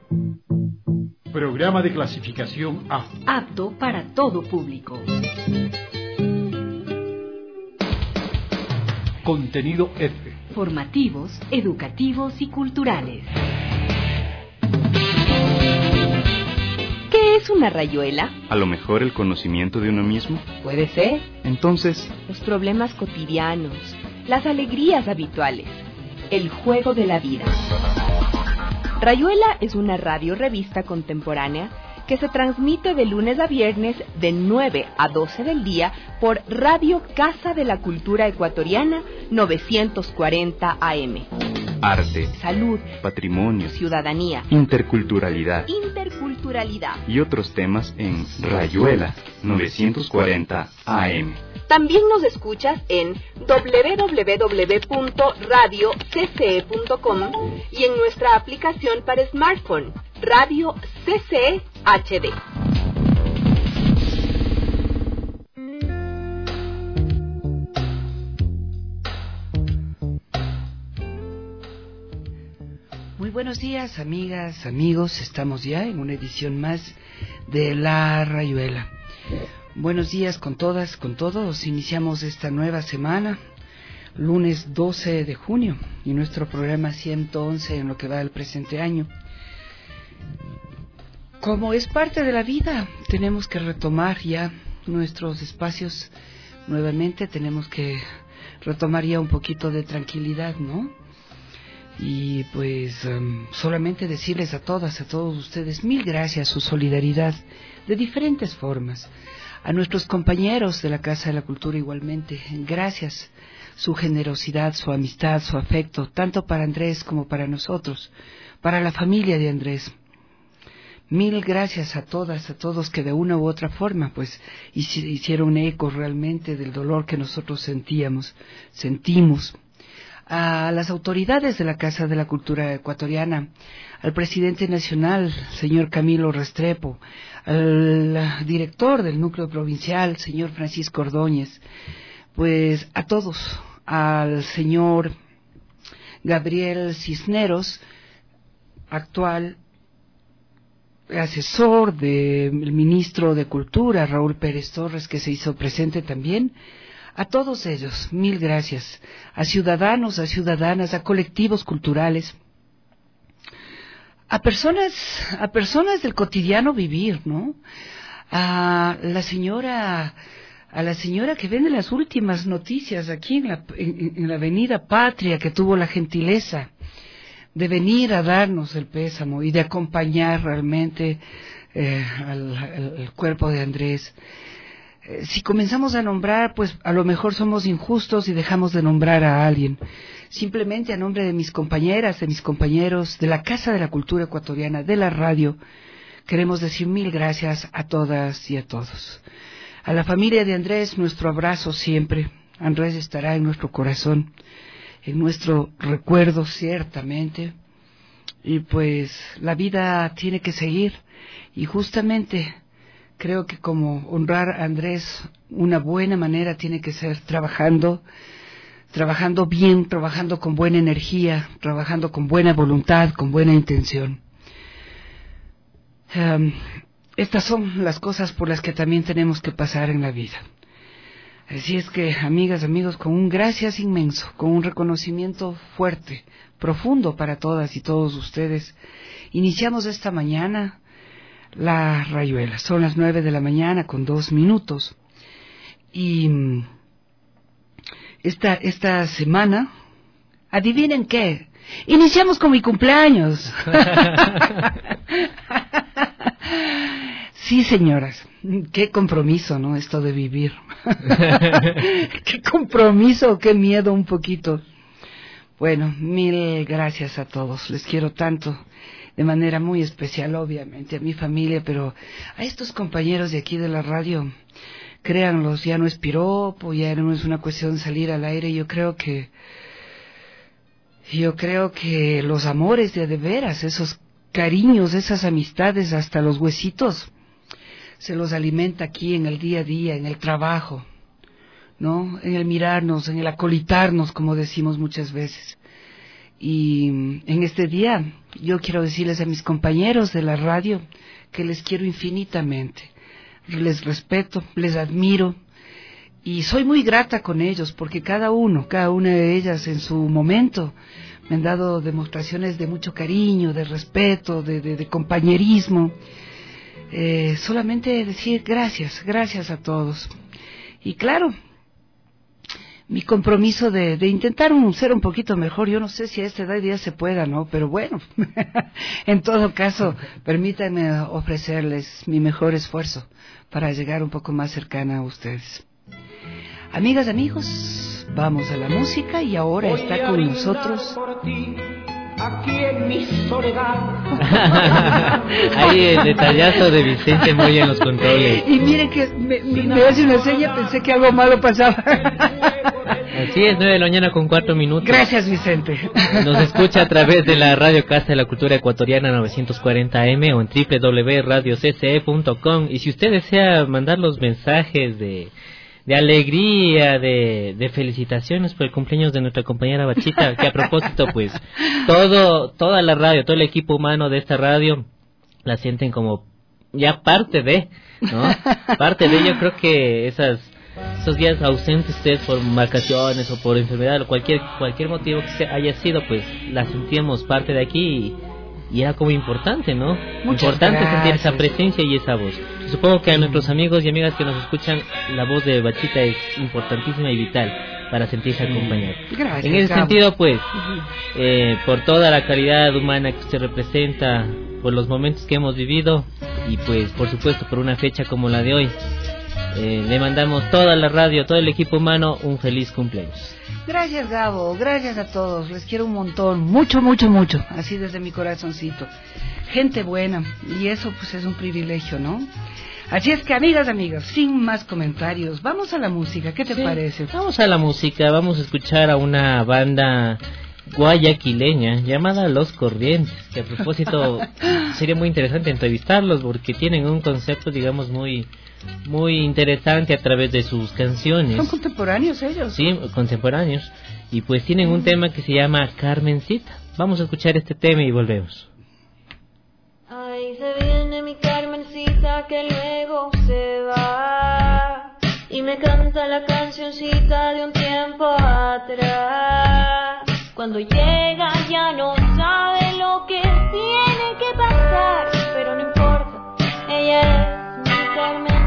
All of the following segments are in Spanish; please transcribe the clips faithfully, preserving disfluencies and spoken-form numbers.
Programa de clasificación A. Apto para todo público. Contenido F. Formativos, educativos y culturales. ¿Qué es una rayuela? A lo mejor el conocimiento de uno mismo. Puede ser. Entonces, los problemas cotidianos, las alegrías habituales, el juego de la vida. Rayuela es una radio revista contemporánea que se transmite de lunes a viernes de nueve a doce del día por Radio Casa de la Cultura Ecuatoriana novecientos cuarenta A M. Arte, salud, patrimonio, ciudadanía, interculturalidad, interculturalidad y otros temas en Rayuela novecientos cuarenta A M. También nos escuchas en doble u doble u doble u punto radio c c e punto com y en nuestra aplicación para smartphone, Radio C C E H D. Muy buenos días, amigas, amigos. Estamos ya en una edición más de La Rayuela. Buenos días con todas, con todos. Iniciamos esta nueva semana, lunes doce de junio, y nuestro programa ciento once en lo que va del presente año. Como es parte de la vida, tenemos que retomar ya nuestros espacios nuevamente, tenemos que retomar ya un poquito de tranquilidad, ¿no? Y pues um, solamente decirles a todas, a todos ustedes, mil gracias, su solidaridad de diferentes formas. A nuestros compañeros de la Casa de la Cultura igualmente, gracias, su generosidad, su amistad, su afecto, tanto para Andrés como para nosotros, para la familia de Andrés. Mil gracias a todas, a todos que de una u otra forma pues hicieron eco realmente del dolor que nosotros sentíamos, sentimos. A las autoridades de la Casa de la Cultura Ecuatoriana, al presidente nacional, señor Camilo Restrepo, al director del núcleo provincial, señor Francisco Ordóñez, pues a todos, al señor Gabriel Cisneros, actual asesor del ministro de Cultura, Raúl Pérez Torres, que se hizo presente también. A todos ellos, mil gracias. A ciudadanos, a ciudadanas, a colectivos culturales, a personas, a personas del cotidiano vivir, ¿no? A la señora, a la señora que vende las últimas noticias aquí en la, en, en la Avenida Patria, que tuvo la gentileza de venir a darnos el pésamo y de acompañar realmente eh, al, al, al cuerpo de Andrés. Si comenzamos a nombrar, pues a lo mejor somos injustos y dejamos de nombrar a alguien. Simplemente a nombre de mis compañeras, de mis compañeros, de la Casa de la Cultura Ecuatoriana, de la radio, queremos decir mil gracias a todas y a todos. A la familia de Andrés, nuestro abrazo siempre. Andrés estará en nuestro corazón, en nuestro recuerdo ciertamente. Y pues la vida tiene que seguir, y justamente creo que como honrar a Andrés, una buena manera tiene que ser trabajando, trabajando bien, trabajando con buena energía, trabajando con buena voluntad, con buena intención. Um, estas son las cosas por las que también tenemos que pasar en la vida. Así es que, amigas, amigos, con un gracias inmenso, con un reconocimiento fuerte, profundo para todas y todos ustedes, iniciamos esta mañana La Rayuela. Son las nueve de la mañana con dos minutos. Y esta, esta semana, adivinen qué, iniciamos con mi cumpleaños. Sí, señoras, qué compromiso, ¿no? Esto de vivir. Qué compromiso, qué miedo un poquito. Bueno, mil gracias a todos, les quiero tanto. De manera muy especial, obviamente, a mi familia, pero a estos compañeros de aquí de la radio, créanlos, ya no es piropo, ya no es una cuestión de salir al aire. Yo creo que, yo creo que los amores de de veras, esos cariños, esas amistades, hasta los huesitos, se los alimenta aquí en el día a día, en el trabajo, ¿no? En el mirarnos, en el acolitarnos, como decimos muchas veces. Y en este día yo quiero decirles a mis compañeros de la radio que les quiero infinitamente, les respeto, les admiro y soy muy grata con ellos porque cada uno, cada una de ellas en su momento me han dado demostraciones de mucho cariño, de respeto, de, de, de compañerismo. Eh, solamente decir gracias, gracias a todos. Y claro, mi compromiso de, de intentar un, ser un poquito mejor, yo no sé si a esta edad ya se pueda, ¿no? Pero bueno, en todo caso, permítanme ofrecerles mi mejor esfuerzo para llegar un poco más cercana a ustedes. Amigas, amigos, vamos a la música y ahora Voy está con nosotros... Aquí en mi soledad. Ahí el detallazo de Vicente muy en los controles. Y miren que me, me, me hace una seña, pensé que algo malo pasaba. Así es, nueve de la mañana con cuatro minutos. Gracias, Vicente. Nos escucha a través de la Radio Casa de la Cultura Ecuatoriana novecientos cuarenta A M o en doble u doble u doble u punto radio c c e punto com. Y si usted desea mandar los mensajes de... de alegría, de, de felicitaciones por el cumpleaños de nuestra compañera Bachita, que a propósito, pues, todo, toda la radio, todo el equipo humano de esta radio, la sienten como ya parte de, ¿no? Parte de, yo creo que esas, esos días ausentes ustedes por vacaciones o por enfermedad o cualquier, cualquier motivo que haya sido, pues, la sentíamos parte de aquí y, y era como importante, ¿no? Muchas importante gracias. sentir esa presencia y esa voz. Supongo que a nuestros amigos y amigas que nos escuchan, la voz de Bachita es importantísima y vital para sentirse acompañado. Gracias, En ese Gabo. sentido, pues, eh, por toda la calidad humana que usted representa, por los momentos que hemos vivido y pues, por supuesto, por una fecha como la de hoy, eh, le mandamos toda la radio, todo el equipo humano, un feliz cumpleaños. Gracias, Gabo, gracias a todos, les quiero un montón, mucho, mucho, mucho, así desde mi corazoncito. Gente buena, y eso pues es un privilegio, ¿no? Así es que, amigas, amigas, sin más comentarios, vamos a la música, ¿qué te Sí, parece? Vamos a la música, vamos a escuchar a una banda guayaquileña llamada Los Corrientes, que a propósito sería muy interesante entrevistarlos porque tienen un concepto, digamos, muy muy interesante a través de sus canciones. Son contemporáneos ellos. Sí, contemporáneos, y pues tienen un tema que se llama Carmencita. Vamos a escuchar este tema y volvemos. Ahí se viene mi Carmencita que luego se va y me canta la cancioncita de un tiempo atrás. Cuando llega ya no sabe lo que tiene que pasar, pero no importa, ella es mi Carmencita.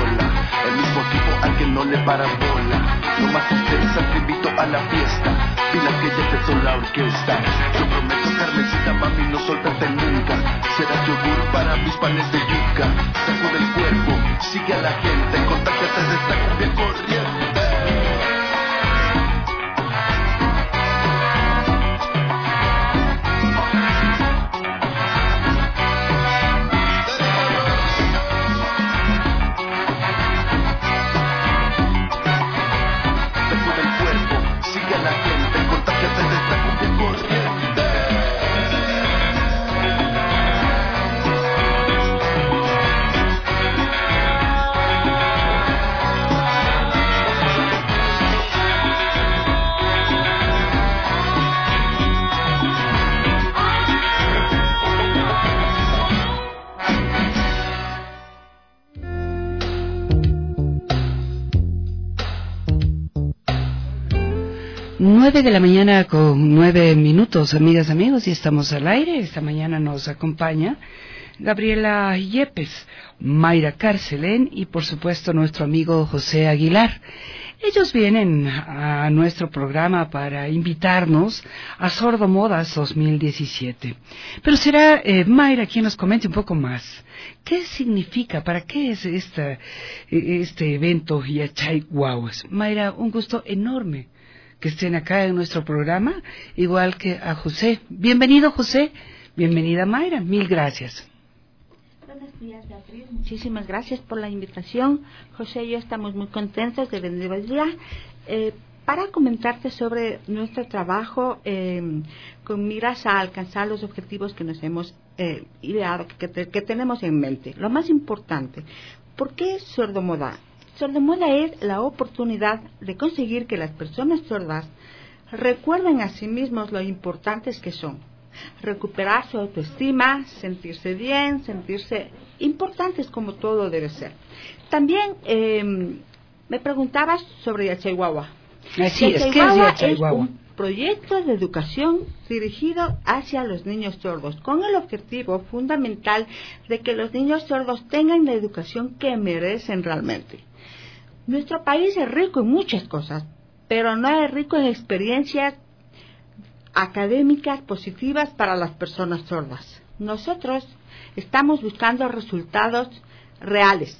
Sola, el mismo tipo al que no le paran bola. No más tristeza, te invito a la fiesta. y la que ya empezó la orquesta. Yo prometo, Carmencita, mami, no soltarte nunca. Será yogur para mis panes de yuca. Sacude el cuerpo, sigue a la gente, contáctate de esta cumbia corriente. Nueve de la mañana con nueve minutos, amigas, amigos, y estamos al aire. Esta mañana nos acompaña Gabriela Yepes, Mayra Carcelén y, por supuesto, nuestro amigo José Aguilar. Ellos vienen a nuestro programa para invitarnos a Sordomodas dos mil diecisiete. Pero será eh, Mayra quien nos comente un poco más. ¿Qué significa, para qué es esta, este evento Yachay Guaguas? Mayra, un gusto enorme que estén acá en nuestro programa, igual que a José. Bienvenido, José. Bienvenida, Mayra. Mil gracias. Buenos días, Beatriz. Muchísimas gracias por la invitación. José y yo estamos muy contentos de venir hoy día eh, para comentarte sobre nuestro trabajo eh, con miras a alcanzar los objetivos que nos hemos eh, ideado, que, que, que tenemos en mente. Lo más importante, ¿por qué sordomoda? Sordomoda es la oportunidad de conseguir que las personas sordas recuerden a sí mismos lo importantes que son. Recuperar su autoestima, sentirse bien, sentirse importantes como todo debe ser. También eh, me preguntabas sobre Yachayhuahua. Así es, ¿qué es Yachayhuahua? Es un proyecto de educación dirigido hacia los niños sordos, con el objetivo fundamental de que los niños sordos tengan la educación que merecen realmente. Nuestro país es rico en muchas cosas, pero no es rico en experiencias académicas positivas para las personas sordas. Nosotros estamos buscando resultados reales.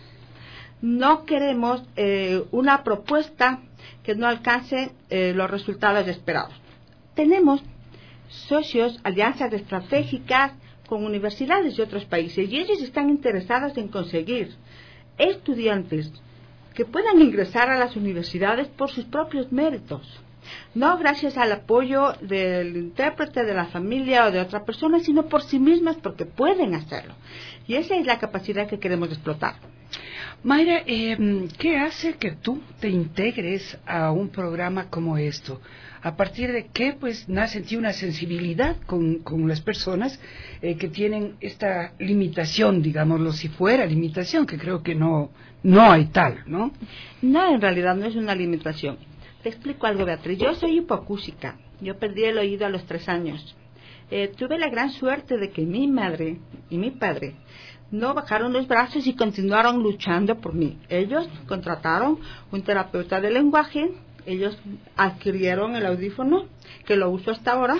No queremos eh, una propuesta que no alcance eh, los resultados esperados. Tenemos socios, alianzas estratégicas con universidades de otros países y ellos están interesados en conseguir estudiantes que puedan ingresar a las universidades por sus propios méritos, no gracias al apoyo del intérprete, de la familia o de otra persona, sino por sí mismas porque pueden hacerlo. Y esa es la capacidad que queremos explotar. Mayra, eh, ¿qué hace que tú te integres a un programa como esto? ¿A partir de qué pues nace en ti una sensibilidad con, con las personas eh, que tienen esta limitación, digámoslo, si fuera limitación, que creo que no, no hay tal, ¿no? No, en realidad no es una limitación. Te explico algo, Beatriz. Yo soy hipoacúsica. Yo perdí el oído a los tres años. Eh, tuve la gran suerte de que mi madre y mi padre no bajaron los brazos y continuaron luchando por mí. Ellos contrataron un terapeuta de lenguaje, ellos adquirieron el audífono, que lo uso hasta ahora,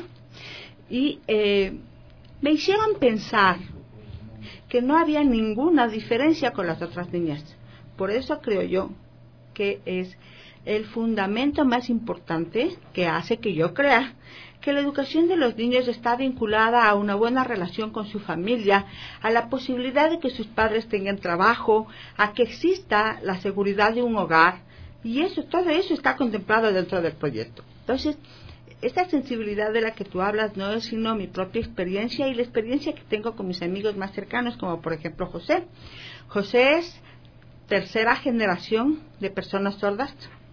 y eh, me hicieron pensar que no había ninguna diferencia con las otras niñas. Por eso creo yo que es el fundamento más importante que hace que yo crea que la educación de los niños está vinculada a una buena relación con su familia, a la posibilidad de que sus padres tengan trabajo, a que exista la seguridad de un hogar, y eso, todo eso está contemplado dentro del proyecto. Entonces, esta sensibilidad de la que tú hablas no es sino mi propia experiencia y la experiencia que tengo con mis amigos más cercanos, como por ejemplo José. José es tercera generación de personas sordas.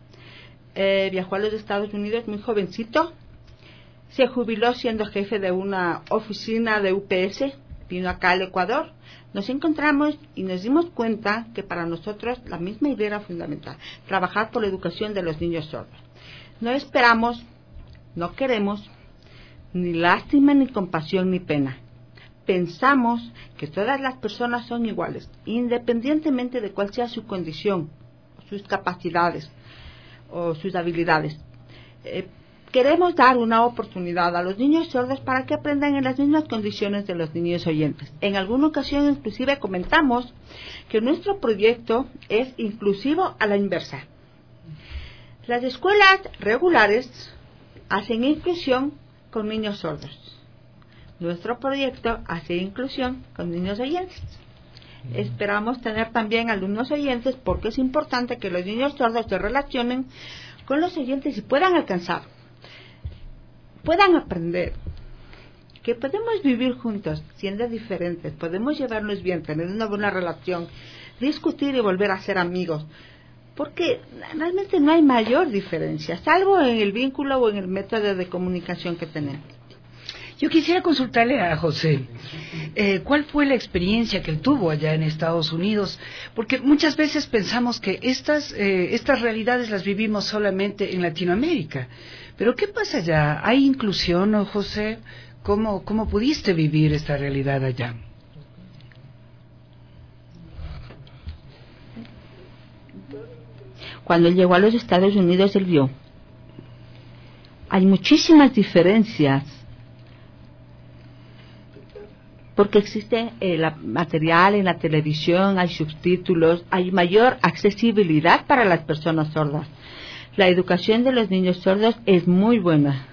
Eh, viajó a los Estados Unidos muy jovencito, se jubiló siendo jefe de una oficina de U P S, vino acá al Ecuador, nos encontramos y nos dimos cuenta que para nosotros la misma idea era fundamental, trabajar por la educación de los niños sordos. No esperamos, no queremos ni lástima, ni compasión, ni pena. Pensamos que todas las personas son iguales, independientemente de cuál sea su condición, sus capacidades o sus habilidades. Eh, queremos dar una oportunidad a los niños sordos para que aprendan en las mismas condiciones de los niños oyentes. En alguna ocasión inclusive comentamos que nuestro proyecto es inclusivo a la inversa. Las escuelas regulares hacen inclusión con niños sordos. Nuestro proyecto hace inclusión con niños oyentes. Esperamos tener también alumnos oyentes porque es importante que los niños sordos se relacionen con los oyentes y puedan alcanzar, puedan aprender que podemos vivir juntos siendo diferentes, podemos llevarnos bien, tener una buena relación, discutir y volver a ser amigos, porque realmente no hay mayor diferencia, salvo en el vínculo o en el método de comunicación que tenemos. Yo quisiera consultarle a José, eh, ¿cuál fue la experiencia que él tuvo allá en Estados Unidos? Porque muchas veces pensamos que estas, eh, estas realidades las vivimos solamente en Latinoamérica. Pero ¿qué pasa allá? ¿Hay inclusión, ¿no, José? ¿Cómo, cómo pudiste vivir esta realidad allá? Cuando él llegó a los Estados Unidos, él vio, hay muchísimas diferencias, porque existe el material en la televisión, hay subtítulos, hay mayor accesibilidad para las personas sordas. La educación de los niños sordos es muy buena.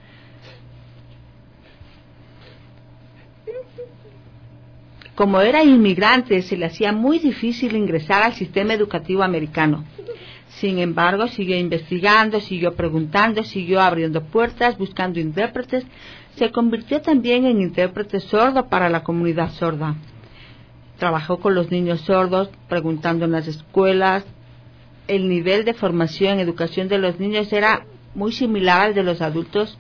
Como era inmigrante, se le hacía muy difícil ingresar al sistema educativo americano. Sin embargo, siguió investigando, siguió preguntando, siguió abriendo puertas, buscando intérpretes. Se convirtió también en intérprete sordo para la comunidad sorda. Trabajó con los niños sordos, preguntando en las escuelas. El nivel de formación, educación de los niños era muy similar al de los adultos.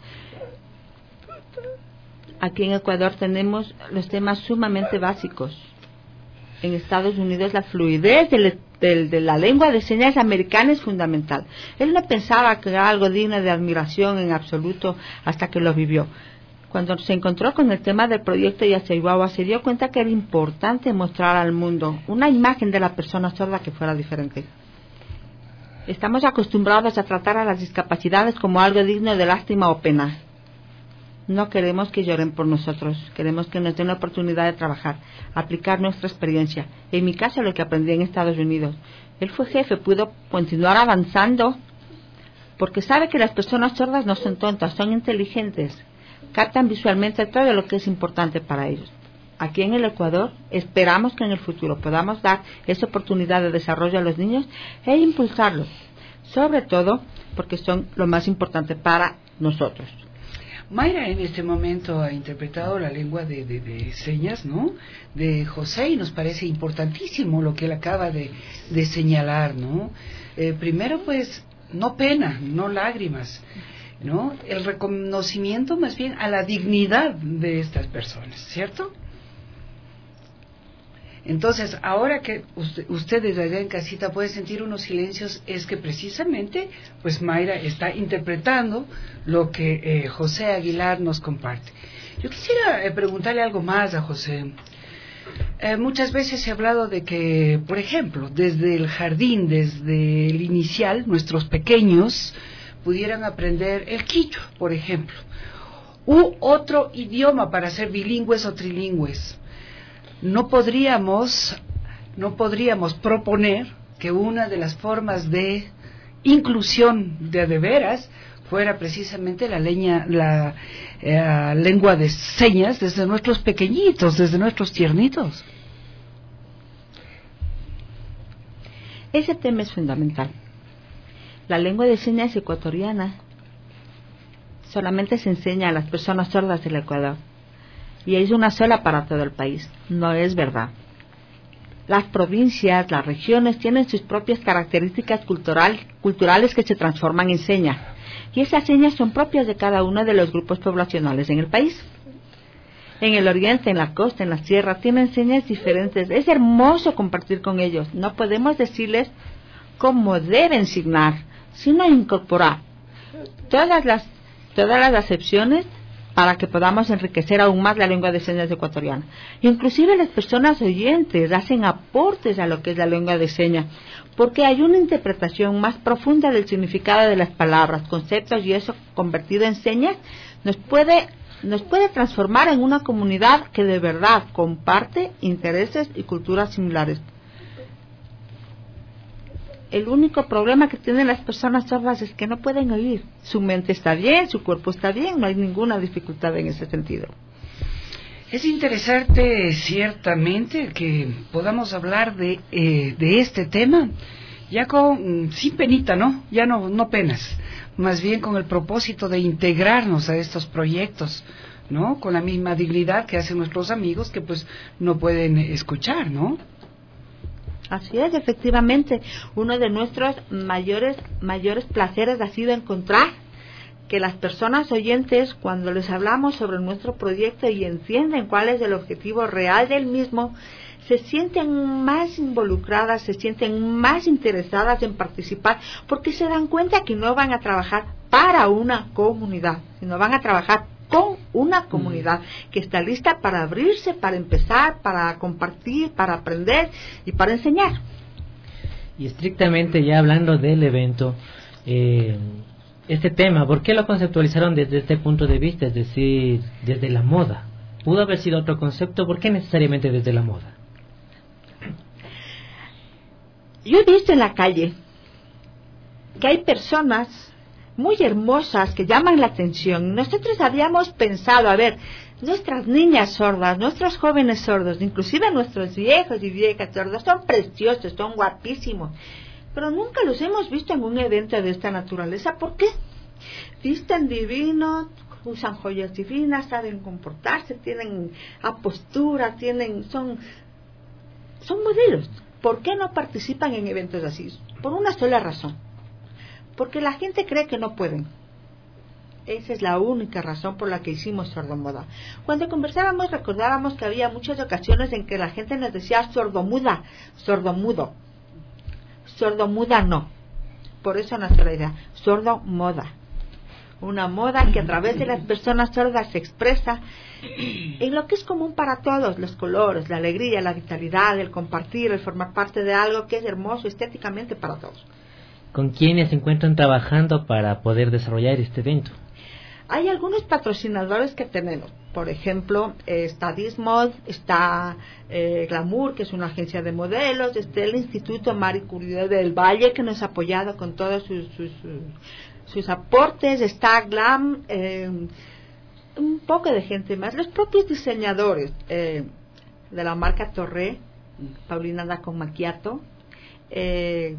Aquí en Ecuador tenemos los temas sumamente básicos. En Estados Unidos la fluidez de, de, de la lengua de señas americana es fundamental. Él no pensaba que era algo digno de admiración en absoluto hasta que lo vivió. Cuando se encontró con el tema del proyecto Yacyaiwawa, se dio cuenta que era importante mostrar al mundo una imagen de la persona sorda que fuera diferente. Estamos acostumbrados a tratar a las discapacidades como algo digno de lástima o pena. No queremos que lloren por nosotros, queremos que nos den la oportunidad de trabajar, aplicar nuestra experiencia. En mi caso, lo que aprendí en Estados Unidos. Él fue jefe, pudo continuar avanzando, porque sabe que las personas sordas no son tontas, son inteligentes. Captan visualmente todo lo que es importante para ellos. Aquí en el Ecuador esperamos que en el futuro podamos dar esa oportunidad de desarrollo a los niños e impulsarlos, sobre todo porque son lo más importante para nosotros. Mayra en este momento ha interpretado la lengua de, de, de señas, ¿no?, de José, y nos parece importantísimo lo que él acaba de, de señalar, ¿no? Eh, primero, pues, no pena, no lágrimas, ¿no? El reconocimiento más bien a la dignidad de estas personas, ¿cierto? Entonces, ahora que usted, ustedes allá en casita pueden sentir unos silencios, es que precisamente, pues Mayra está interpretando lo que eh, José Aguilar nos comparte. Yo quisiera eh, preguntarle algo más a José. Eh, muchas veces se ha hablado de que, por ejemplo, desde el jardín, desde el inicial, nuestros pequeños pudieran aprender el quichua, por ejemplo, u otro idioma para ser bilingües o trilingües. No podríamos, no podríamos proponer que una de las formas de inclusión de de veras fuera precisamente la, leña, la eh, lengua de señas desde nuestros pequeñitos, desde nuestros tiernitos. Ese tema es fundamental. La lengua de señas ecuatoriana solamente se enseña a las personas sordas del Ecuador. Y es una sola para todo el país. No es verdad. Las provincias, las regiones tienen sus propias características cultural, culturales que se transforman en señas. Y esas señas son propias de cada uno de los grupos poblacionales en el país. En el oriente, en la costa, en la sierra, tienen señas diferentes. Es hermoso compartir con ellos. No podemos decirles cómo deben signar, sino incorporar todas las, todas las acepciones para que podamos enriquecer aún más la lengua de señas ecuatoriana. Inclusive las personas oyentes hacen aportes a lo que es la lengua de señas, porque hay una interpretación más profunda del significado de las palabras, conceptos, y eso convertido en señas nos puede, nos puede transformar en una comunidad que de verdad comparte intereses y culturas similares. El único problema que tienen las personas sordas es que no pueden oír. Su mente está bien, su cuerpo está bien, no hay ninguna dificultad en ese sentido. Es interesante, ciertamente, que podamos hablar de, eh, de este tema, ya con, sin penita, ¿no? Ya no, no penas, más bien con el propósito de integrarnos a estos proyectos, ¿no? Con la misma dignidad que hacen nuestros amigos que pues no pueden escuchar, ¿no? Así es, efectivamente, uno de nuestros mayores mayores placeres ha sido encontrar que las personas oyentes, cuando les hablamos sobre nuestro proyecto y entienden cuál es el objetivo real del mismo, se sienten más involucradas, se sienten más interesadas en participar, porque se dan cuenta que no van a trabajar para una comunidad, sino van a trabajar con una comunidad que está lista para abrirse, para empezar, para compartir, para aprender y para enseñar. Y estrictamente ya hablando del evento, eh, este tema, ¿por qué lo conceptualizaron desde este punto de vista? Es decir, desde la moda. ¿Pudo haber sido otro concepto? ¿Por qué necesariamente desde la moda? Yo he visto en la calle que hay personas muy hermosas que llaman la atención. Nosotros habíamos pensado, a ver, nuestras niñas sordas, nuestros jóvenes sordos, inclusive nuestros viejos y viejas sordos, son preciosos, son guapísimos, pero nunca los hemos visto en un evento de esta naturaleza. ¿Por qué? Visten divinos, usan joyas divinas, saben comportarse, tienen apostura, tienen, son, son modelos. ¿Por qué no participan en eventos así? Por una sola razón. Porque la gente cree que no pueden. Esa es la única razón por la que hicimos Sordomoda. Cuando conversábamos recordábamos que había muchas ocasiones en que la gente nos decía sordomuda, sordomudo. Sordomuda no. Por eso nació la idea, sordomoda. Una moda que a través de las personas sordas se expresa en lo que es común para todos, los colores, la alegría, la vitalidad, el compartir, el formar parte de algo que es hermoso estéticamente para todos. ¿Con quiénes se encuentran trabajando para poder desarrollar este evento? Hay algunos patrocinadores que tenemos. Por ejemplo, eh, está Dismod, está eh, Glamour, que es una agencia de modelos, está el Instituto Marie Curie del Valle, que nos ha apoyado con todos sus, sus, sus, sus aportes, está Glam, eh, un poco de gente más. Los propios diseñadores eh, de la marca Torre, Paulina da con Macchiato, eh,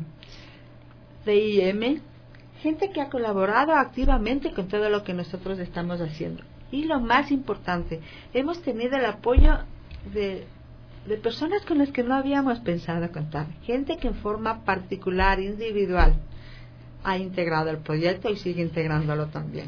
de I M, gente que ha colaborado activamente con todo lo que nosotros estamos haciendo. Y lo más importante, hemos tenido el apoyo de, de personas con las que no habíamos pensado contar, gente que en forma particular, individual, ha integrado el proyecto y sigue integrándolo también.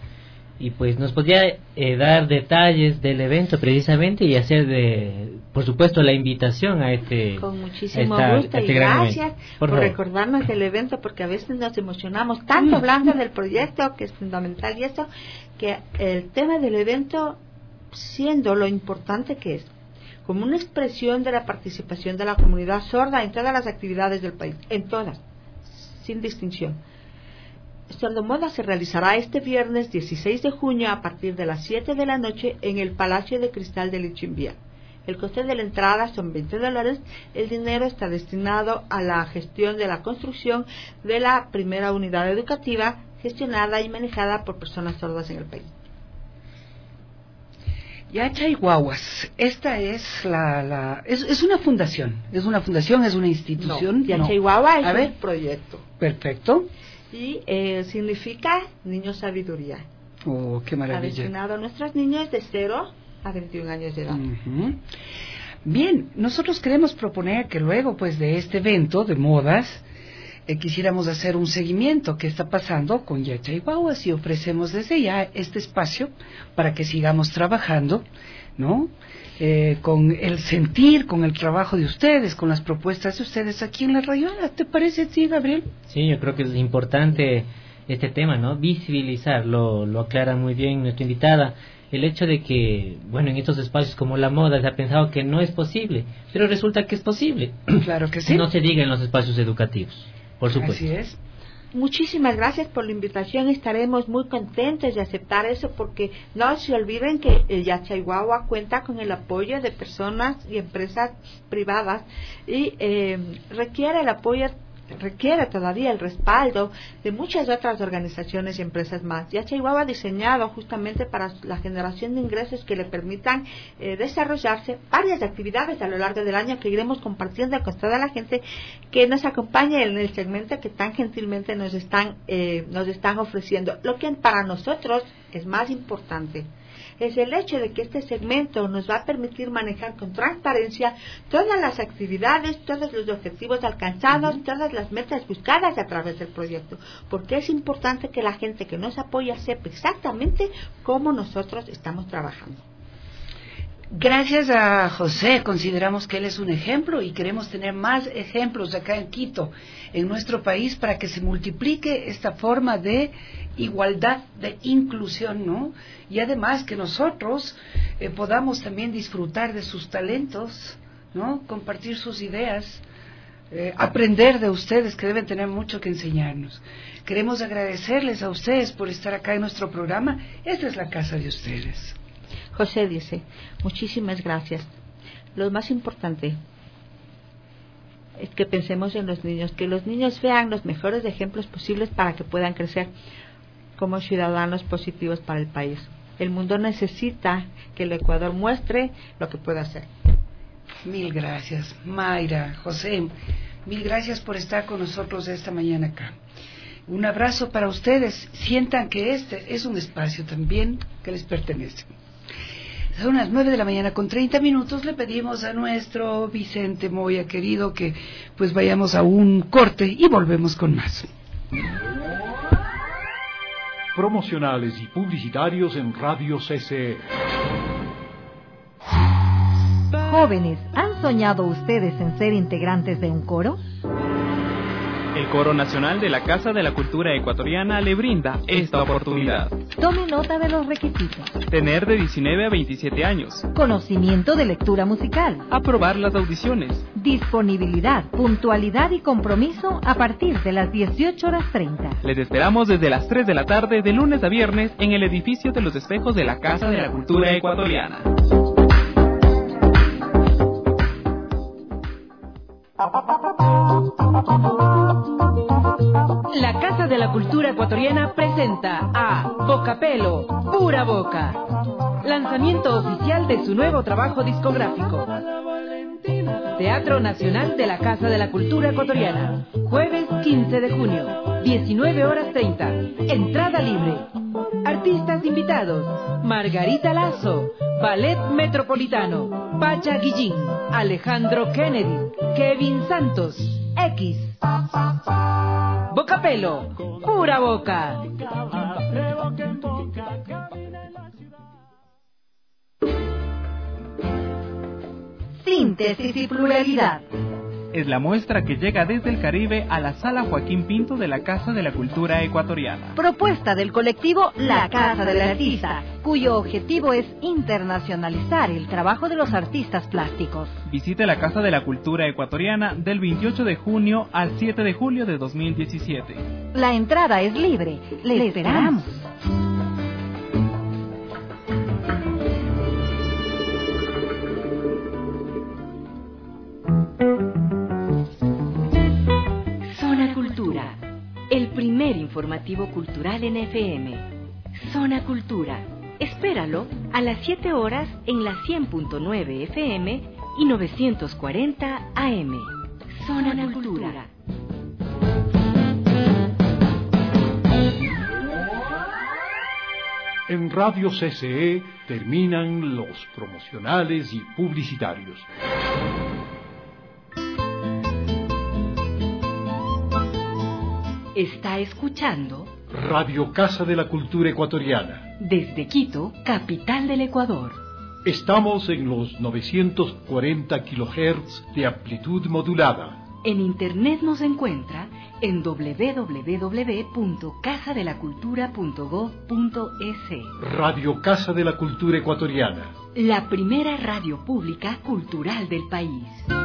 Y pues nos podría eh, dar detalles del evento precisamente y hacer de, por supuesto, la invitación a este. Con muchísimo esta, gusto este y gracias por, por recordarnos del evento, porque a veces nos emocionamos tanto hablando del proyecto, que es fundamental, y eso, que el tema del evento, siendo lo importante que es, como una expresión de la participación de la comunidad sorda en todas las actividades del país, en todas, sin distinción. Sordomoda se realizará este viernes dieciséis de junio a partir de las siete de la noche en el Palacio de Cristal de Lichimbía. El coste de la entrada son veinte dólares. El dinero está destinado a la gestión de la construcción de la primera unidad educativa gestionada y manejada por personas sordas en el país. Yachayhuahuas, esta es la, la es, es una fundación, es una fundación, es una institución. No, Yachayhuahua no. es ver, un proyecto. Perfecto. Y eh, significa niño sabiduría. Oh, qué maravilla. Está destinado a nuestros niños de cero a veintiún años de edad. Uh-huh. Bien, nosotros queremos proponer que luego pues de este evento de modas eh, quisiéramos hacer un seguimiento que está pasando con Yachayhuahuas y ofrecemos desde ya este espacio para que sigamos trabajando, ¿no? Eh, con el sentir, con el trabajo de ustedes, con las propuestas de ustedes aquí en la Rayuela. ¿Te parece, sí, Gabriel? Sí, yo creo que es importante este tema, ¿no? Visibilizar, lo, lo aclara muy bien nuestra invitada. el hecho de que, bueno, en estos espacios como la moda se ha pensado que no es posible, pero resulta que es posible. Claro que sí. No se diga en los espacios educativos, por supuesto. Así es. Muchísimas gracias por la invitación. Estaremos muy contentos de aceptar eso, porque no se olviden que el Yachaiguahua cuenta con el apoyo de personas y empresas privadas y eh, requiere el apoyo requiere todavía el respaldo de muchas otras organizaciones y empresas más. Yachaiguahua ha diseñado justamente para la generación de ingresos que le permitan eh, desarrollarse varias actividades a lo largo del año que iremos compartiendo con toda la gente que nos acompañe en el segmento que tan gentilmente nos están eh, nos están ofreciendo. Lo que para nosotros es más importante es el hecho de que este segmento nos va a permitir manejar con transparencia todas las actividades, todos los objetivos alcanzados, uh-huh. todas las metas buscadas a través del proyecto, porque es importante que la gente que nos apoya sepa exactamente cómo nosotros estamos trabajando. Gracias a José, consideramos que él es un ejemplo y queremos tener más ejemplos acá en Quito, en nuestro país, para que se multiplique esta forma de igualdad, de inclusión, ¿no? Y además que nosotros eh, podamos también disfrutar de sus talentos, ¿no? Compartir sus ideas, eh, aprender de ustedes, que deben tener mucho que enseñarnos. Queremos agradecerles a ustedes por estar acá en nuestro programa. Esta es la casa de ustedes. José dice, muchísimas gracias. Lo más importante es que pensemos en los niños, que los niños vean los mejores ejemplos posibles para que puedan crecer como ciudadanos positivos para el país. El mundo necesita que el Ecuador muestre lo que puede hacer. Mil gracias, Mayra, José, mil gracias por estar con nosotros esta mañana acá. Un abrazo para ustedes. Sientan que este es un espacio también que les pertenece. Son las nueve de la mañana con treinta minutos. Le pedimos a nuestro Vicente Moya querido que pues vayamos a un corte y volvemos con más. Promocionales y publicitarios en Radio C C E. Jóvenes, ¿han soñado ustedes en ser integrantes de un coro? El Coro Nacional de la Casa de la Cultura Ecuatoriana le brinda esta oportunidad. Tome nota de los requisitos. Tener de diecinueve a veintisiete años. Conocimiento de lectura musical. Aprobar las audiciones. Disponibilidad, puntualidad y compromiso a partir de las dieciocho horas treinta. Les esperamos desde las tres de la tarde de lunes a viernes en el edificio de los espejos de la Casa de la Cultura Ecuatoriana. La Casa de la Cultura Ecuatoriana presenta a Bocapelo, Pura Boca, lanzamiento oficial de su nuevo trabajo discográfico. Teatro Nacional de la Casa de la Cultura Ecuatoriana, jueves quince de junio, diecinueve horas treinta, entrada libre. Artistas invitados: Margarita Lazo, Ballet Metropolitano, Pacha Guillín, Alejandro Kennedy, Kevin Santos, X. Bocapelo, Pura Boca. Síntesis y pluralidad. Es la muestra que llega desde el Caribe a la Sala Joaquín Pinto de la Casa de la Cultura Ecuatoriana. Propuesta del colectivo La Casa del Artista, cuyo objetivo es internacionalizar el trabajo de los artistas plásticos. Visite la Casa de la Cultura Ecuatoriana del veintiocho de junio al siete de julio de dos mil diecisiete. La entrada es libre. Le, Le esperamos. El primer informativo cultural en F M. Zona Cultura. Espéralo a las siete horas en la cien punto nueve F M y novecientos cuarenta A M. Zona, Zona Cultura. En Radio C C E terminan los promocionales y publicitarios. Está escuchando Radio Casa de la Cultura Ecuatoriana. Desde Quito, capital del Ecuador. Estamos en los novecientos cuarenta kilohertz de amplitud modulada. En internet nos encuentra en doble u doble u doble u punto casa de la cultura punto gob punto es. Radio Casa de la Cultura Ecuatoriana. La primera radio pública cultural del país.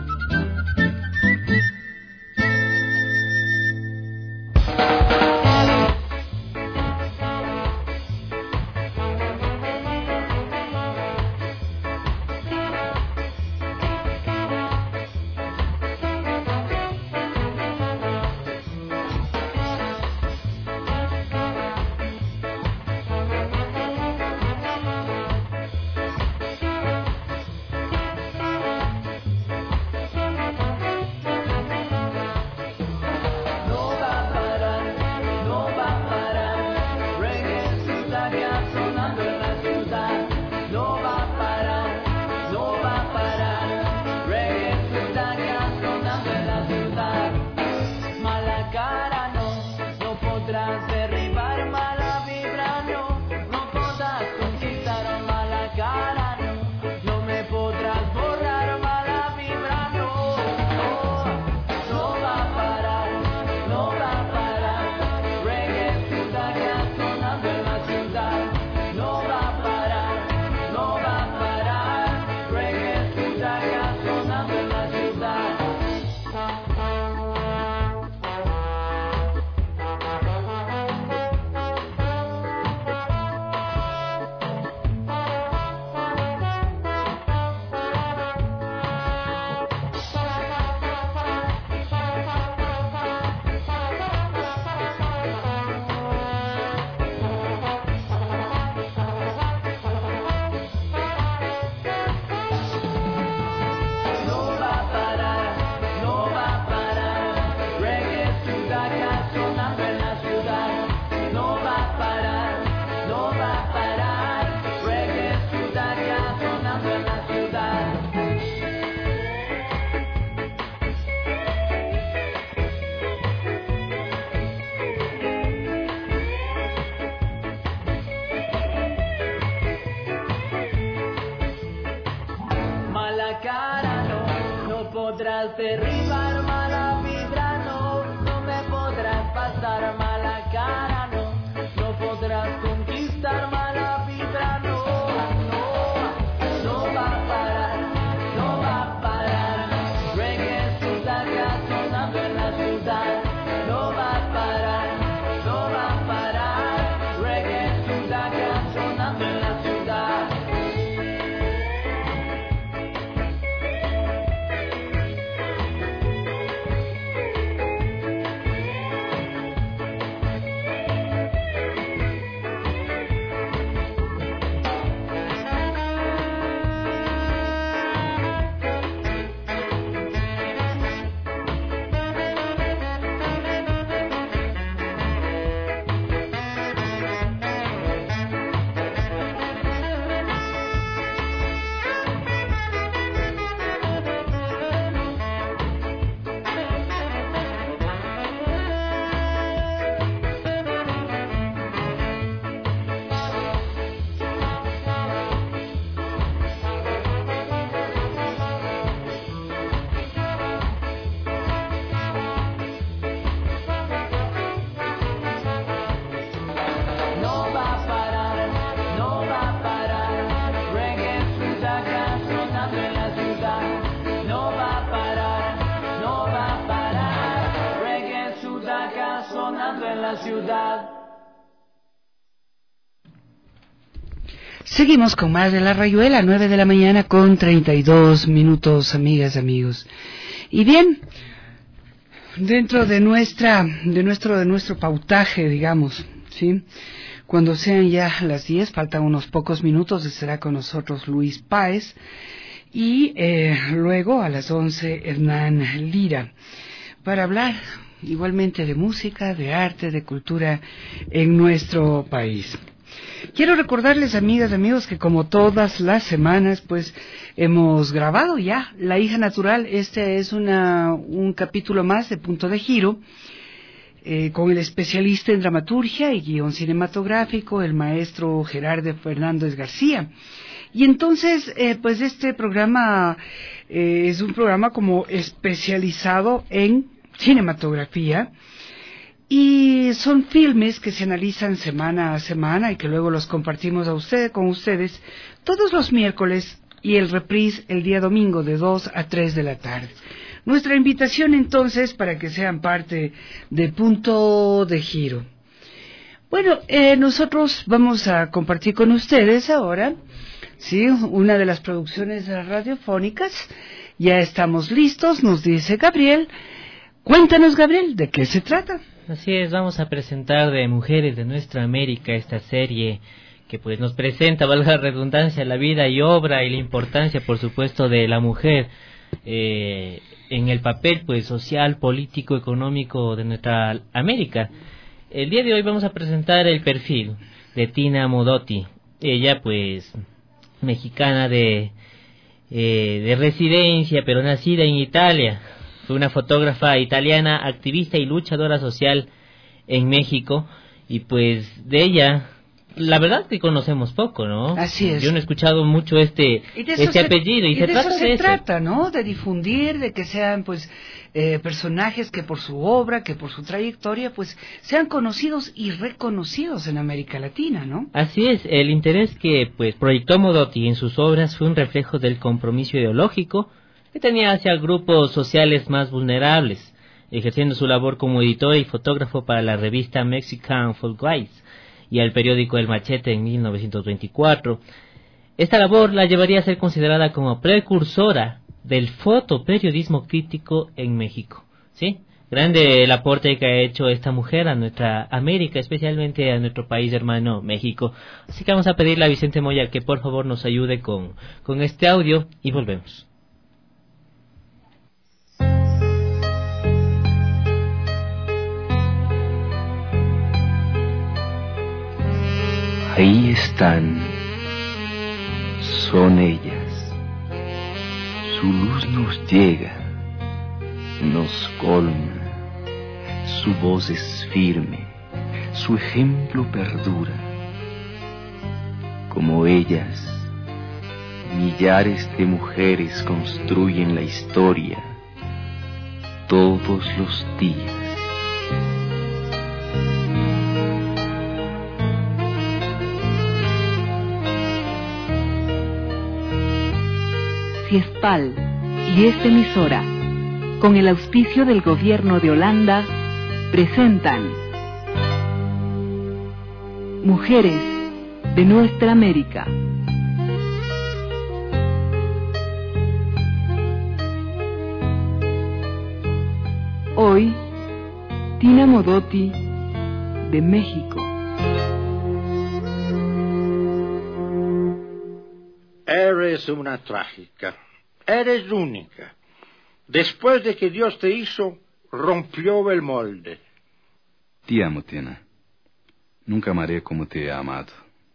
Derribar mala vibra, no, no me podrás pasar mala cara, no, no podrás conquistar mala vibra, no, no, no va a parar, no va a parar, reggae Sudaca sonando en la ciudad, no va a parar, no va a parar, reggae Sudaca sonando en la ciudad. Ciudad. Seguimos con más de La Rayuela, nueve de la mañana con treinta y dos minutos, amigas, amigos. Y bien, dentro de nuestra, de nuestro, de nuestro pautaje, digamos, ¿sí? Cuando sean ya las diez, faltan unos pocos minutos, estará con nosotros Luis Páez. Y eh, luego a las once, Hernán Lira, para hablar igualmente de música, de arte, de cultura en nuestro país. Quiero recordarles, amigas, amigos, que como todas las semanas, pues hemos grabado ya La Hija Natural. Este es una, un capítulo más de Punto de Giro. eh, con el especialista en dramaturgia y guión cinematográfico, el maestro Gerardo Fernández García. Y entonces, eh, pues este programa eh, es un programa como especializado en cinematografía, y son filmes que se analizan semana a semana y que luego los compartimos a usted, con ustedes todos los miércoles, y el reprise el día domingo de dos a tres de la tarde. Nuestra invitación entonces para que sean parte de Punto de Giro. Bueno, eh, nosotros vamos a compartir con ustedes ahora, sí, una de las producciones radiofónicas. Ya estamos listos, nos dice Gabriel. Cuéntanos, Gabriel, ¿de qué se trata? Así es, vamos a presentar de Mujeres de Nuestra América, esta serie que pues nos presenta, valga la redundancia, la vida y obra y la importancia, por supuesto, de la mujer eh, en el papel pues social, político, económico de nuestra América. El día de hoy vamos a presentar el perfil de Tina Modotti. Ella pues mexicana de, eh, de residencia, pero nacida en Italia. Fue una fotógrafa italiana, activista y luchadora social en México, y pues de ella, la verdad que conocemos poco, ¿no? Así es. Yo no he escuchado mucho este, este se, apellido, y, y se de trata eso se de eso. trata, ¿no? De difundir, de que sean, pues, eh, personajes que por su obra, que por su trayectoria, pues, sean conocidos y reconocidos en América Latina, ¿no? Así es, el interés que, pues, proyectó Modotti en sus obras fue un reflejo del compromiso ideológico que tenía hacia grupos sociales más vulnerables, ejerciendo su labor como editor y fotógrafo para la revista Mexican Folkways y al periódico El Machete en mil novecientos veinticuatro. Esta labor la llevaría a ser considerada como precursora del fotoperiodismo crítico en México, ¿sí? Grande el aporte que ha hecho esta mujer a nuestra América, especialmente a nuestro país hermano México. Así que vamos a pedirle a Vicente Moya que por favor nos ayude con, con este audio y volvemos. Ahí están, son ellas. Su luz nos llega, nos colma. Su voz es firme, su ejemplo perdura. Como ellas, millares de mujeres construyen la historia todos los días. Ciespal y esta emisora, con el auspicio del Gobierno de Holanda, presentan Mujeres de Nuestra América. Hoy, Tina Modotti, de México. Eres una trágica, eres única. Después de que Dios te hizo, rompió el molde. Te amo, Tina. Nunca amaré como te he amado.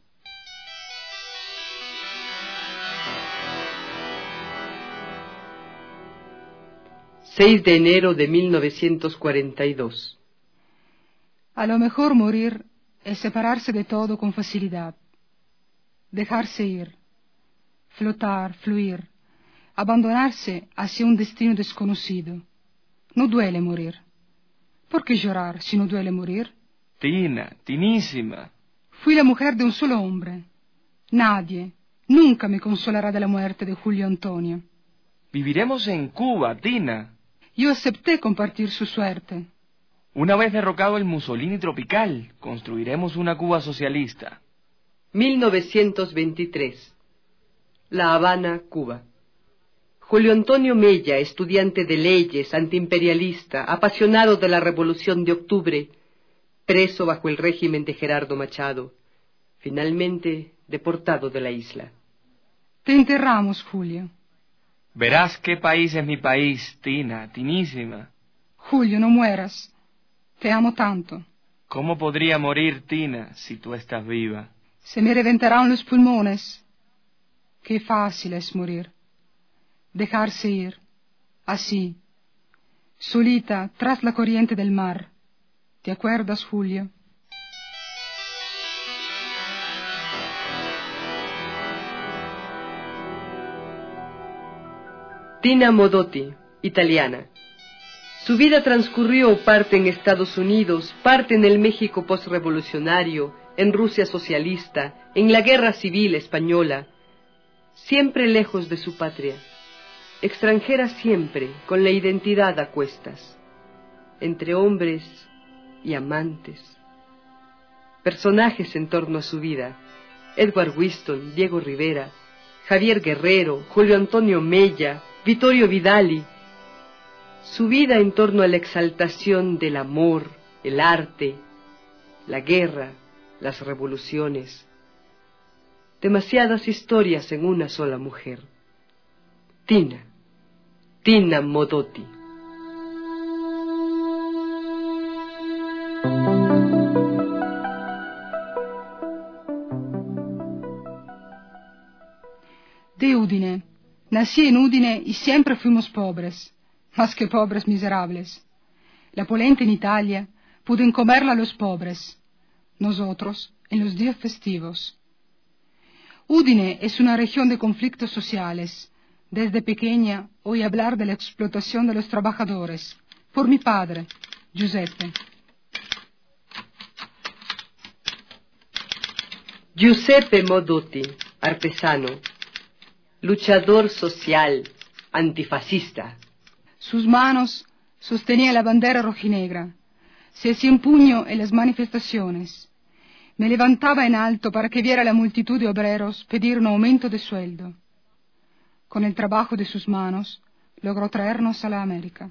seis de enero de mil novecientos cuarenta y dos. A lo mejor morir es separarse de todo con facilidad, dejarse ir, flotar, fluir, abandonarse hacia un destino desconocido. No duele morir. ¿Por qué llorar si no duele morir? Tina, Tinísima. Fui la mujer de un solo hombre. Nadie, nunca me consolará de la muerte de Julio Antonio. Viviremos en Cuba, Tina. Yo acepté compartir su suerte. Una vez derrocado el Mussolini tropical, construiremos una Cuba socialista. mil novecientos veintitrés. La Habana, Cuba. Julio Antonio Mella, estudiante de leyes, antiimperialista, apasionado de la Revolución de Octubre, preso bajo el régimen de Gerardo Machado, finalmente deportado de la isla. Te enterramos, Julio. Verás qué país es mi país, Tina, Tinísima. Julio, no mueras. Te amo tanto. ¿Cómo podría morir, Tina, si tú estás viva? Se me reventarán los pulmones. Qué fácil es morir. Dejarse ir, así, solita tras la corriente del mar, ¿Te acuerdas, Julio? Tina Modotti, italiana. Su vida transcurrió parte en Estados Unidos, parte en el México postrevolucionario, en Rusia socialista, en la Guerra Civil Española, siempre lejos de su patria, extranjera siempre, con la identidad a cuestas, entre hombres y amantes. Personajes en torno a su vida: Edward Whiston, Diego Rivera, Javier Guerrero, Julio Antonio Mella, Vittorio Vidali. Su vida en torno a la exaltación del amor, el arte, la guerra, las revoluciones. Demasiadas historias en una sola mujer. Tina, Tina Modotti. De Udine. Nací en Udine y siempre fuimos pobres, más que pobres miserables. La polenta en Italia pueden comerla los pobres, nosotros en los días festivos. Udine es una región de conflictos sociales. Desde pequeña oí hablar de la explotación de los trabajadores, por mi padre, Giuseppe. Giuseppe Modotti, artesano, luchador social, antifascista. Sus manos sostenían la bandera rojinegra. Se hacía un puño en las manifestaciones. Me levantaba en alto para que viera la multitud de obreros pedir un aumento de sueldo. Con el trabajo de sus manos, logró traernos a la América.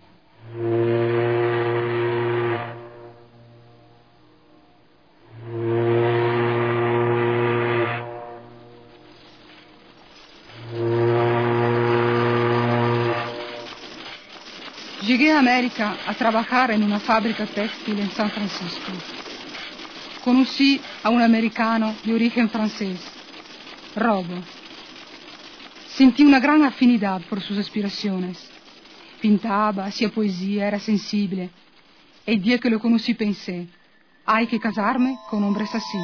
Llegué a América a trabajar en una fábrica textil en San Francisco. Conocí a un americano de origen francés, Robo. Sentí una gran afinidad por sus aspiraciones. Pintaba, hacía poesía, era sensible. El día que lo conocí pensé, hay que casarme con hombres así.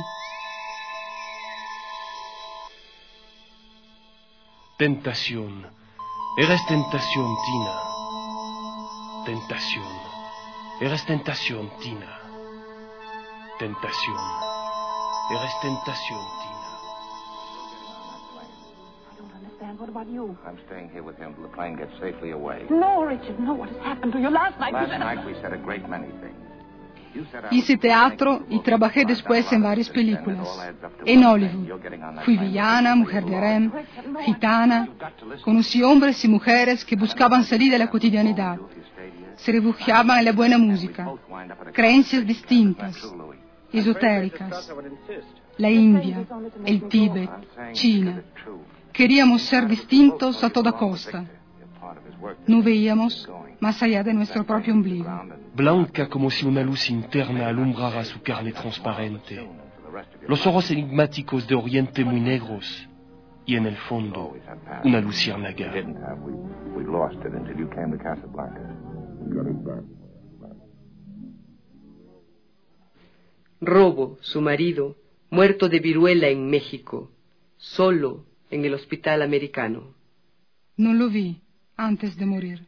Tentación. Eres tentación, Tina. Tentación. Eres tentación, Tina. Tentación. Eres tentación, Tina. What about you? I'm staying here with him till the plane gets safely away. No, Richard, no. What has happened to you? Last night Last you said... night we said a great many things. Hice teatro y trabajé después en varias películas. En Hollywood. Fui villana, mujer de harem, gitana. Conocí hombres y mujeres que buscaban salir de la cotidianidad. Se refugiaban en la buena música. Creencias distintas, esotéricas. La India, el Tíbet, China. Queríamos ser distintos a toda costa. No veíamos más allá de nuestro propio ombligo. Blanca como si una luz interna alumbrara su carne transparente. Los ojos enigmáticos de Oriente muy negros. Y en el fondo, una luciérnaga. Robo, su marido, muerto de viruela en México, solo en el hospital americano. No lo vi antes de morir.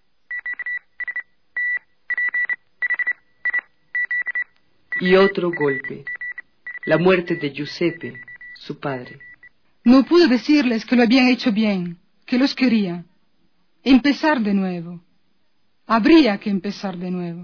Y otro golpe, la muerte de Giuseppe, su padre. No pude decirles que lo habían hecho bien, que los quería. Empezar de nuevo. Habría que empezar de nuevo.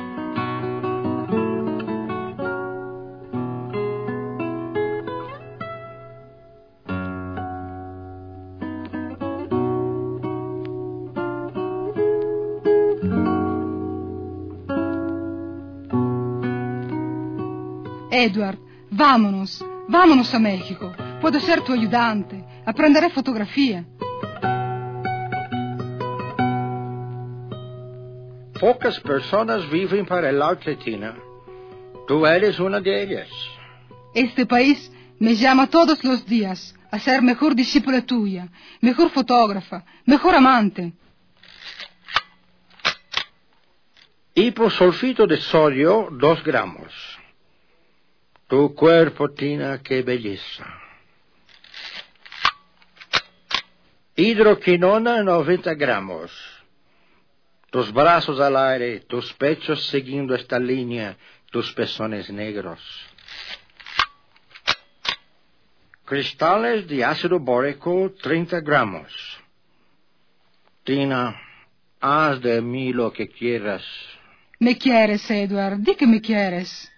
Edward, vámonos, vámonos a México. Puedo ser tu ayudante. Aprenderé fotografía. Pocas personas viven para el arte, Tina. Tú eres una de ellas. Este país me llama todos los días a ser mejor discípula tuya, mejor fotógrafa, mejor amante. Hiposulfito de sodio, dos gramos. Tu cuerpo, Tina, qué belleza. Hidroquinona, noventa gramos. Tus brazos al aire, tus pechos siguiendo esta línea, tus pezones negros. Cristales de ácido bórico, treinta gramos. Tina, haz de mí lo que quieras. Me quieres, Edward, di que me quieres.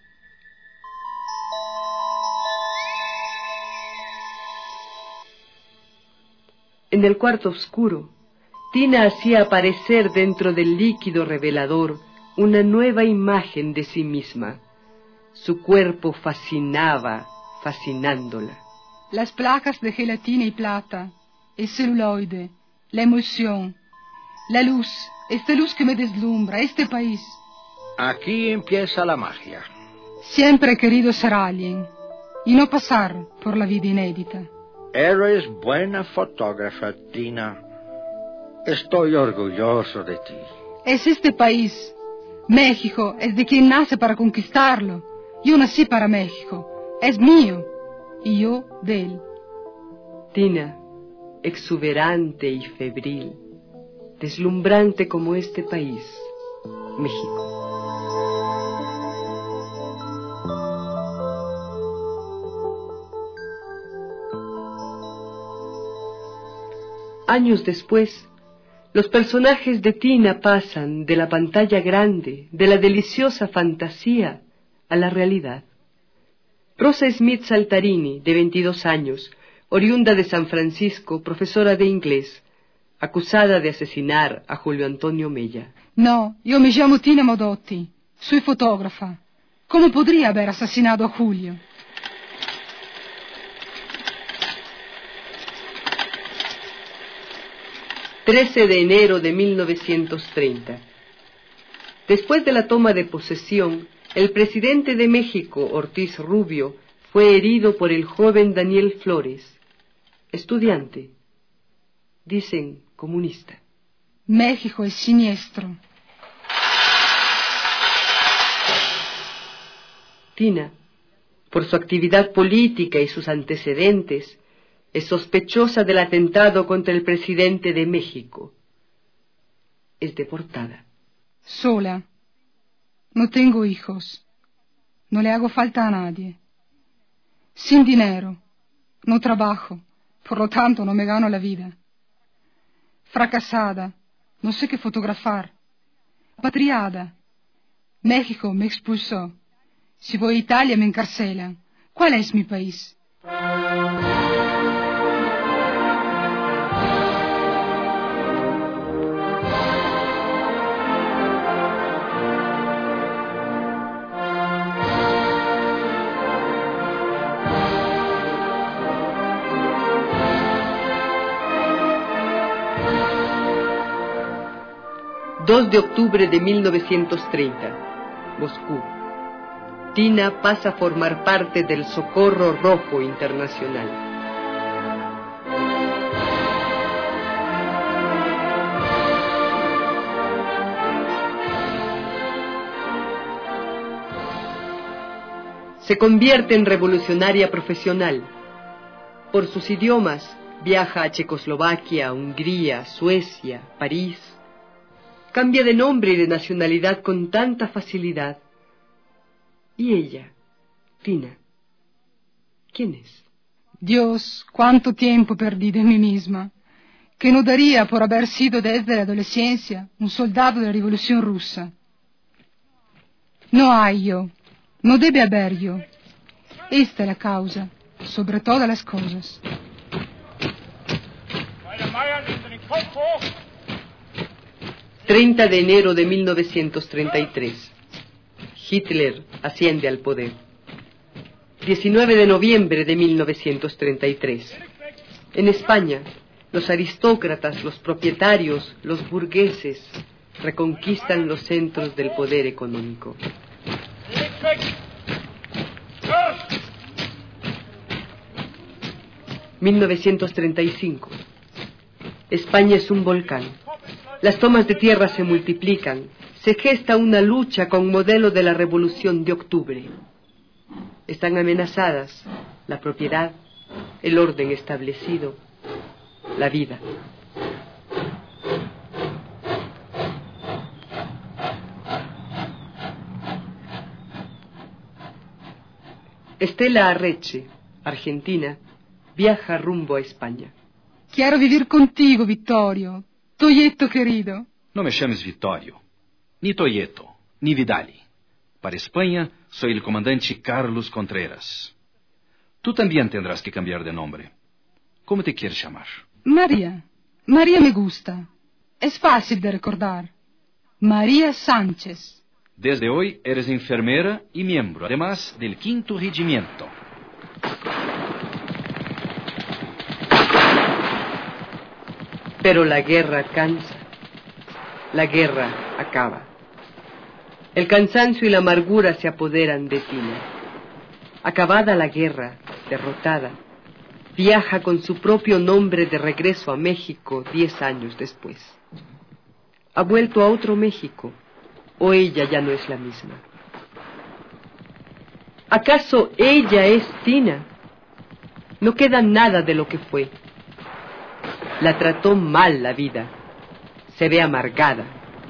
En el cuarto oscuro, Tina hacía aparecer dentro del líquido revelador una nueva imagen de sí misma. Su cuerpo fascinaba, fascinándola. Las placas de gelatina y plata, el celuloide, la emoción, la luz, esta luz que me deslumbra, este país. Aquí empieza la magia. Siempre he querido ser alguien y no pasar por la vida inédita. Eres buena fotógrafa, Tina. Estoy orgulloso de ti. Es este país. México es de quien nace para conquistarlo. Yo nací para México. Es mío. Y yo de él. Tina, exuberante y febril, deslumbrante como este país, México. Años después, los personajes de Tina pasan de la pantalla grande, de la deliciosa fantasía, a la realidad. Rosa Smith Saltarini, de veintidós años, oriunda de San Francisco, profesora de inglés, acusada de asesinar a Julio Antonio Mella. No, yo me llamo Tina Modotti, soy fotógrafa. ¿Cómo podría haber asesinado a Julio? trece de enero de mil novecientos treinta. Después de la toma de posesión, el presidente de México, Ortiz Rubio, fue herido por el joven Daniel Flores, estudiante, dicen comunista. México es siniestro. Tina, por su actividad política y sus antecedentes, es sospechosa del atentado contra el presidente de México. Es deportada. Sola. No tengo hijos. No le hago falta a nadie. Sin dinero. No trabajo. Por lo tanto, no me gano la vida. Fracasada. No sé qué fotografar. Patriada. México me expulsó. Si voy a Italia me encarcelan. ¿Cuál es mi país? dos de octubre de mil novecientos treinta, Moscú. Tina pasa a formar parte del Socorro Rojo Internacional. Se convierte en revolucionaria profesional. Por sus idiomas, viaja a Checoslovaquia, Hungría, Suecia, París. Cambia de nombre y de nacionalidad con tanta facilidad. ¿Y ella, Tina? ¿Quién es? Dios, cuánto tiempo perdí de mí misma, que no daría por haber sido desde la adolescencia un soldado de la Revolución Rusa. No hay yo, no debe haber yo. Esta es la causa, sobre todas las cosas. treinta de enero de mil novecientos treinta y tres. Hitler asciende al poder. diecinueve de noviembre de mil novecientos treinta y tres. En España, los aristócratas, los propietarios, los burgueses reconquistan los centros del poder económico. mil novecientos treinta y cinco. España es un volcán. Las tomas de tierra se multiplican, se gesta una lucha con modelo de la Revolución de Octubre. Están amenazadas la propiedad, el orden establecido, la vida. Estela Arreche, argentina, viaja rumbo a España. Quiero vivir contigo, Vittorio, Toyeto querido. No me llames Vittorio, ni Toyeto, ni Vidali. Para España soy el comandante Carlos Contreras. Tú también tendrás que cambiar de nombre. ¿Cómo te quieres llamar? María. María me gusta. Es fácil de recordar. María Sánchez. Desde hoy eres enfermera y miembro, además, del quinto regimiento. Pero la guerra cansa. La guerra acaba. El cansancio y la amargura se apoderan de Tina. Acabada la guerra, derrotada, viaja con su propio nombre de regreso a México diez años después. Ha vuelto a otro México, o ella ya no es la misma. ¿Acaso ella es Tina? No queda nada de lo que fue. La trató mal la vida. Se ve amargada.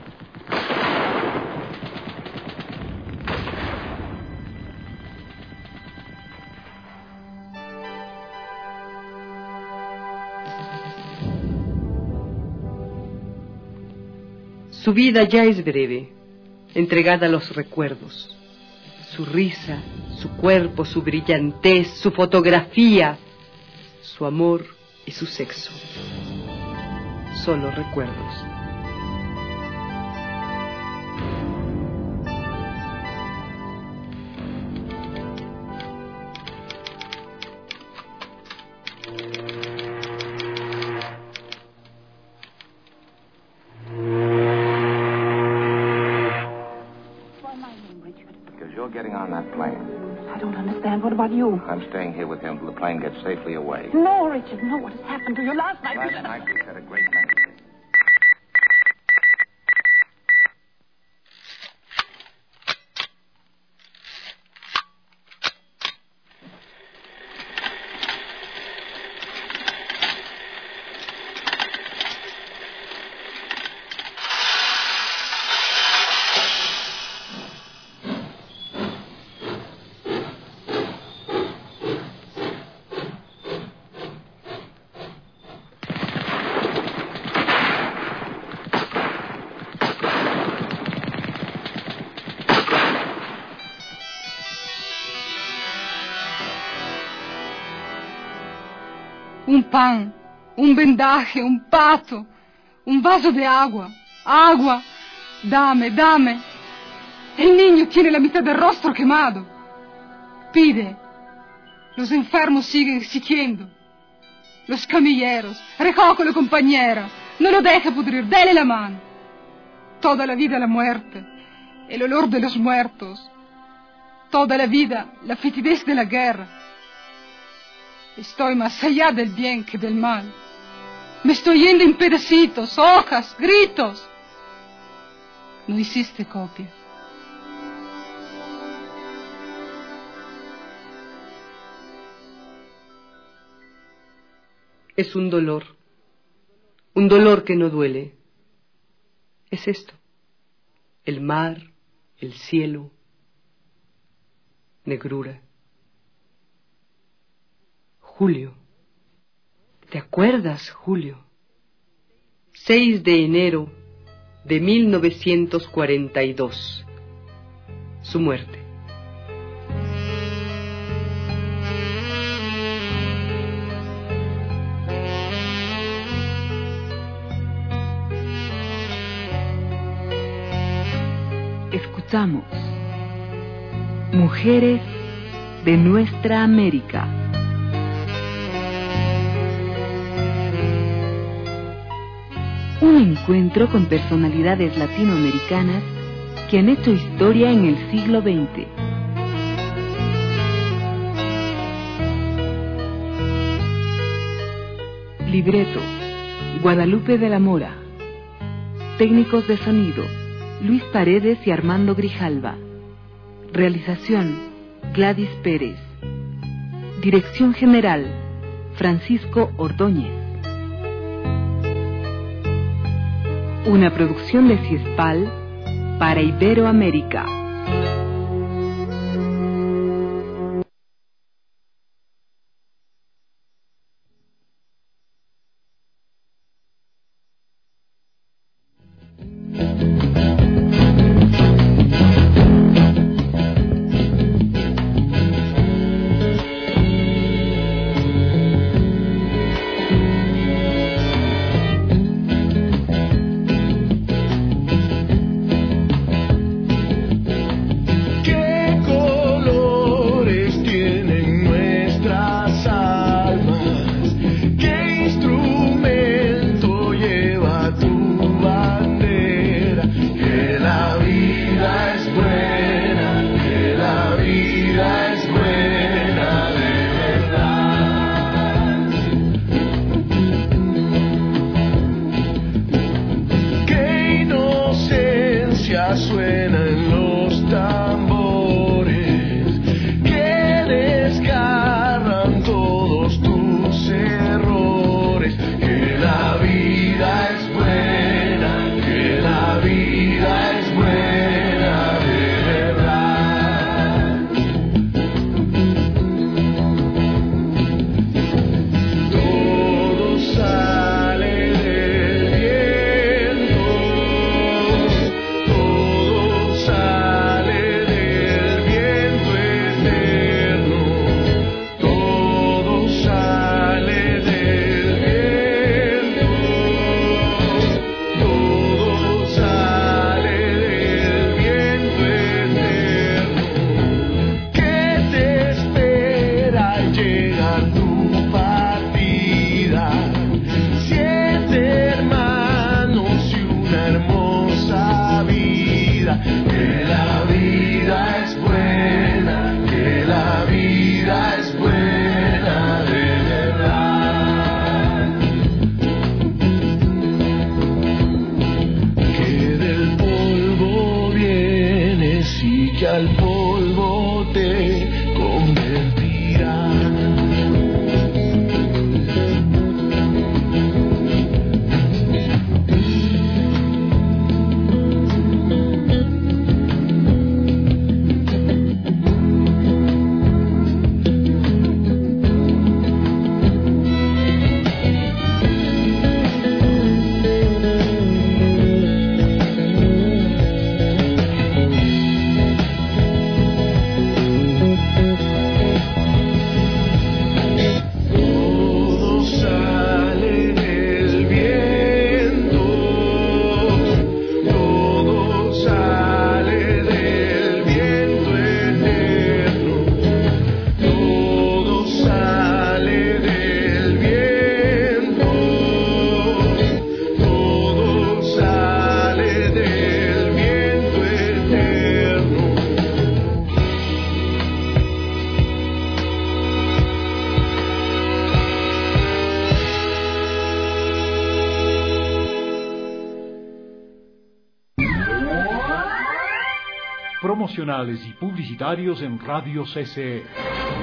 Su vida ya es breve, entregada a los recuerdos. Su risa, su cuerpo, su brillantez, su fotografía, su amor y su sexo. Solo recuerdos. Getting on that plane. I don't understand. What about you? I'm staying here with him till the plane gets safely away. No, Richard, no. What has happened to you last night? Last night we said a great many things. Un pan, un vendaje, un pato, un vaso de agua. Agua. Dame, dame. El niño tiene la mitad del rostro quemado. Pide. Los enfermos siguen exigiendo. Los camilleros, recógelo, compañera. No lo deje pudrir, dele la mano. Toda la vida la muerte, el olor de los muertos. Toda la vida la fetidez de la guerra. Estoy más allá del bien que del mal. Me estoy yendo en pedacitos, hojas, gritos. No hiciste copia. Es un dolor. Un dolor que no duele. Es esto. El mar, el cielo, negrura. Julio. ¿Te acuerdas, Julio? seis de enero de mil novecientos cuarenta y dos. Su muerte. Escuchamos Mujeres de Nuestra América. Un encuentro con personalidades latinoamericanas que han hecho historia en el siglo veinte. Libreto: Guadalupe de la Mora. Técnicos de sonido: Luis Paredes y Armando Grijalva. Realización, Gladys Pérez. Dirección General, Francisco Ordóñez. Una producción de CIESPAL para Iberoamérica. Promocionales y publicitarios en Radio C C E.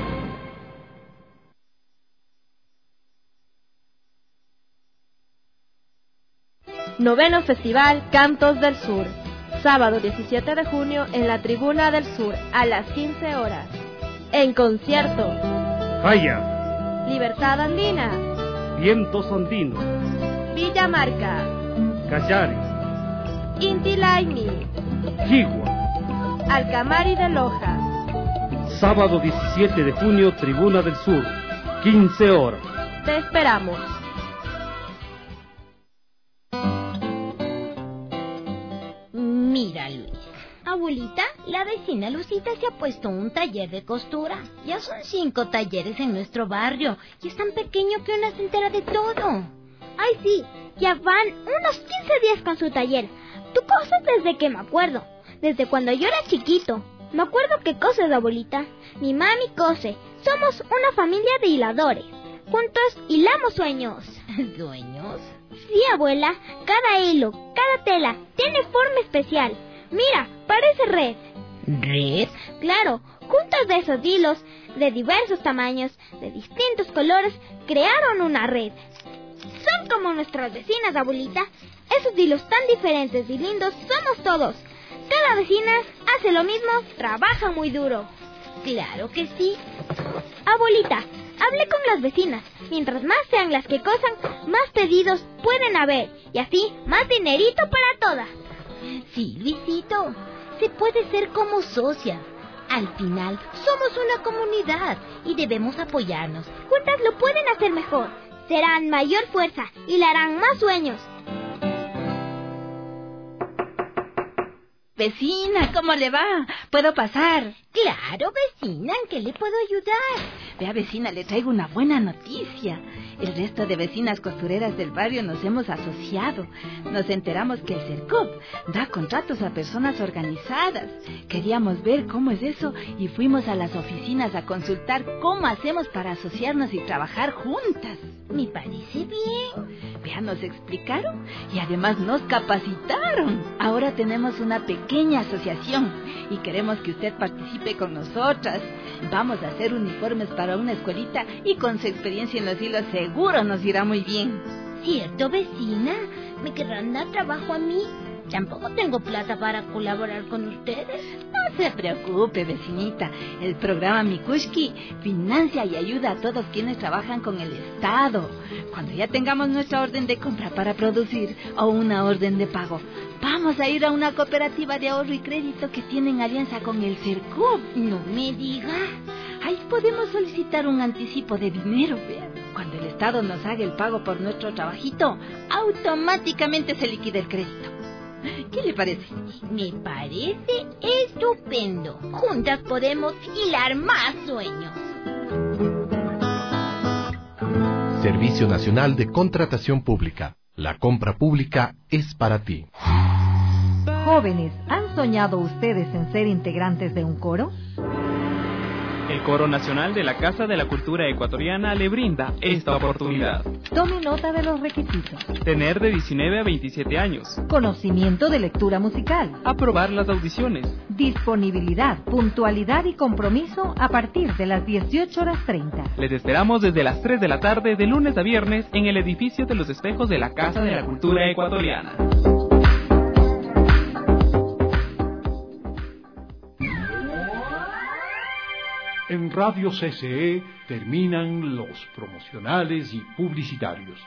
Noveno Festival Cantos del Sur. Sábado diecisiete de junio en la Tribuna del Sur a las quince horas. En concierto. Falla. Libertad Andina. Vientos Andinos. Villa Marca. Callari. Inti Laini. Quigua. Alcamari de Loja. Sábado diecisiete de junio, Tribuna del Sur, quince horas. Te esperamos. Mira, Luis. Abuelita, la vecina Lucita se ha puesto un taller de costura. Ya son cinco talleres en nuestro barrio y es tan pequeño que una se entera de todo. Ay, sí, ya van unos quince días con su taller. Tú coses desde que me acuerdo. Desde cuando yo era chiquito. Me acuerdo que coses, abuelita. Mi mami cose. Somos una familia de hiladores. Juntos hilamos sueños. ¿Sueños? Sí, abuela. Cada hilo, cada tela, tiene forma especial. Mira, parece red. ¿Red? Claro, juntas de esos hilos, de diversos tamaños, de distintos colores, crearon una red. Son como nuestras vecinas, abuelita. Esos hilos tan diferentes y lindos somos todos. Cada vecina hace lo mismo, trabaja muy duro. Claro que sí. Abuelita, hablé con las vecinas. Mientras más sean las que cosan, más pedidos pueden haber. Y así, más dinerito para todas. Sí, Luisito. Se puede ser como socia. Al final, somos una comunidad y debemos apoyarnos. Juntas lo pueden hacer mejor. Serán mayor fuerza y le harán más sueños. Vecina, ¿cómo le va? ¿Puedo pasar? Claro, vecina, ¿en qué le puedo ayudar? Vea, vecina, le traigo una buena noticia. El resto de vecinas costureras del barrio nos hemos asociado. Nos enteramos que el CERCOP da contratos a personas organizadas. Queríamos ver cómo es eso y fuimos a las oficinas a consultar cómo hacemos para asociarnos y trabajar juntas. Me parece bien. Vea, nos explicaron y además nos capacitaron. Ahora tenemos una pequeña asociación y queremos que usted participe con nosotras. Vamos a hacer uniformes para una escuelita y con su experiencia en los hilos seguro nos irá muy bien. ¿Cierto, vecina? ¿Me querrán dar trabajo a mí? Tampoco tengo plata para colaborar con ustedes. No se preocupe, vecinita. El programa Mikushki financia y ayuda a todos quienes trabajan con el Estado. Cuando ya tengamos nuestra orden de compra para producir o una orden de pago, vamos a ir a una cooperativa de ahorro y crédito que tienen alianza con el CERCOP. No me diga. Ahí podemos solicitar un anticipo de dinero, vean. Cuando el Estado nos haga el pago por nuestro trabajito, automáticamente se liquida el crédito. ¿Qué le parece? Me parece estupendo. Juntas podemos hilar más sueños. Servicio Nacional de Contratación Pública. La compra pública es para ti. Jóvenes, ¿han soñado ustedes en ser integrantes de un coro? El Coro Nacional de la Casa de la Cultura Ecuatoriana le brinda esta oportunidad. Tome nota de los requisitos. Tener de diecinueve a veintisiete años. Conocimiento de lectura musical. Aprobar las audiciones. Disponibilidad, puntualidad y compromiso a partir de las dieciocho horas treinta. Les esperamos desde las tres de la tarde de lunes a viernes en el edificio de los espejos de la Casa de la Cultura Ecuatoriana. En Radio C C E terminan los promocionales y publicitarios.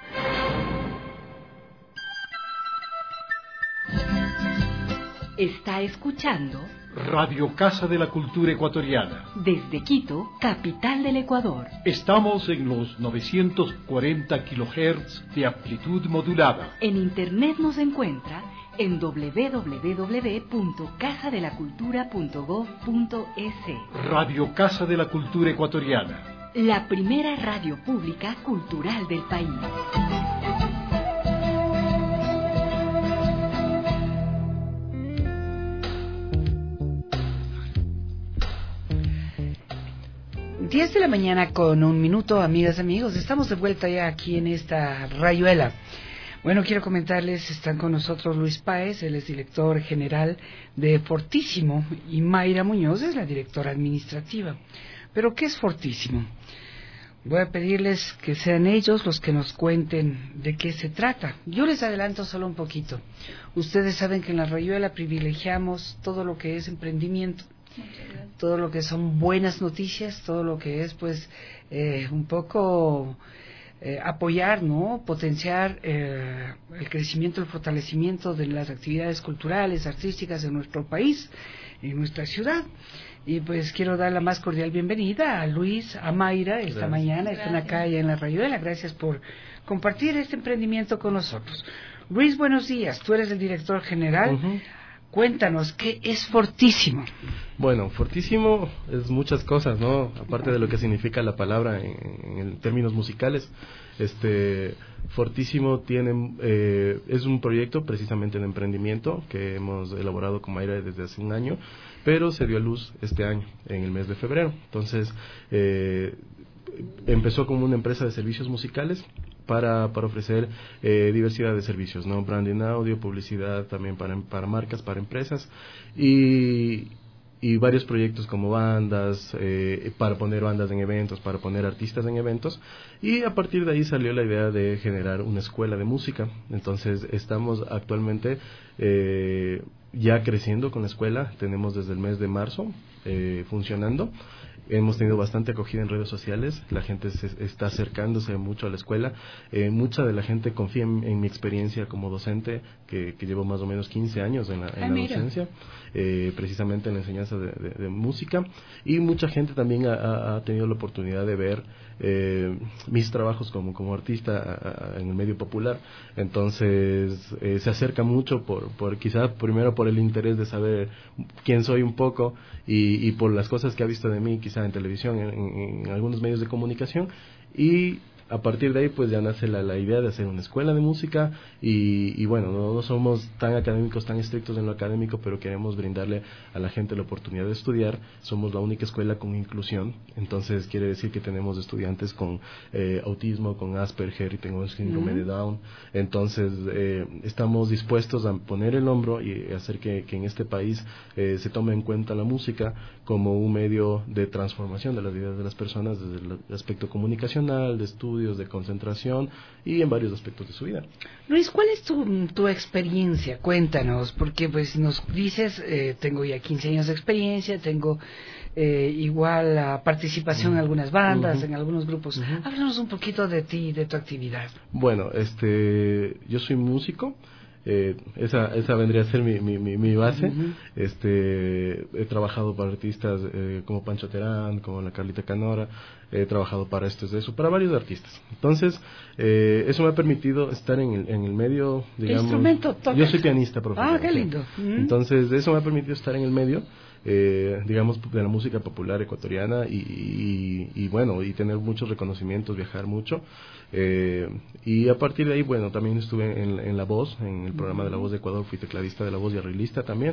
Está escuchando Radio Casa de la Cultura Ecuatoriana. Desde Quito, capital del Ecuador. Estamos en los novecientos cuarenta kilohertz de amplitud modulada. En internet nos encuentra en doble u doble u doble u punto casa de la cultura punto gob punto es. Radio Casa de la Cultura Ecuatoriana. La primera radio pública cultural del país. Diez de la mañana con un minuto, amigas, amigos. Estamos de vuelta ya aquí en esta rayuela. Bueno, quiero comentarles, están con nosotros Luis Páez, él es director general de Fortísimo, y Mayra Muñoz es la directora administrativa. Pero, ¿qué es Fortísimo? Voy a pedirles que sean ellos los que nos cuenten de qué se trata. Yo les adelanto solo un poquito. Ustedes saben que en la rayuela privilegiamos todo lo que es emprendimiento, todo lo que son buenas noticias, todo lo que es, pues, eh, un poco... Eh, apoyar, ¿no? Potenciar eh, el crecimiento, el fortalecimiento de las actividades culturales, artísticas de nuestro país, en nuestra ciudad. Y pues quiero dar la más cordial bienvenida a Luis, a Mayra, esta Gracias. mañana, Gracias. Están acá ya en la rayuela. Gracias por compartir este emprendimiento con nosotros. Luis, buenos días, tú eres el director general. Uh-huh. Cuéntanos, ¿qué es Fortísimo? Bueno, Fortísimo es muchas cosas, ¿no? Aparte de lo que significa la palabra en, en términos musicales, este Fortísimo tiene eh, es un proyecto precisamente de emprendimiento que hemos elaborado con Mayra desde hace un año, pero se dio a luz este año, en el mes de febrero. Entonces, eh, empezó como una empresa de servicios musicales para, para ofrecer eh, diversidad de servicios, ¿no? Branding audio, publicidad también para, para marcas, para empresas y, y varios proyectos como bandas, eh, para poner bandas en eventos, para poner artistas en eventos, y a partir de ahí salió la idea de generar una escuela de música. Entonces estamos actualmente eh, ya creciendo con la escuela, tenemos desde el mes de marzo eh, funcionando. Hemos tenido bastante acogida en redes sociales, la gente se está acercándose mucho a la escuela, eh, mucha de la gente confía en, en mi experiencia como docente, que, que llevo más o menos quince años en la, en ah, la mira. docencia, eh, precisamente en la enseñanza de, de, de música, y mucha gente también ha, ha tenido la oportunidad de ver eh, mis trabajos como, como artista a, a, en el medio popular. Entonces eh, se acerca mucho por, por quizás primero por el interés de saber quién soy un poco y, y por las cosas que ha visto de mí quizás en televisión, en, en, en algunos medios de comunicación, y a partir de ahí pues ya nace la, la idea de hacer una escuela de música y, y bueno, no, no somos tan académicos, tan estrictos en lo académico, pero queremos brindarle a la gente la oportunidad de estudiar. Somos la única escuela con inclusión, entonces quiere decir que tenemos estudiantes con eh, autismo, con Asperger y tengo síndrome uh-huh. de Down. Entonces eh, estamos dispuestos a poner el hombro y hacer que, que en este país eh, se tome en cuenta la música como un medio de transformación de las vidas de las personas desde el aspecto comunicacional, de estudio, de concentración y en varios aspectos de su vida. Luis, ¿cuál es tu, tu experiencia? Cuéntanos, porque pues nos dices, eh, tengo ya quince años de experiencia, tengo eh, igual la participación uh-huh. en algunas bandas, uh-huh. en algunos grupos. Uh-huh. Háblanos un poquito de ti, de tu actividad. Bueno, este, yo soy músico. Eh, esa esa vendría a ser mi, mi, mi, mi base. Uh-huh. Este, he trabajado para artistas eh, como Pancho Terán, como la Carlita Canora, he trabajado para estos de eso, para varios artistas. Entonces, eh, eso me ha permitido estar en el, en el medio, digamos. ¿Qué instrumento tocas? Yo soy pianista profesional. Ah, qué lindo. Uh-huh. Entonces, eso me ha permitido estar en el medio, eh, digamos, de la música popular ecuatoriana y, y, y bueno, y tener muchos reconocimientos, viajar mucho. Eh, y a partir de ahí, bueno, también estuve en, en La Voz, en el programa de La Voz de Ecuador, fui tecladista de La Voz y arreglista también.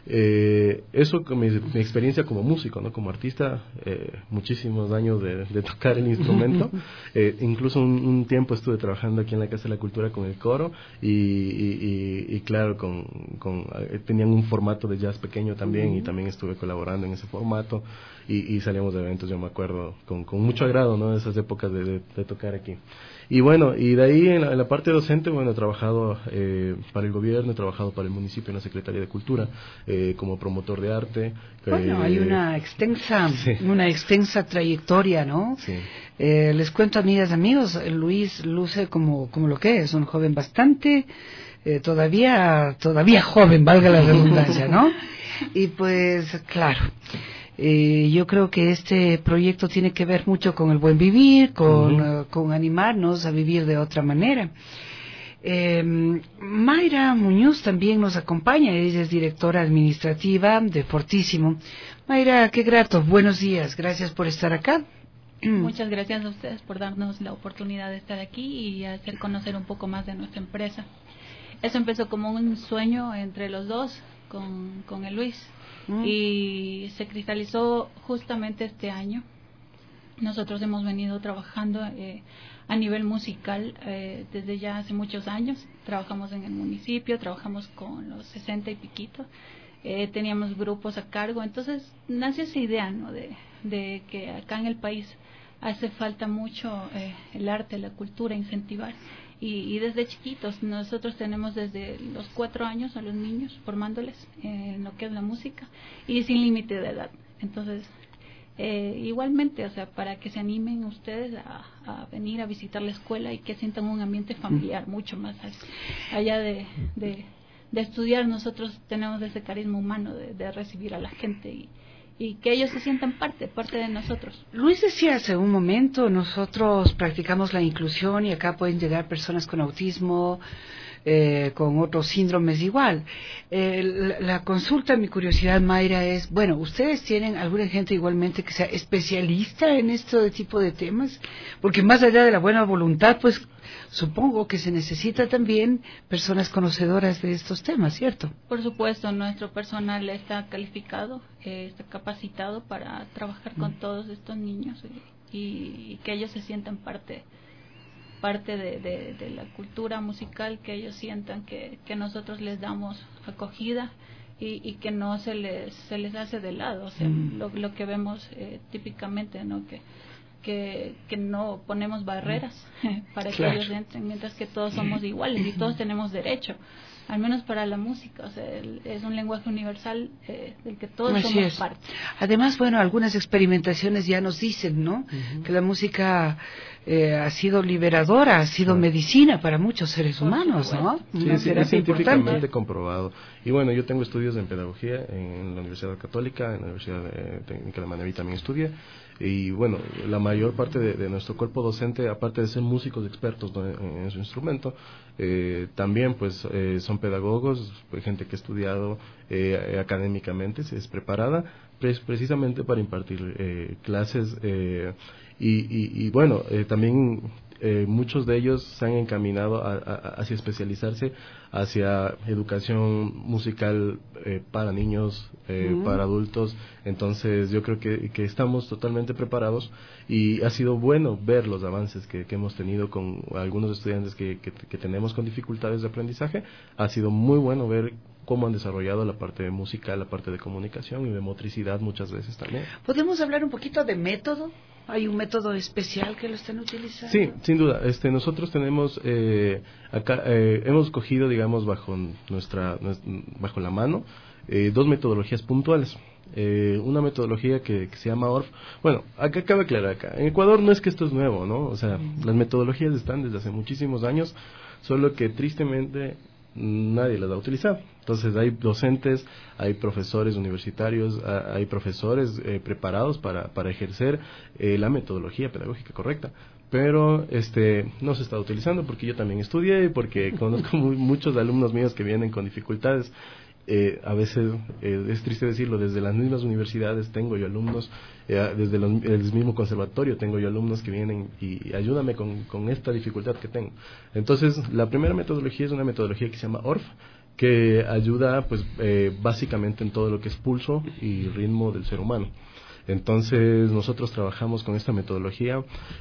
Eh, eso con mi, mi experiencia como músico, ¿no? Como artista, eh, muchísimos años de, de tocar el instrumento. Eh, incluso un, un tiempo estuve trabajando aquí en la Casa de la Cultura con el coro y, y, y, y claro, con, con, eh, tenían un formato de jazz pequeño también y también estuve colaborando en ese formato y, y salíamos de eventos, yo me acuerdo, con, con mucho agrado, ¿no? Esas épocas de, de, de tocar aquí. Y bueno, y de ahí en la, en la parte docente, bueno, he trabajado eh, para el gobierno, he trabajado para el municipio en la Secretaría de Cultura, eh, como promotor de arte. Bueno, eh, hay una extensa, sí. una extensa trayectoria, ¿no? Sí. Eh, les cuento, amigas, amigos, Luis luce como, como lo que es, un joven bastante, eh, todavía, todavía joven, valga la redundancia, ¿no? Y pues, claro. Eh, yo creo que este proyecto tiene que ver mucho con el buen vivir, con, uh-huh. uh, con animarnos a vivir de otra manera. Eh, Mayra Muñoz también nos acompaña, ella es directora administrativa de Fortísimo. Mayra, qué grato, buenos días, gracias por estar acá. Muchas gracias a ustedes por darnos la oportunidad de estar aquí y hacer conocer un poco más de nuestra empresa. Eso empezó como un sueño entre los dos, con, con el Luis. Mm. Y se cristalizó justamente este año. Nosotros hemos venido trabajando eh, a nivel musical eh, desde ya hace muchos años. Trabajamos en el municipio, trabajamos con los sesenta y piquito, eh, teníamos grupos a cargo. Entonces nació esa idea, ¿no? de, de que acá en el país hace falta mucho eh, el arte, la cultura, incentivar. Y, y desde chiquitos, nosotros tenemos desde los cuatro años a los niños formándoles en lo que es la música y sin límite de edad. Entonces, eh, igualmente, o sea, para que se animen ustedes a, a venir a visitar la escuela y que sientan un ambiente familiar mucho más allá de, de, de estudiar. Nosotros tenemos ese carisma humano de, de recibir a la gente y y que ellos se sientan parte, parte de nosotros. Luis decía hace un momento, nosotros practicamos la inclusión y acá pueden llegar personas con autismo, eh, con otros síndromes igual. Eh, la, la consulta, mi curiosidad, Mayra, es, bueno, ¿ustedes tienen alguna gente igualmente que sea especialista en este tipo de temas? Porque más allá de la buena voluntad, pues supongo que se necesita también personas conocedoras de estos temas, ¿cierto? Por supuesto, nuestro personal está calificado, eh, está capacitado para trabajar con todos estos niños y, y que ellos se sientan parte parte de, de, de la cultura musical, que ellos sientan que, que nosotros les damos acogida y, y que no se les se les hace de lado, o sea, mm. lo, lo que vemos eh, típicamente, ¿no? Que, que que no ponemos barreras para claro. que ellos entren, mientras que todos somos iguales y todos tenemos derecho, al menos para la música, o sea, el, es un lenguaje universal eh, del que todos Así somos es. parte. Además, bueno, algunas experimentaciones ya nos dicen, ¿no? Uh-huh. Que la música eh, ha sido liberadora, ha sido sí. medicina para muchos seres humanos, ¿no? Sí, sí, sí, es científicamente comprobado. Y bueno, yo tengo estudios en pedagogía en la Universidad Católica, en la Universidad de Técnica de Manaví también estudié. Y bueno, la mayor parte de, de nuestro cuerpo docente, aparte de ser músicos expertos, ¿no? en, en su instrumento, eh, también pues eh, son pedagogos, gente que ha estudiado eh, académicamente, se es preparada pre- precisamente para impartir eh, clases eh, y, y, y bueno, eh, también eh, muchos de ellos se han encaminado a, a, hacia especializarse hacia educación musical eh, para niños, eh, uh-huh. para adultos. Entonces yo creo que, que estamos totalmente preparados y ha sido bueno ver los avances que, que hemos tenido con algunos estudiantes que, que, que tenemos con dificultades de aprendizaje. Ha sido muy bueno ver cómo han desarrollado la parte musical, la parte de comunicación y de motricidad muchas veces también. ¿Podemos hablar un poquito de método? ¿Hay un método especial que lo están utilizando? Sí, sin duda. Este, nosotros tenemos eh, acá eh, hemos cogido, digamos, bajo nuestra, nuestra bajo la mano eh, dos metodologías puntuales. Eh, una metodología que, que se llama O R F. Bueno, acá cabe aclarar acá. En Ecuador no es que esto es nuevo, ¿no? O sea, mm. las metodologías están desde hace muchísimos años, solo que tristemente nadie las ha utilizado. Entonces hay docentes, hay profesores universitarios, hay profesores eh, preparados para, para ejercer eh, la metodología pedagógica correcta, pero este no se está utilizando porque yo también estudié y porque conozco muy, muchos alumnos míos que vienen con dificultades. Eh, a veces eh, es triste decirlo, desde las mismas universidades tengo yo alumnos, eh, desde los, el mismo conservatorio tengo yo alumnos que vienen y, y ayúdame con, con esta dificultad que tengo. Entonces la primera metodología es una metodología que se llama O R F, que ayuda pues eh, básicamente en todo lo que es pulso y ritmo del ser humano. Entonces nosotros trabajamos con esta metodología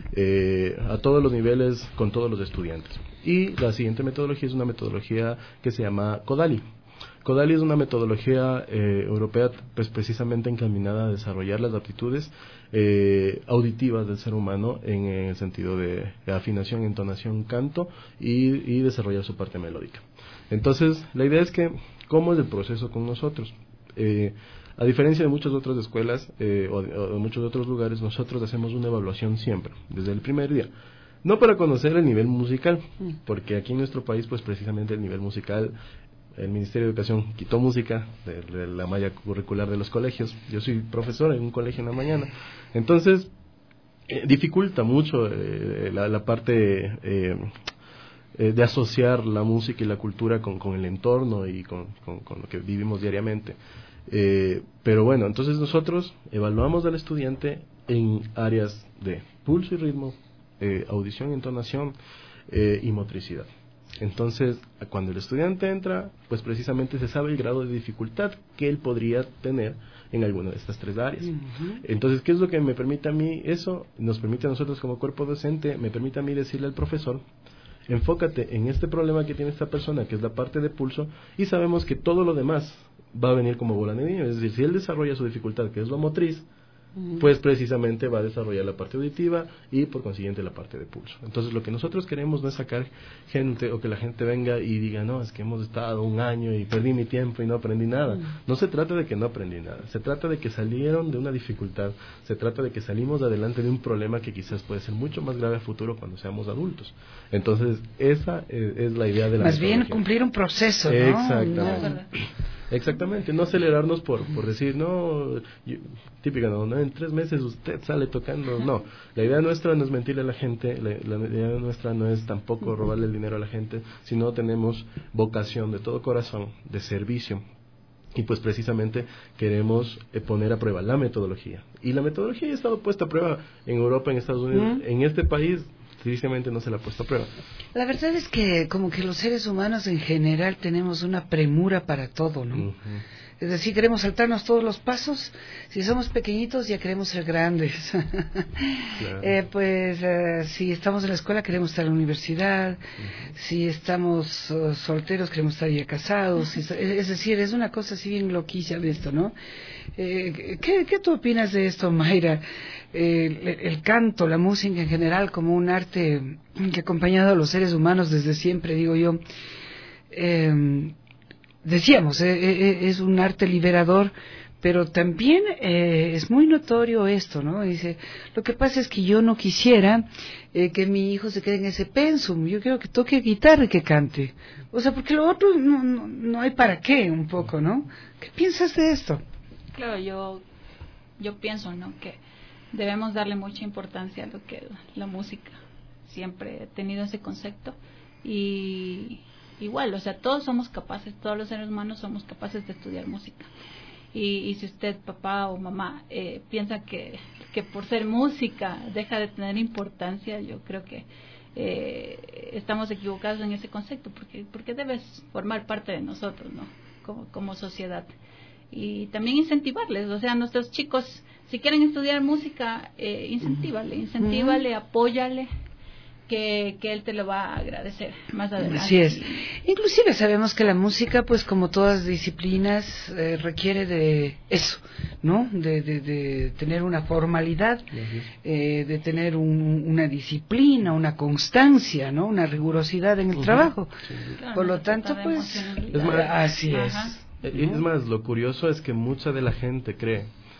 eh, a todos los niveles con todos los estudiantes. Y la siguiente metodología es una metodología que se llama Kodali. Kodali es una metodología eh, europea pues precisamente encaminada a desarrollar las aptitudes eh, auditivas del ser humano en, en el sentido de, de afinación, entonación, canto y, y desarrollar su parte melódica. Entonces, la idea es que, ¿cómo es el proceso con nosotros? Eh, a diferencia de muchas otras escuelas eh, o, de, o de muchos otros lugares, nosotros hacemos una evaluación siempre, desde el primer día. No para conocer el nivel musical, porque aquí en nuestro país, pues precisamente el nivel musical, el Ministerio de Educación quitó música de, de la malla curricular de los colegios. Yo soy profesor en un colegio en la mañana. Entonces, eh, dificulta mucho eh, la, la parte eh, eh, de asociar la música y la cultura con, con el entorno y con, con, con lo que vivimos diariamente. Eh, pero bueno, entonces nosotros evaluamos al estudiante en áreas de pulso y ritmo, eh, audición, entonación eh, y motricidad. Entonces, cuando el estudiante entra, pues precisamente se sabe el grado de dificultad que él podría tener en alguna de estas tres áreas. Uh-huh. Entonces, ¿qué es lo que me permite a mí eso? Nos permite a nosotros como cuerpo docente, me permite a mí decirle al profesor, enfócate en este problema que tiene esta persona, que es la parte de pulso, y sabemos que todo lo demás va a venir como bola de nieve. Es decir, si él desarrolla su dificultad, que es lo motriz, pues precisamente va a desarrollar la parte auditiva y por consiguiente la parte de pulso. Entonces lo que nosotros queremos no es sacar gente o que la gente venga y diga, no, es que hemos estado un año y perdí mi tiempo y no aprendí nada. No se trata de que no aprendí nada, se trata de que salieron de una dificultad, se trata de que salimos adelante de un problema que quizás puede ser mucho más grave a futuro cuando seamos adultos. Entonces esa es, es la idea de la más bien cumplir un proceso, ¿no? Exactamente. No. Exactamente, no acelerarnos por por decir, no, yo, típica, no, no, en tres meses usted sale tocando, no. La idea nuestra no es mentirle a la gente, la, la idea nuestra no es tampoco robarle el dinero a la gente, sino tenemos vocación de todo corazón, de servicio. Y pues precisamente queremos eh, poner a prueba la metodología. Y la metodología ha estado puesta a prueba en Europa, en Estados Unidos, ¿Mm? En este país tristemente no se la ha puesto a prueba. La verdad es que como que los seres humanos en general tenemos una premura para todo, ¿no? Uh-huh. Es decir, queremos saltarnos todos los pasos. Si somos pequeñitos, ya queremos ser grandes. Claro. eh, pues eh, si estamos en la escuela, queremos estar en la universidad. Uh-huh. Si estamos uh, solteros, queremos estar ya casados. Uh-huh. Es decir, es una cosa así bien loquilla de esto, ¿no? Eh, ¿qué, ¿Qué tú opinas de esto, Mayra? Eh, el, el canto, la música en general, como un arte que ha acompañado a los seres humanos desde siempre, digo yo. Eh, decíamos, eh, eh, es un arte liberador, pero también eh, es muy notorio esto, ¿no? Dice, lo que pasa es que yo no quisiera eh, que mi hijo se quede en ese pensum, yo quiero que toque guitarra y que cante. O sea, porque lo otro no, no, no hay para qué, un poco, ¿no? ¿Qué piensas de esto? Claro, yo, yo pienso, ¿no?, que debemos darle mucha importancia a lo que es la música. Siempre he tenido ese concepto y... igual, o sea, todos somos capaces, todos los seres humanos somos capaces de estudiar música. Y, y si usted, papá o mamá, eh, piensa que, que por ser música deja de tener importancia, yo creo que eh, estamos equivocados en ese concepto, porque, porque debes formar parte de nosotros, ¿no?, como, como sociedad. Y también incentivarles, o sea, nuestros chicos, si quieren estudiar música, eh, incentívale, incentívale, uh-huh. apóyale. Que, que él te lo va a agradecer más adelante. Así es. Inclusive sabemos que la música, pues como todas disciplinas, eh, requiere de eso, ¿no? De, de, de tener una formalidad, eh, de tener un, una disciplina, una constancia, ¿no? Una rigurosidad en el uh-huh. trabajo. Sí. Claro, por lo tanto, pues, es más, así es. ¿no? Es más, lo curioso es que mucha de la gente cree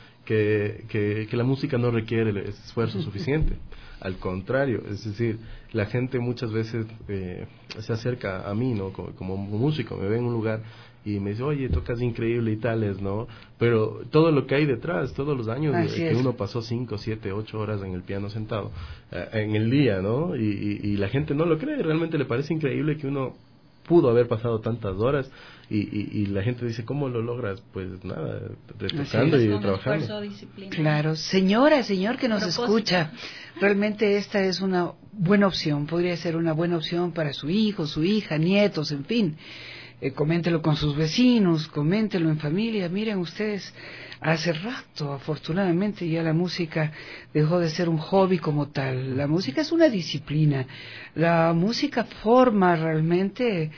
que, que, que la música no requiere el esfuerzo suficiente. Al contrario, es decir, la gente muchas veces eh, se acerca a mí, ¿no?, como, como músico, me ve en un lugar y me dice, oye, tocas increíble y tales, ¿no? Pero todo lo que hay detrás, todos los años de, que uno pasó cinco, siete, ocho horas en el piano sentado, eh, en el día, ¿no? Y, y, y la gente no lo cree, realmente le parece increíble que uno pudo haber pasado tantas horas y, y, y la gente dice, ¿cómo lo logras? Pues nada, tocando y trabajando. Claro, señora, señor que nos Propósito. escucha, realmente esta es una buena opción, podría ser una buena opción para su hijo, su hija, nietos, en fin. Eh, coméntelo con sus vecinos, coméntelo en familia. Miren ustedes, hace rato, afortunadamente, ya la música dejó de ser un hobby como tal. La música es una disciplina. La música forma realmente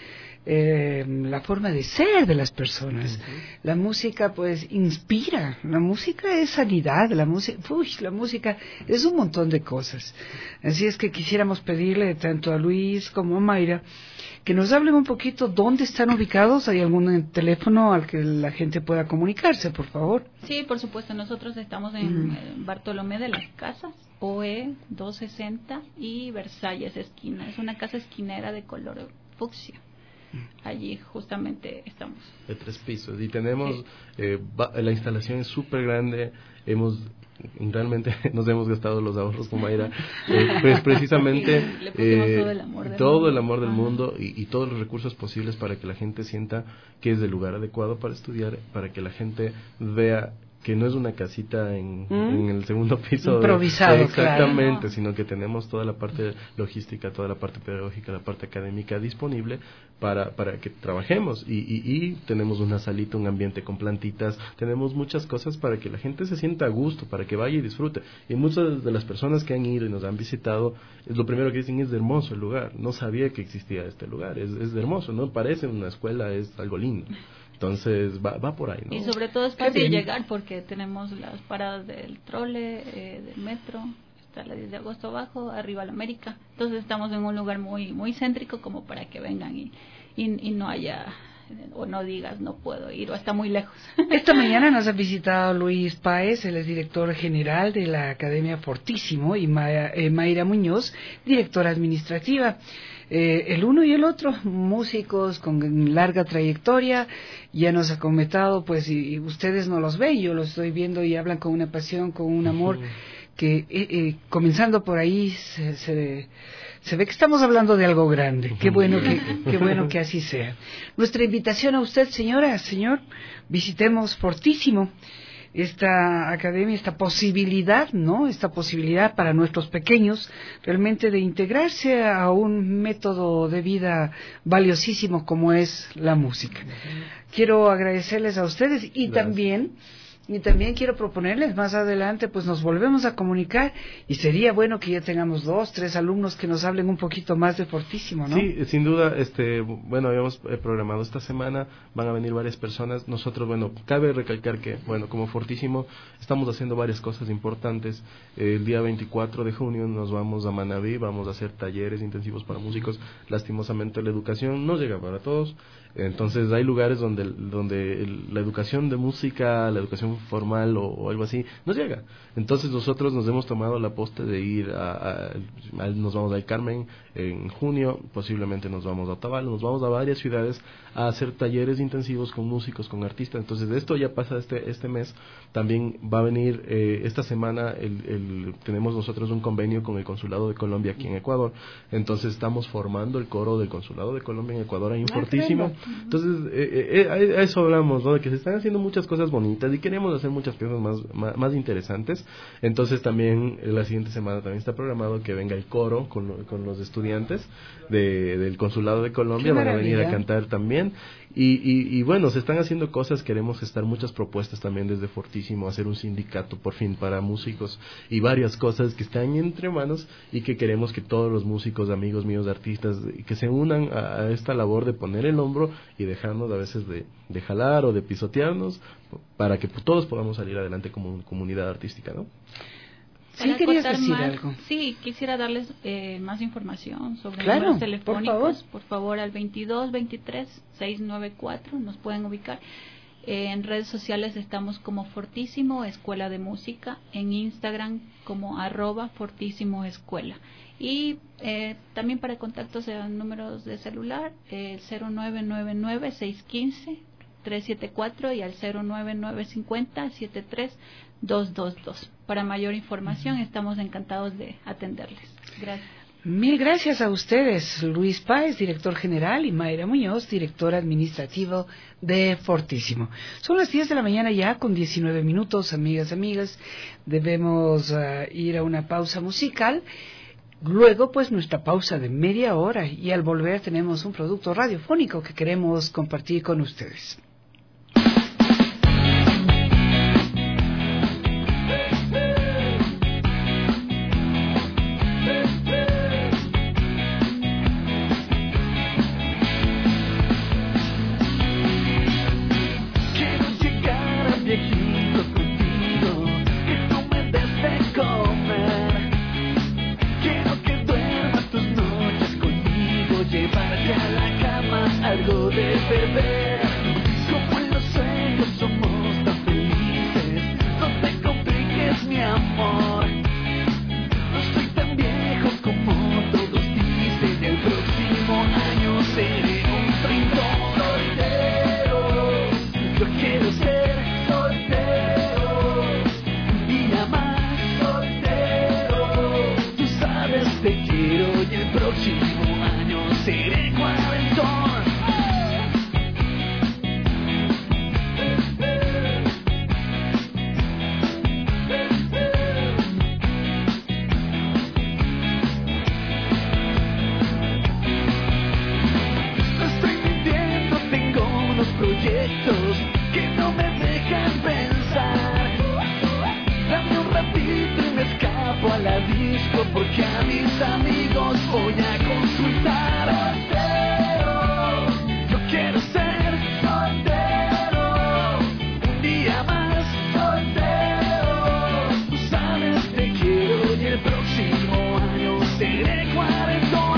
eh, la forma de ser de las personas. Uh-huh. La música, pues, inspira. La música es sanidad. La música, uy, la música es un montón de cosas. Así es que quisiéramos pedirle tanto a Luis como a Mayra que nos hablen un poquito dónde están ubicados. ¿Hay algún teléfono al que la gente pueda comunicarse, por favor? Sí, por supuesto. Nosotros estamos en mm. Bartolomé de las Casas, O E doscientos sesenta y Versalles esquina. Es una casa esquinera de color fucsia. Allí justamente estamos. De tres pisos. Y tenemos, sí. eh, va, la instalación es súper grande. Hemos realmente nos hemos gastado los ahorros con Mayra, eh, pues precisamente sí, le pusimos eh, todo el amor del todo mundo, el amor del mundo y, y todos los recursos posibles para que la gente sienta que es el lugar adecuado para estudiar, para que la gente vea que no es una casita en, ¿Mm? en el segundo piso improvisado, de, exactamente, claro. sino que tenemos toda la parte logística, toda la parte pedagógica, la parte académica disponible para para que trabajemos y, y, y tenemos una salita, un ambiente con plantitas, tenemos muchas cosas para que la gente se sienta a gusto, para que vaya y disfrute. Y muchas de las personas que han ido y nos han visitado, es lo primero que dicen, es hermoso el lugar, no sabía que existía este lugar, es, es hermoso, no parece una escuela, es algo lindo. Entonces va, va por ahí, ¿no? Y sobre todo es fácil llegar porque tenemos las paradas del trole, eh, del metro, está la diez de agosto abajo, arriba la América. Entonces estamos en un lugar muy muy céntrico como para que vengan y, y, y no haya, o no digas no puedo ir, o está muy lejos. Esta mañana nos ha visitado Luis Páez, él es director general de la Academia Fortísimo, y Mayra, eh, Mayra Muñoz, directora administrativa. Eh, el uno y el otro, músicos con larga trayectoria, ya nos ha comentado, pues, y, y ustedes no los ven, yo los estoy viendo y hablan con una pasión, con un amor, uh-huh. que eh, eh, comenzando por ahí se, se, se ve que estamos hablando de algo grande. Uh-huh. Qué bueno que, qué bueno que así sea. Nuestra invitación a usted, señora, señor, visitemos Fortísimo. esta academia, esta posibilidad, ¿no? Esta posibilidad para nuestros pequeños realmente de integrarse a un método de vida valiosísimo como es la música. Quiero agradecerles a ustedes y Gracias. también Y también quiero proponerles más adelante, pues nos volvemos a comunicar y sería bueno que ya tengamos dos, tres alumnos que nos hablen un poquito más de Fortísimo, ¿no? Sí, sin duda, este, bueno, habíamos programado esta semana, van a venir varias personas. Nosotros, bueno, cabe recalcar que, bueno, como Fortísimo estamos haciendo varias cosas importantes. El día veinticuatro de junio nos vamos a Manabí, vamos a hacer talleres intensivos para músicos. Lastimosamente la educación no llega para todos. Entonces hay lugares donde donde el, la educación de música, la educación formal o, o algo así, nos llega. Entonces nosotros nos hemos tomado la posta de ir a, a, a nos vamos al Carmen en junio, posiblemente nos vamos a Otavalo, nos vamos a varias ciudades a hacer talleres intensivos con músicos, con artistas. Entonces esto ya pasa este este mes. También va a venir eh, esta semana, el, el, tenemos nosotros un convenio con el Consulado de Colombia aquí en Ecuador. Entonces estamos formando el coro del Consulado de Colombia en Ecuador, ahí en Fortísimo. Entonces, eh, eh, a eso hablamos, ¿no? De que se están haciendo muchas cosas bonitas y queremos hacer muchas cosas más, más, más interesantes. Entonces, también eh, la siguiente semana también está programado que venga el coro con, lo, con los estudiantes de, del Consulado de Colombia. Van a venir a cantar también. Y, y, y bueno, se están haciendo cosas, queremos estar muchas propuestas también desde Fortísimo, hacer un sindicato por fin para músicos y varias cosas que están entre manos y que queremos que todos los músicos, amigos míos, artistas, que se unan a, a esta labor de poner el hombro y dejarnos a veces de, de jalar o de pisotearnos para que todos podamos salir adelante como comunidad artística, ¿no? Sí, querías decir más, algo. Sí, quisiera darles eh, más información sobre claro, números telefónicos. Por favor. por favor, al veintidós veintitrés seiscientos noventa y cuatro nos pueden ubicar. Eh, en redes sociales estamos como Fortísimo Escuela de Música, en Instagram como arroba Fortísimo Escuela. Y eh, también para contactos de números de celular, el eh, cero nueve nueve nueve seis uno cinco tres siete cuatro y al cero nueve nueve cinco cero siete tres dos dos dos. Para mayor información, estamos encantados de atenderles. Gracias. Mil gracias a ustedes, Luis Páez, director general, y Mayra Muñoz, director administrativo de Fortísimo. Son las diez de la mañana ya, con diecinueve minutos, amigas, amigas. Debemos uh, ir a una pausa musical. Luego, pues, nuestra pausa de media hora, y al volver tenemos un producto radiofónico que queremos compartir con ustedes. Algo de beber, como en los sueños somos tan felices. No te compliques, mi amor. No soy tan viejo como todos dicen. El próximo año seré un treintón soltero. Yo quiero ser soltero, un día más soltero. Tú sabes te quiero y el próximo año seré cuarentón. Que no me dejan pensar. Dame un ratito y me escapo a la disco, porque a mis amigos voy a consultar. Soltero, yo quiero ser soltero, un día más soltero. Tú sabes te quiero y el próximo año seré cuarentón.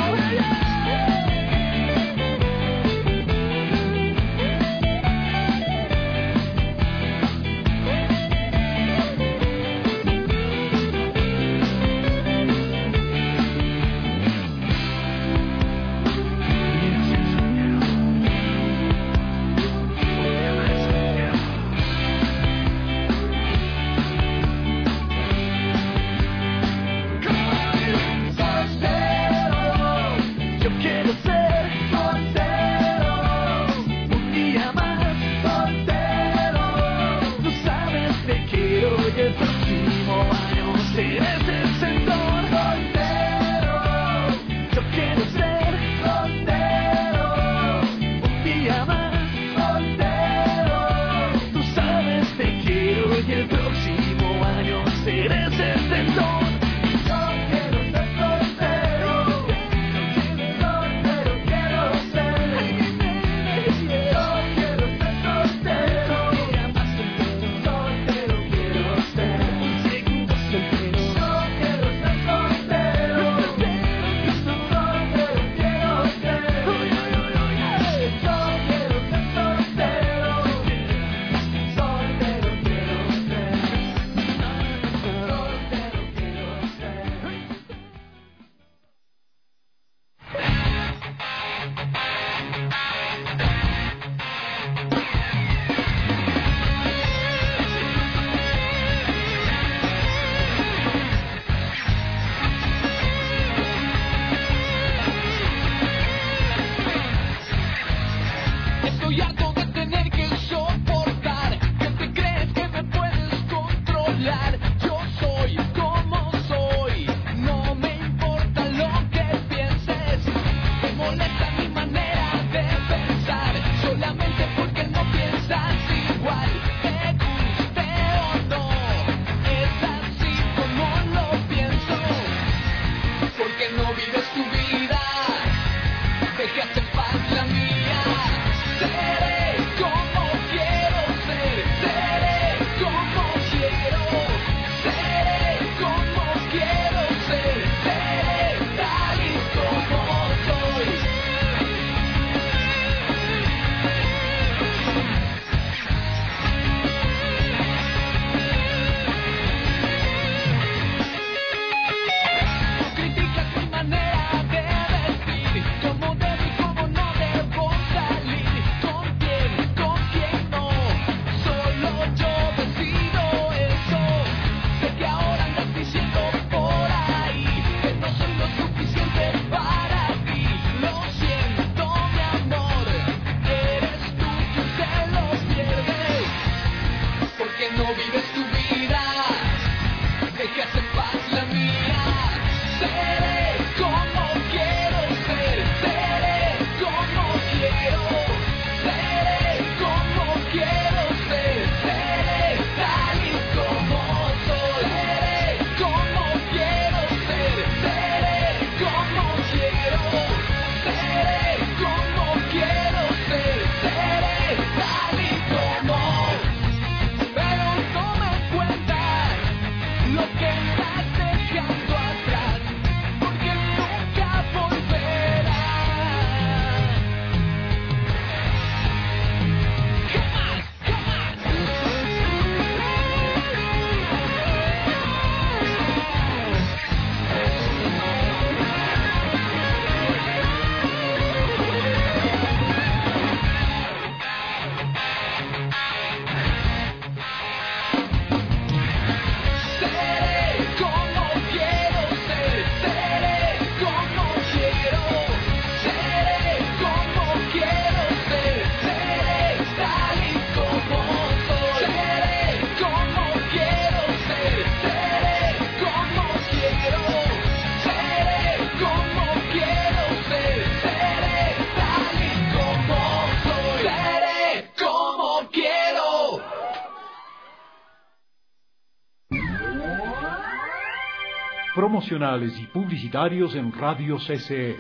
promocionales y publicitarios en Radio C C E.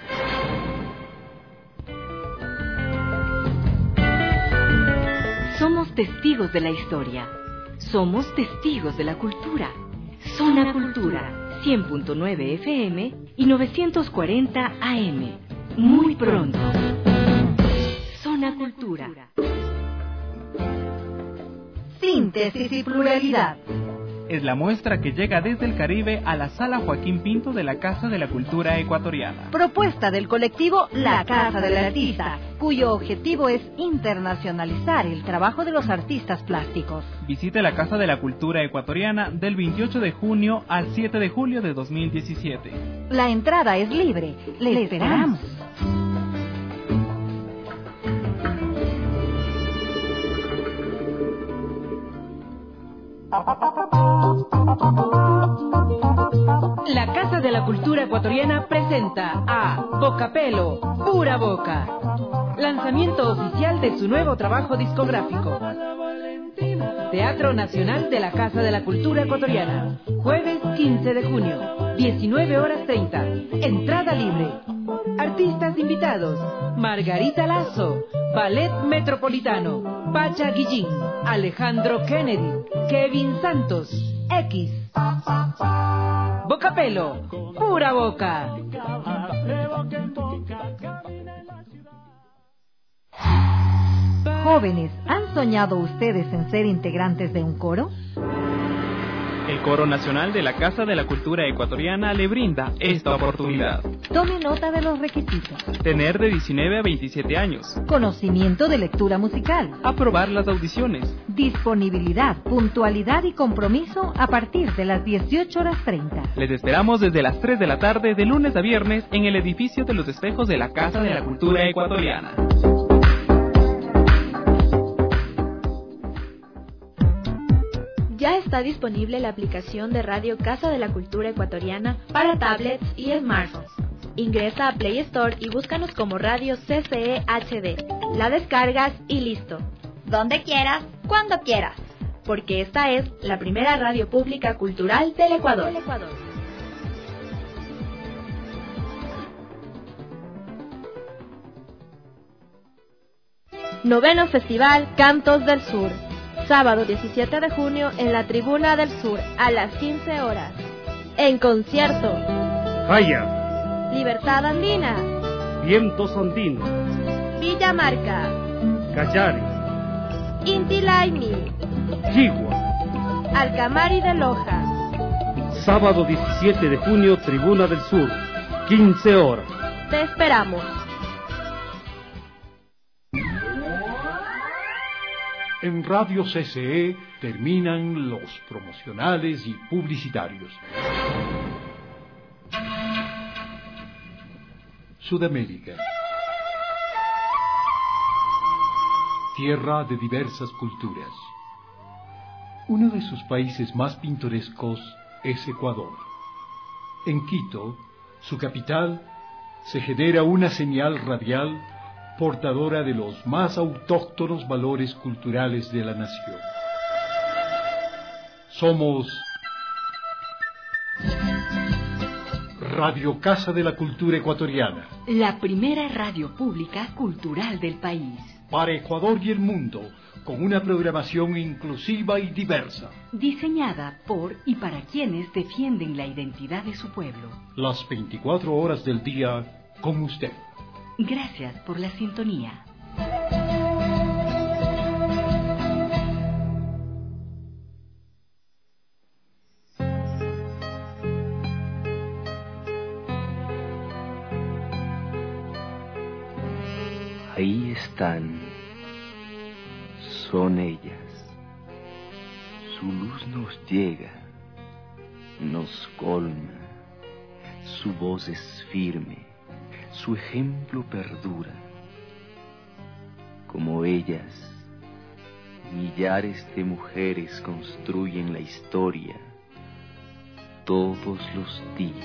Somos testigos de la historia. Somos testigos de la cultura. Zona Cultura, cien punto nueve F M y novecientos cuarenta A M. Muy pronto. Zona Cultura. Síntesis y pluralidad. Es la muestra que llega desde el Caribe a la Sala Joaquín Pinto de la Casa de la Cultura Ecuatoriana. Propuesta del colectivo La Casa del Artista, cuyo objetivo es internacionalizar el trabajo de los artistas plásticos. Visite la Casa de la Cultura Ecuatoriana del veintiocho de junio al siete de julio de dos mil diecisiete. La entrada es libre. Le esperamos. La Casa de la Cultura Ecuatoriana presenta a Bocapelo, Pura Boca. Lanzamiento oficial de su nuevo trabajo discográfico. Teatro Nacional de la Casa de la Cultura Ecuatoriana. Jueves quince de junio, diecinueve horas treinta. Entrada libre. Artistas invitados: Margarita Lazo, Ballet Metropolitano, Pacha Guillín, Alejandro Kennedy, Kevin Santos, X. Bocapelo, Pura Boca. Jóvenes, ¿han soñado ustedes en ser integrantes de un coro? El Coro Nacional de la Casa de la Cultura Ecuatoriana le brinda esta oportunidad. Tome nota de los requisitos. Tener de diecinueve a veintisiete años. Conocimiento de lectura musical. Aprobar las audiciones. Disponibilidad, puntualidad y compromiso a partir de las dieciocho horas treinta. Les esperamos desde las tres de la tarde de lunes a viernes en el edificio de los espejos de la Casa de la Cultura Ecuatoriana. Ya está disponible la aplicación de Radio Casa de la Cultura Ecuatoriana para tablets y smartphones. Ingresa a Play Store y búscanos como Radio C C E H D. La descargas y listo. Donde quieras, cuando quieras. Porque esta es la primera radio pública cultural del Ecuador. Noveno Festival Cantos del Sur. Sábado diecisiete de junio en la Tribuna del Sur a las quince horas. En concierto: Jaya, Libertad Andina, Vientos Andinos, Villa Marca, Cachari, Inti Laimi, Chigua. Alcamari de Loja. Sábado diecisiete de junio, Tribuna del Sur, quince horas. Te esperamos. En Radio C C E terminan los promocionales y publicitarios. Sudamérica. Tierra de diversas culturas. Uno de sus países más pintorescos es Ecuador. En Quito, su capital, se genera una señal radial portadora de los más autóctonos valores culturales de la nación. Somos Radio Casa de la Cultura Ecuatoriana. La primera radio pública cultural del país. Para Ecuador y el mundo, con una programación inclusiva y diversa. Diseñada por y para quienes defienden la identidad de su pueblo. Las veinticuatro horas del día con usted. Gracias por la sintonía. Ahí están, son ellas. Su luz nos llega, nos colma, su voz es firme. Su ejemplo perdura. Como ellas, millares de mujeres construyen la historia todos los días.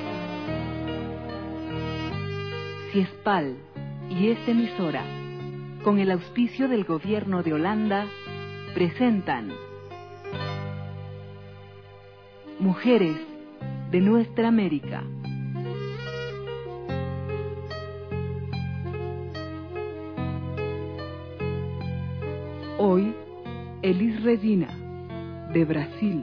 Ciespal y esta emisora con el auspicio del Gobierno de Holanda, presentan Mujeres de Nuestra América. Hoy, Elis Regina, de Brasil.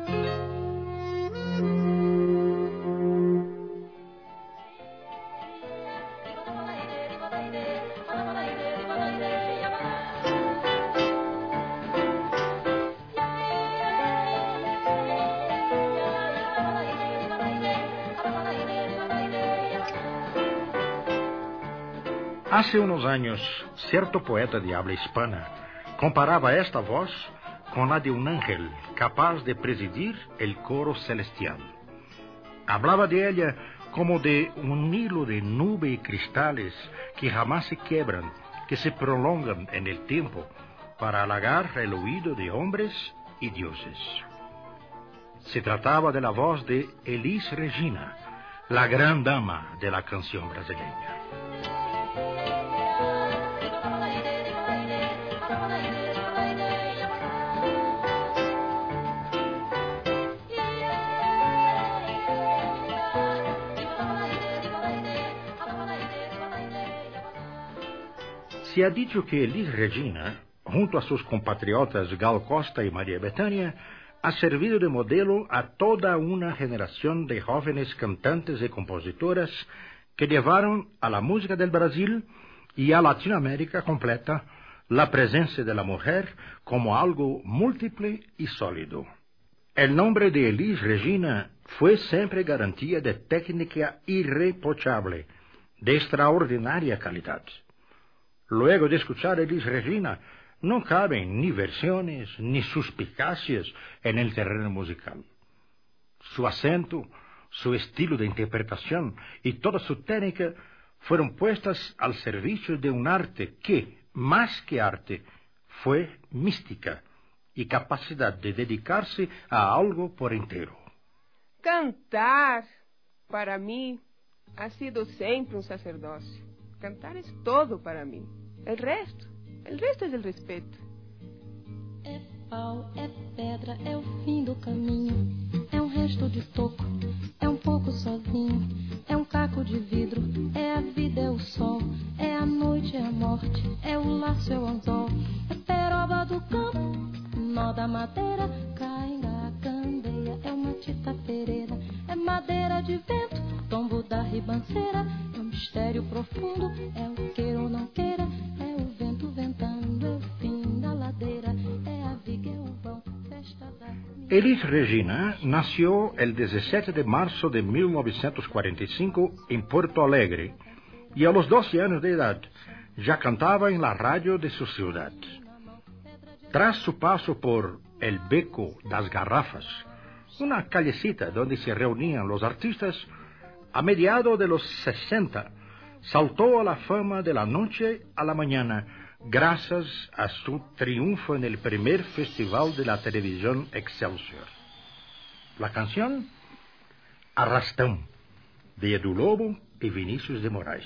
Hace unos años, cierto poeta de habla hispana comparaba esta voz con la de un ángel capaz de presidir el coro celestial. Hablaba de ella como de un hilo de nube y cristales que jamás se quiebran, que se prolongan en el tiempo para halagar el oído de hombres y dioses. Se trataba de la voz de Elis Regina, la gran dama de la canción brasileña. Se ha dicho que Elis Regina, junto a sus compatriotas Gal Costa y María Bethânia, ha servido de modelo a toda una generación de jóvenes cantantes y compositoras que llevaron a la música del Brasil y a Latinoamérica completa la presencia de la mujer como algo múltiple y sólido. El nombre de Elis Regina fue siempre garantía de técnica irreprochable, de extraordinaria calidad. Luego de escuchar a Elis Regina, no caben ni versiones ni suspicacias en el terreno musical. Su acento, su estilo de interpretación y toda su técnica fueron puestas al servicio de un arte que, más que arte, fue mística y capacidad de dedicarse a algo por entero. Cantar, para mí, ha sido siempre un sacerdocio. Cantar es todo para mí. El resto, el resto es el respeto. É pau, é pedra, é o fim do caminho. É um resto de toco, é um pouco sozinho. É um caco de vidro, é a vida, é o sol. É a noite, é a morte, é o laço, é o anzol. É peroba do campo, nó da madeira. Cainga, candeia, é uma tita pereira. É madeira de vento, tombo da ribanceira. É um mistério profundo, é o queira ou não queira. Elis Regina nació el diecisiete de marzo de mil novecientos cuarenta y cinco en Porto Alegre y a los doce años de edad ya cantaba en la radio de su ciudad. Tras su paso por el Beco das Garrafas, una callecita donde se reunían los artistas, a mediados de los sesenta saltó a la fama de la noche a la mañana gracias a su triunfo en el primer festival de la televisión Excelsior. La canción Arrastão, de Edu Lobo y Vinícius de Moraes.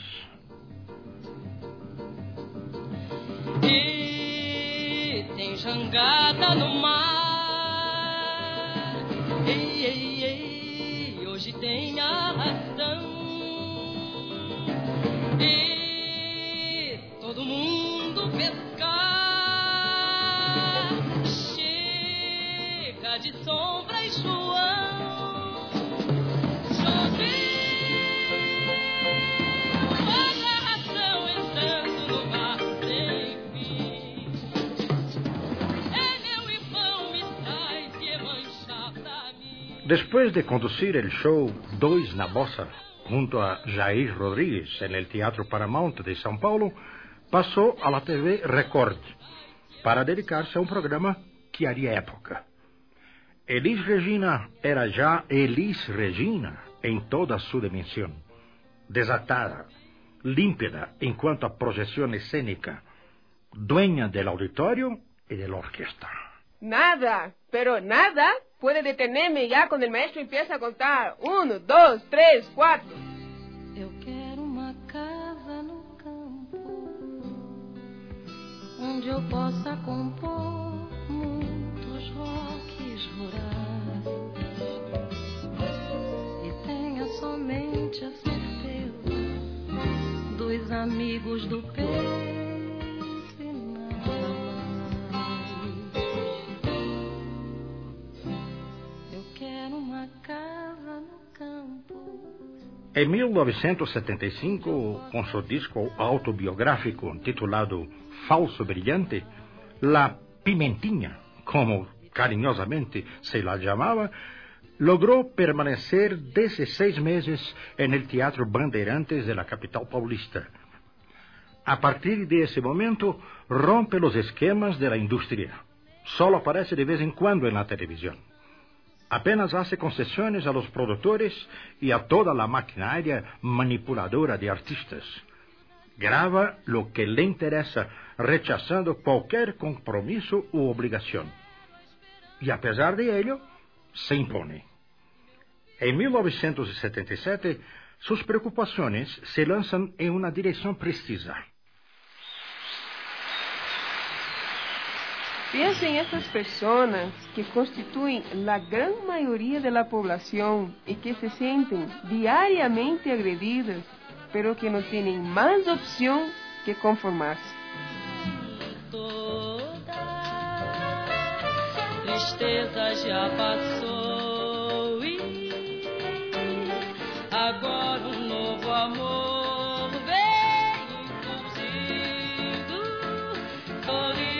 E tem jangada no mar, ei, ei, ei, hoje tem arrastão, e todo mundo pescar, chega de sombra e João, chover, olha a ração entrando no mar sem fim, é meu irmão, me traz e mancha pra mim. Después de conducir el show Dois na Bossa junto a Jair Rodríguez en el Teatro Paramount de São Paulo, pasó a la T V Record para dedicarse a un programa que haría época. Elis Regina era ya Elis Regina en toda su dimensión, desatada, límpida en cuanto a proyección escénica, dueña del auditorio y de la orquesta. Nada, pero nada puede detenerme ya cuando el maestro empieza a contar. Uno, dos, tres, cuatro. Eu quero uma casa no campo, onde eu possa compor muitos rocks rurais e tenha somente a certeza dos amigos do peito. Em mil novecentos e setenta e cinco, com seu disco autobiográfico titulado Falso Brilhante, La Pimentinha, como carinhosamente se la chamava, logrou permanecer dezesseis meses no Teatro Bandeirantes de la capital paulista. A partir desse momento, rompe os esquemas da indústria. Solo aparece de vez em quando na televisão. Apenas hace concesiones a los productores y a toda la maquinaria manipuladora de artistas. Graba lo que le interesa, rechazando cualquier compromiso u obligación. Y a pesar de ello, se impone. En mil novecientos setenta y siete, sus preocupaciones se lanzan en una dirección precisa. Pensa em essas pessoas que constituem a grande maioria da população e que se sentem diariamente agredidas, pero que não têm mais opção que conformar-se. Toda tristeza já passou e agora um novo amor vem surgindo, sorrindo.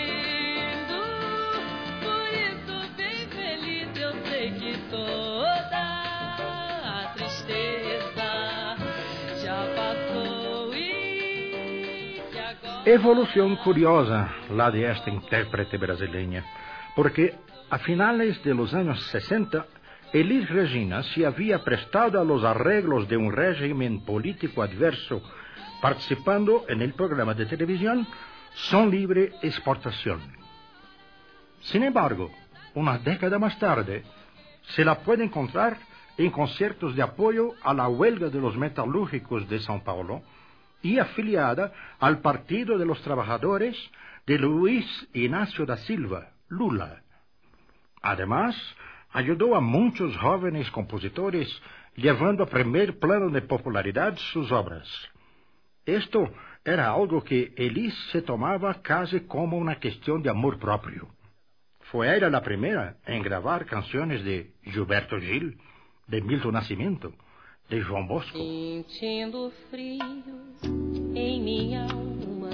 Toda a tristeza já passou e agora... Evolução curiosa la de esta intérprete brasileña, porque a finales de los años sesenta, Elis Regina se había prestado a los arreglos de un régimen político adverso, participando en el programa de televisión Son Libre Exportación. Sin embargo, una década más tarde, se la puede encontrar en conciertos de apoyo a la huelga de los metalúrgicos de São Paulo y afiliada al Partido de los Trabajadores de Luis Inácio da Silva, Lula. Además, ayudó a muchos jóvenes compositores, llevando a primer plano de popularidad sus obras. Esto era algo que Elis se tomaba casi como una cuestión de amor propio. Fue ella la primera en grabar canciones de Gilberto Gil, de Milton Nascimento, de João Bosco. Sentindo frio em minha alma,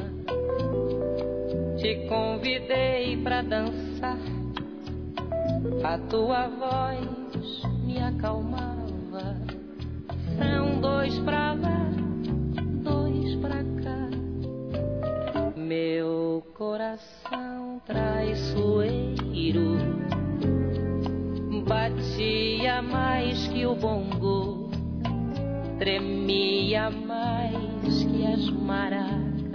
te convidei para dançar. A tua voz me acalmava. São dois pra lá, dois pra cá. Meu coração traiçoeiro batia mais que o bongo, tremia mais que as maracas,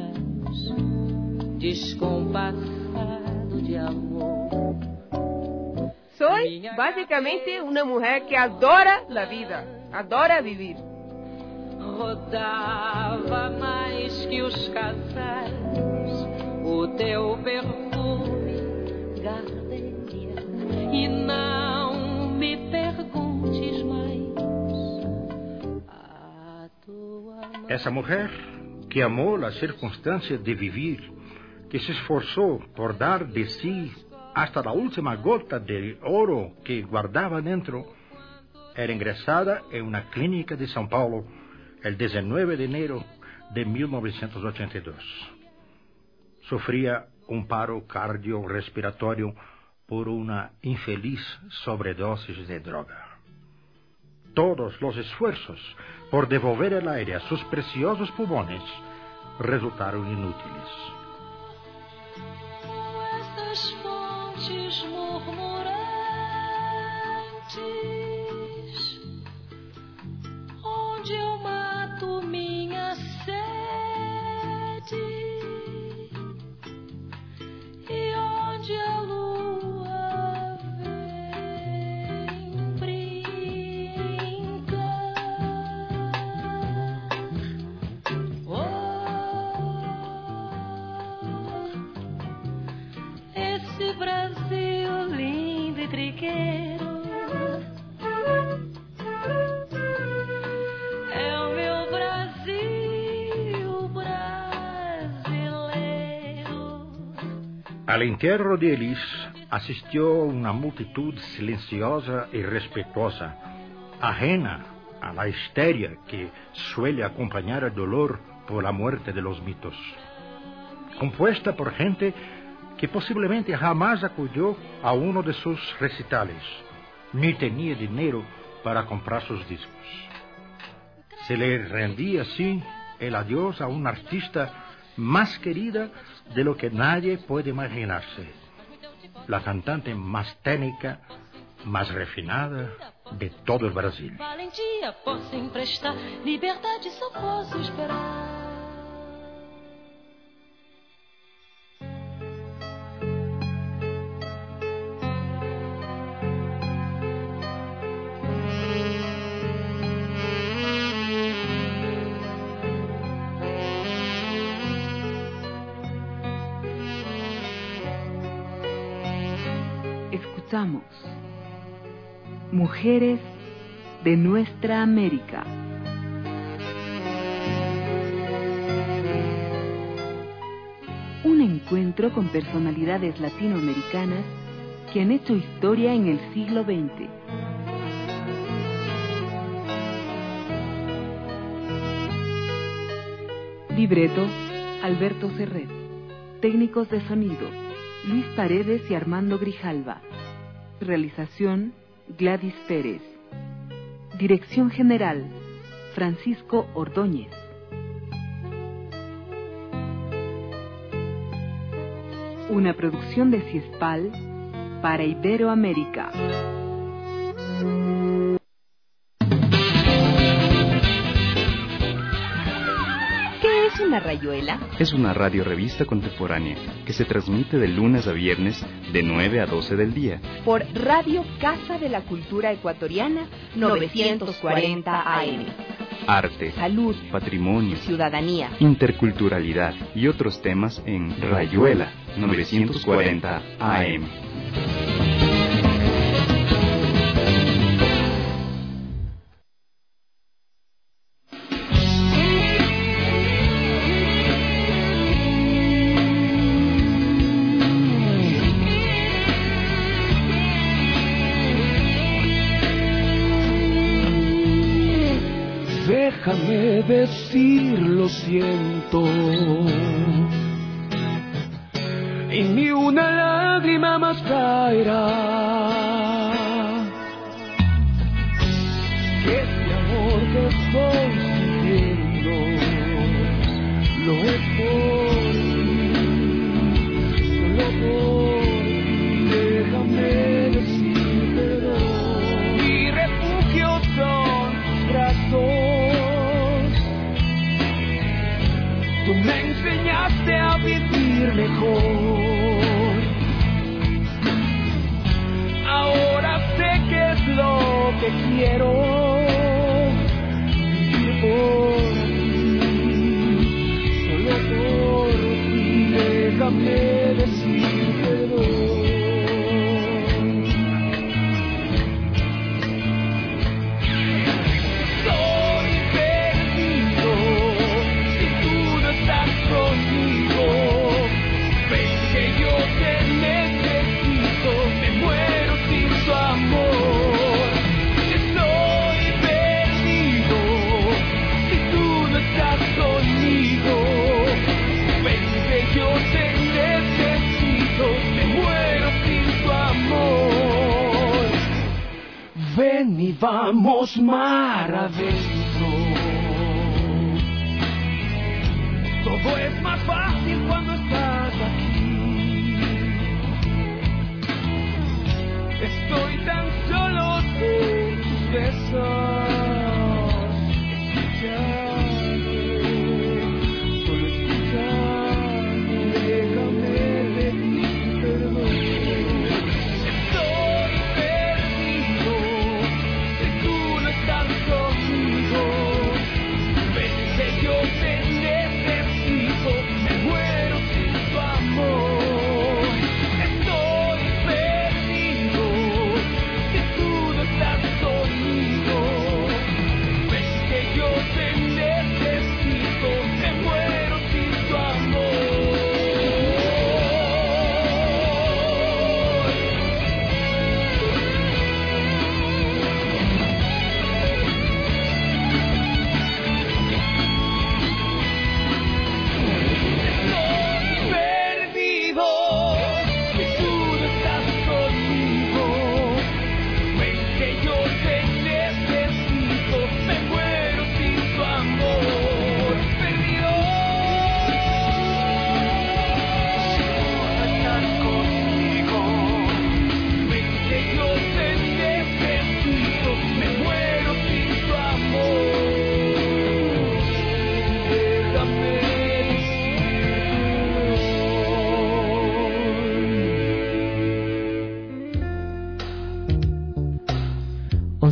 descompassado de amor. Soy básicamente una mujer que adora la vida, adora vivir. Rodava mais que os casais, o teu perfume, gardenia, e não me perguntes mais a tua mão. Essa mulher que amou a circunstância de vivir, que se esforçou por dar de si hasta la última gota de oro que guardaba dentro, era ingresada en una clínica de São Paulo el diecinueve de enero de mil novecientos ochenta y dos. Sufría un paro cardiorrespiratorio por una infeliz sobredosis de droga. Todos los esfuerzos por devolver el aire a sus preciosos pulmones resultaron inútiles. Fontes murmurantes, onde eu mato minha sede e onde a lua vem brincar. Oh, Al entierro de Elis asistió una multitud silenciosa y respetuosa, ajena a la histeria que suele acompañar el dolor por la muerte de los mitos, compuesta por gente que posiblemente jamás acudió a uno de sus recitales, ni tenía dinero para comprar sus discos. Se le rendía así el adiós a un artista más querida de lo que nadie puede imaginarse, la cantante más técnica, más refinada de todo el Brasil. Valentia posso emprestar, liberdade só posso esperar. Escuchamos Mujeres de Nuestra América. Un encuentro con personalidades latinoamericanas que han hecho historia en el siglo veinte. Libreto, Alberto Serret. Técnicos de sonido, Luis Paredes y Armando Grijalva. Realización, Gladys Pérez. Dirección General, Francisco Ordóñez. Una producción de CIESPAL para Iberoamérica. ¿Qué es una rayuela? Es una radiorevista contemporánea que se transmite de lunes a viernes de nueve a doce del día. Por Radio Casa de la Cultura Ecuatoriana, novecientos cuarenta A M. Arte, salud, patrimonio, ciudadanía, interculturalidad y otros temas en Rayuela novecientos cuarenta A M. Déjame decir lo siento, y ni una lágrima más caerá. Que este amor que estoy sintiendo lo es por ti, solo por ti. Déjame decírtelo. Mi refugio son tus brazos. Tú me enseñaste a vivir mejor. Ahora sé qué es lo que quiero. Vivir por ti, solo por ti. Déjame decírtelo. Ven y vamos mar adentro. Todo es más fácil cuando estás aquí. Estoy tan solo por tus besos. Escúchame, solo escúchame. Déjame pedir perdón. Estoy perdido, si tú no estás conmigo.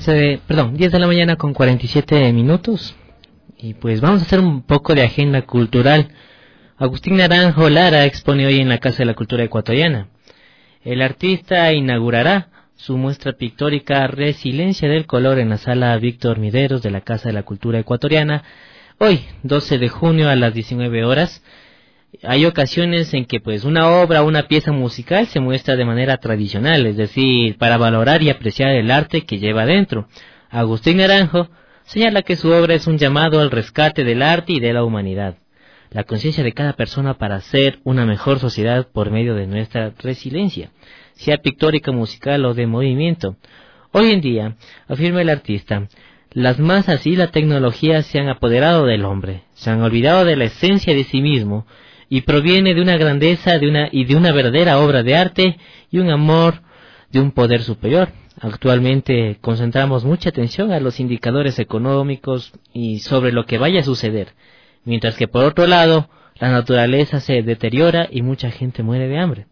once de, perdón, diez de la mañana con cuarenta y siete minutos. Y pues vamos a hacer un poco de agenda cultural. Agustín Naranjo Lara expone hoy en la Casa de la Cultura Ecuatoriana. El artista inaugurará su muestra pictórica Resiliencia del Color en la Sala Víctor Mideros de la Casa de la Cultura Ecuatoriana, hoy, doce de junio a las diecinueve horas. Hay ocasiones en que pues una obra o una pieza musical se muestra de manera tradicional, es decir, para valorar y apreciar el arte que lleva adentro. Agustín Naranjo señala que su obra es un llamado al rescate del arte y de la humanidad, la conciencia de cada persona para ser una mejor sociedad por medio de nuestra resiliencia, sea pictórica, musical o de movimiento. Hoy en día, afirma el artista, las masas y la tecnología se han apoderado del hombre, se han olvidado de la esencia de sí mismo, y proviene de una grandeza de una y de una verdadera obra de arte y un amor de un poder superior. Actualmente concentramos mucha atención a los indicadores económicos y sobre lo que vaya a suceder, mientras que por otro lado la naturaleza se deteriora y mucha gente muere de hambre.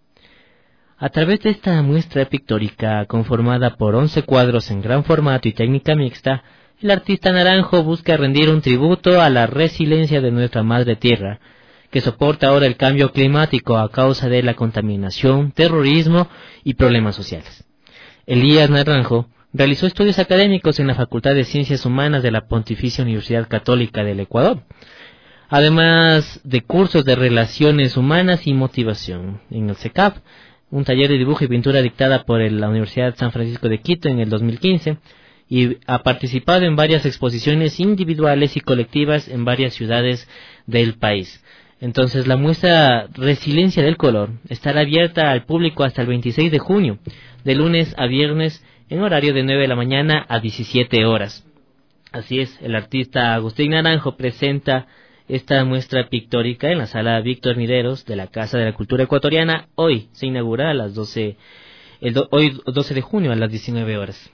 A través de esta muestra pictórica conformada por once cuadros en gran formato y técnica mixta, el artista Naranjo busca rendir un tributo a la resiliencia de nuestra madre tierra, que soporta ahora el cambio climático a causa de la contaminación, terrorismo y problemas sociales. Elías Naranjo realizó estudios académicos en la Facultad de Ciencias Humanas de la Pontificia Universidad Católica del Ecuador, además de cursos de Relaciones Humanas y Motivación en el CECAP, un taller de dibujo y pintura dictada por la Universidad San Francisco de Quito en el dos mil quince, y ha participado en varias exposiciones individuales y colectivas en varias ciudades del país. Entonces, la muestra Resiliencia del Color estará abierta al público hasta el veintiséis de junio, de lunes a viernes, en horario de nueve de la mañana a diecisiete horas. Así es, el artista Agustín Naranjo presenta esta muestra pictórica en la Sala Víctor Mideros de la Casa de la Cultura Ecuatoriana. Hoy se inaugura a las doce, el do, hoy doce de junio a las diecinueve horas.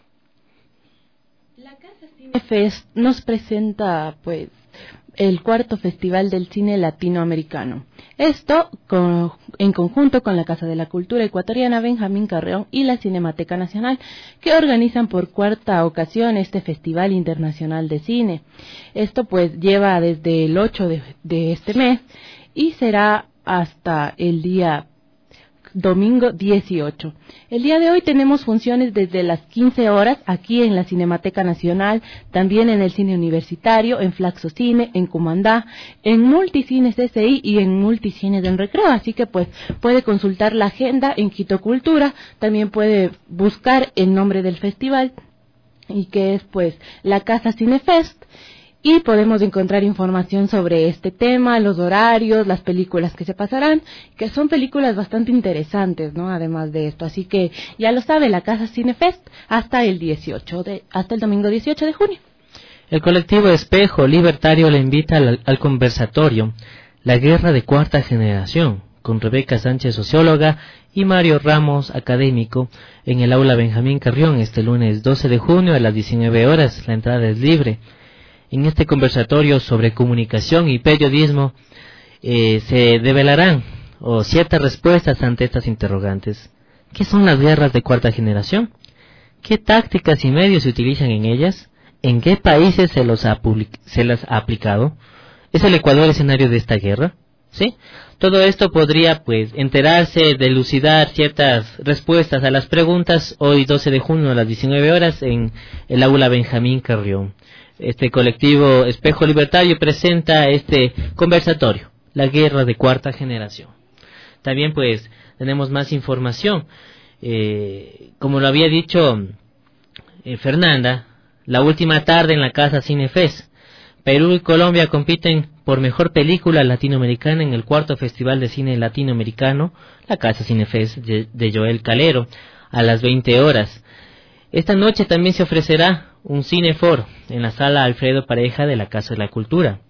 La Casa Cinefest nos presenta, pues, el cuarto Festival del Cine Latinoamericano. Esto con, en conjunto con la Casa de la Cultura Ecuatoriana Benjamín Carreón y la Cinemateca Nacional, que organizan por cuarta ocasión este Festival Internacional de Cine. Esto pues lleva desde el ocho de, de este mes y será hasta el día domingo dieciocho. El día de hoy tenemos funciones desde las quince horas aquí en la Cinemateca Nacional, también en el Cine Universitario, en Flaxo Cine, en Comandá, en Multicines C C I y en Multicines en Recreo, así que pues puede consultar la agenda en Quito Cultura, también puede buscar el nombre del festival y que es pues la Casa Cinefest. Y podemos encontrar información sobre este tema, los horarios, las películas que se pasarán, que son películas bastante interesantes, ¿no? Además de esto, así que ya lo sabe, la Casa Cinefest hasta el dieciocho de, hasta el domingo dieciocho de junio. El colectivo Espejo Libertario le invita al, al conversatorio La Guerra de Cuarta Generación, con Rebeca Sánchez, socióloga, y Mario Ramos, académico, en el aula Benjamín Carrión este lunes doce de junio a las diecinueve horas. La entrada es libre. En este conversatorio sobre comunicación y periodismo eh, se develarán o ciertas respuestas ante estas interrogantes. ¿Qué son las guerras de cuarta generación? ¿Qué tácticas y medios se utilizan en ellas? ¿En qué países se, los ha se las ha aplicado? ¿Es el Ecuador el escenario de esta guerra? ¿Sí? Todo esto podría, pues, enterarse, delucidar ciertas respuestas a las preguntas hoy doce de junio a las diecinueve horas en el aula Benjamín Carrión. Este colectivo Espejo Libertario presenta este conversatorio, La Guerra de Cuarta Generación. También, pues, tenemos más información. Eh, como lo había dicho eh, Fernanda, la última tarde en la Casa Cinefest, Perú y Colombia compiten por mejor película latinoamericana en el cuarto Festival de Cine Latinoamericano, la Casa Cinefest de, de Joel Calero, a las veinte horas. Esta noche también se ofrecerá un cineforo en la Sala Alfredo Pareja de la Casa de la Cultura.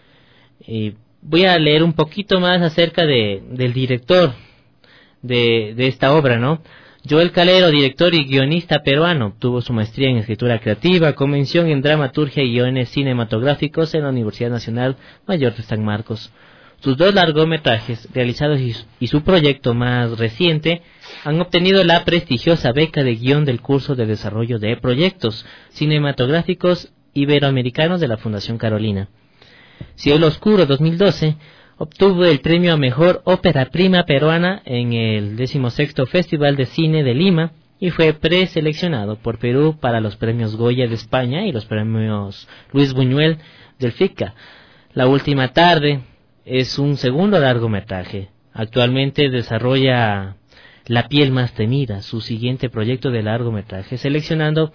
Y voy a leer un poquito más acerca de, del director de, de esta obra, ¿no? Joel Calero, director y guionista peruano, obtuvo su maestría en escritura creativa, con mención en dramaturgia y guiones cinematográficos en la Universidad Nacional Mayor de San Marcos. Sus dos largometrajes realizados y, y su proyecto más reciente han obtenido la prestigiosa beca de guión del curso de desarrollo de proyectos cinematográficos iberoamericanos de la Fundación Carolina. Cielo Oscuro dos mil doce obtuvo el premio a Mejor Ópera Prima Peruana en el decimosexto Festival de Cine de Lima y fue preseleccionado por Perú para los premios Goya de España y los premios Luis Buñuel del FICA. La Última Tarde es un segundo largometraje. Actualmente desarrolla La Piel Más Temida, su siguiente proyecto de largometraje, seleccionando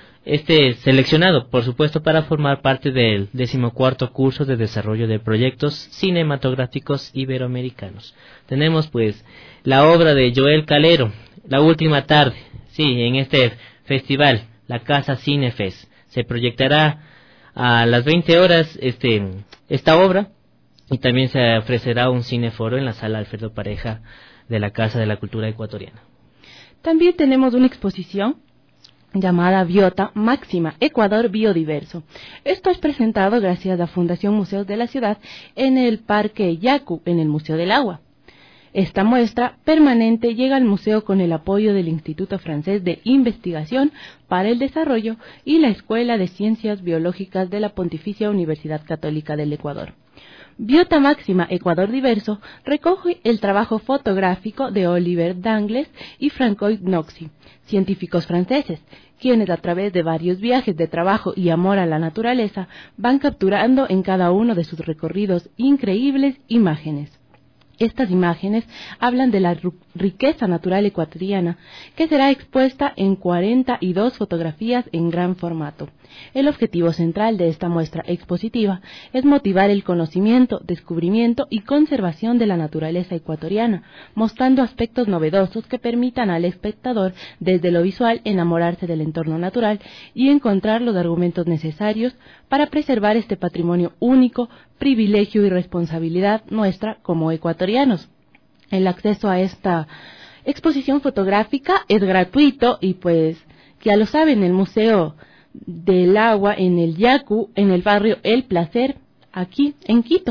este seleccionado, por supuesto, para formar parte del decimocuarto curso de desarrollo de proyectos cinematográficos iberoamericanos. Tenemos pues la obra de Joel Calero, La Última Tarde, sí, en este festival, la Casa Cinefest. Se proyectará a las veinte horas este esta obra y también se ofrecerá un cineforo en la sala Alfredo Pareja de la Casa de la Cultura Ecuatoriana. También tenemos una exposición llamada Biota Máxima, Ecuador Biodiverso. Esto es presentado gracias a la Fundación Museos de la Ciudad en el Parque Yacu, en el Museo del Agua. Esta muestra permanente llega al museo con el apoyo del Instituto Francés de Investigación para el Desarrollo y la Escuela de Ciencias Biológicas de la Pontificia Universidad Católica del Ecuador. Biota Máxima Ecuador Diverso recoge el trabajo fotográfico de Oliver Dangles y Francois Noxy, científicos franceses, quienes a través de varios viajes de trabajo y amor a la naturaleza van capturando en cada uno de sus recorridos increíbles imágenes. Estas imágenes hablan de la riqueza natural ecuatoriana, que será expuesta en cuarenta y dos fotografías en gran formato. El objetivo central de esta muestra expositiva es motivar el conocimiento, descubrimiento y conservación de la naturaleza ecuatoriana, mostrando aspectos novedosos que permitan al espectador, desde lo visual, enamorarse del entorno natural y encontrar los argumentos necesarios para preservar este patrimonio único, privilegio y responsabilidad nuestra como ecuatorianos. El acceso a esta exposición fotográfica es gratuito y pues ya lo saben, el Museo del Agua en el Yacu, en el barrio El Placer, aquí en Quito.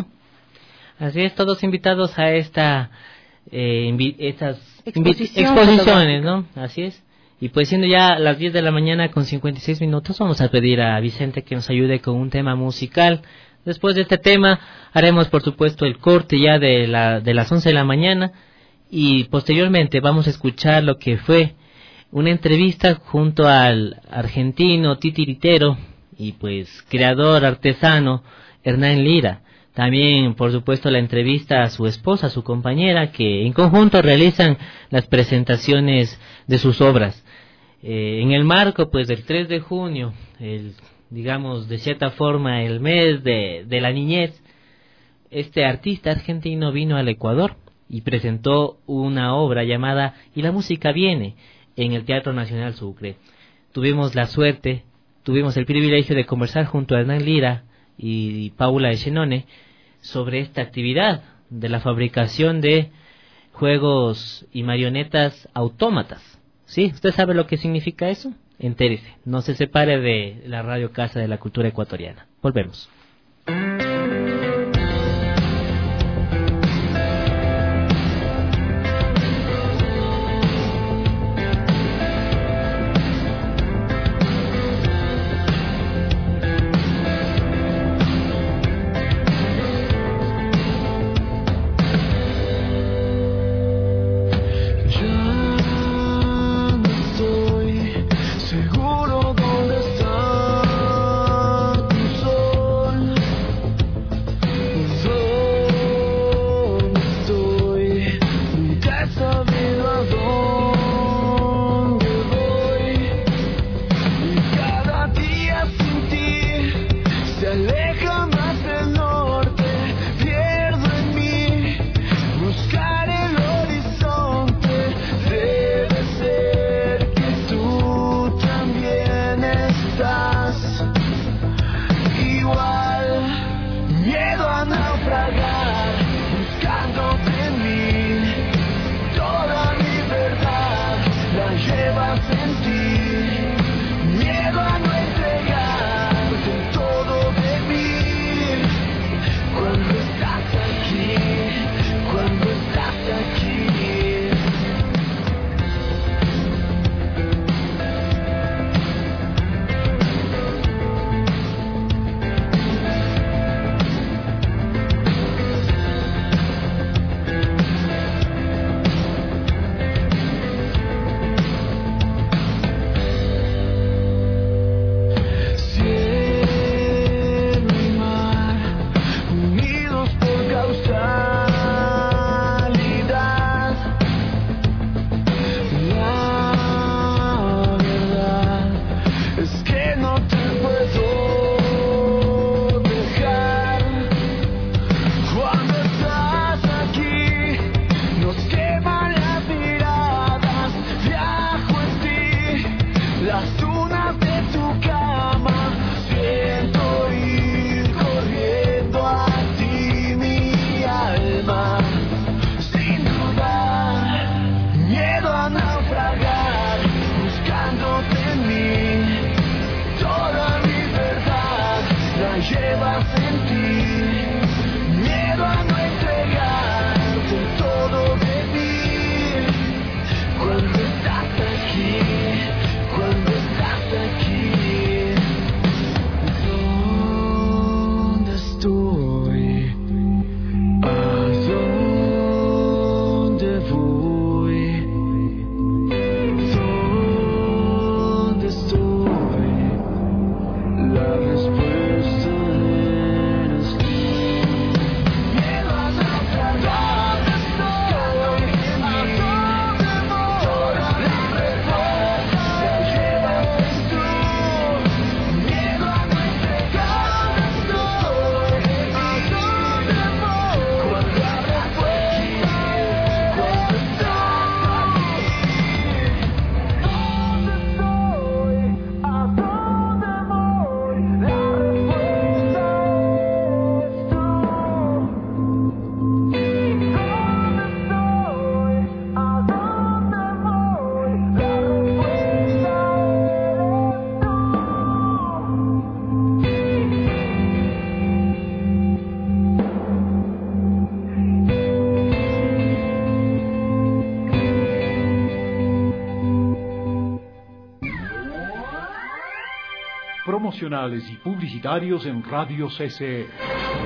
Así es, todos invitados a esta eh, invi- estas Exposición exposiciones, ¿no? Así es. Y pues siendo ya las diez de la mañana con cincuenta y seis minutos, vamos a pedir a Vicente que nos ayude con un tema musical. Después de este tema haremos, por supuesto, el corte ya de, la, de las once de la mañana y posteriormente vamos a escuchar lo que fue una entrevista junto al argentino titiritero y pues creador artesano Hernán Lira. También, por supuesto, la entrevista a su esposa, a su compañera, que en conjunto realizan las presentaciones de sus obras. Eh, en el marco, pues, del tres de junio, el, digamos, de cierta forma, el mes de, de la niñez, este artista argentino vino al Ecuador y presentó una obra llamada Y la música viene, en el Teatro Nacional Sucre. Tuvimos la suerte, tuvimos el privilegio de conversar junto a Hernán Lira y Paula Echenone sobre esta actividad de la fabricación de juegos y marionetas autómatas. ¿Sí? ¿Usted sabe lo que significa eso? Entérese, no se separe de la Radio Casa de la Cultura Ecuatoriana. Volvemos. Cuando estás aquí promocionales y publicitarios en Radio C C E.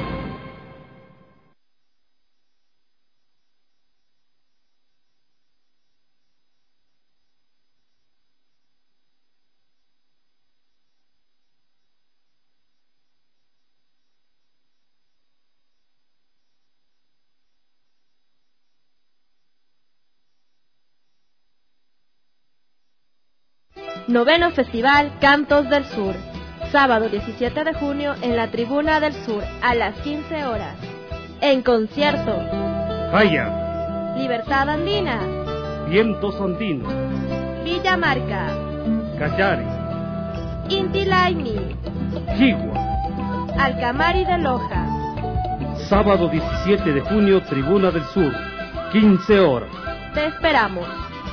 Noveno Festival Cantos del Sur, sábado diecisiete de junio en la Tribuna del Sur a las quince horas. En concierto, Jaya, Libertad Andina, Vientos Andinos, Villa Marca, Cachari, Inti Laini, Chigua. Alcamari de Loja. Sábado diecisiete de junio, Tribuna del Sur, quince horas. Te esperamos.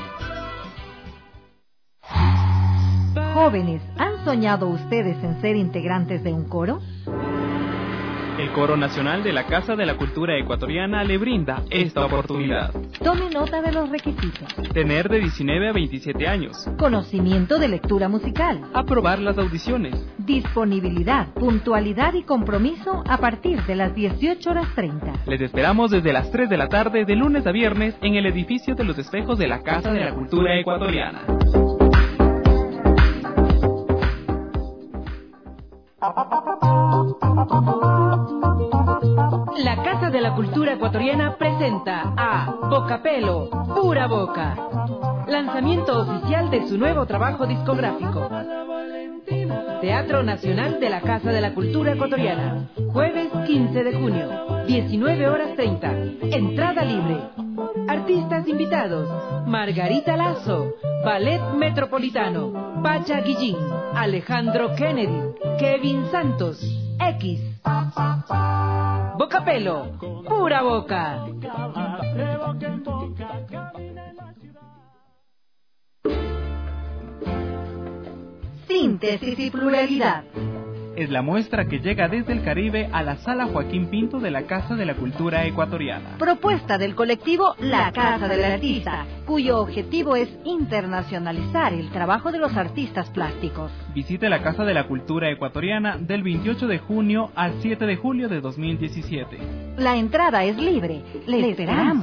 Jóvenes, ¿han soñado ustedes en ser integrantes de un coro? El Coro Nacional de la Casa de la Cultura Ecuatoriana le brinda esta oportunidad. Tome nota de los requisitos. Tener de diecinueve a veintisiete años. Conocimiento de lectura musical. Aprobar las audiciones. Disponibilidad, puntualidad y compromiso a partir de las dieciocho horas treinta. Les esperamos desde las tres de la tarde de lunes a viernes en el edificio de los espejos de la Casa de la Cultura Ecuatoriana. La Casa de la Cultura Ecuatoriana presenta a Bocapelo, Pura Boca. Lanzamiento oficial de su nuevo trabajo discográfico. Teatro Nacional de la Casa de la Cultura Ecuatoriana. Jueves quince de junio, diecinueve horas treinta. Entrada libre. Artistas invitados: Margarita Lazo, Ballet Metropolitano, Pacha Guillín, Alejandro Kennedy, Kevin Santos, X. Bocapelo, Pura Boca. Síntesis y pluralidad. Es la muestra que llega desde el Caribe a la Sala Joaquín Pinto de la Casa de la Cultura Ecuatoriana. Propuesta del colectivo La Casa del Artista, cuyo objetivo es internacionalizar el trabajo de los artistas plásticos. Visite la Casa de la Cultura Ecuatoriana del veintiocho de junio al siete de julio de dos mil diecisiete. La entrada es libre. Le, Le esperamos.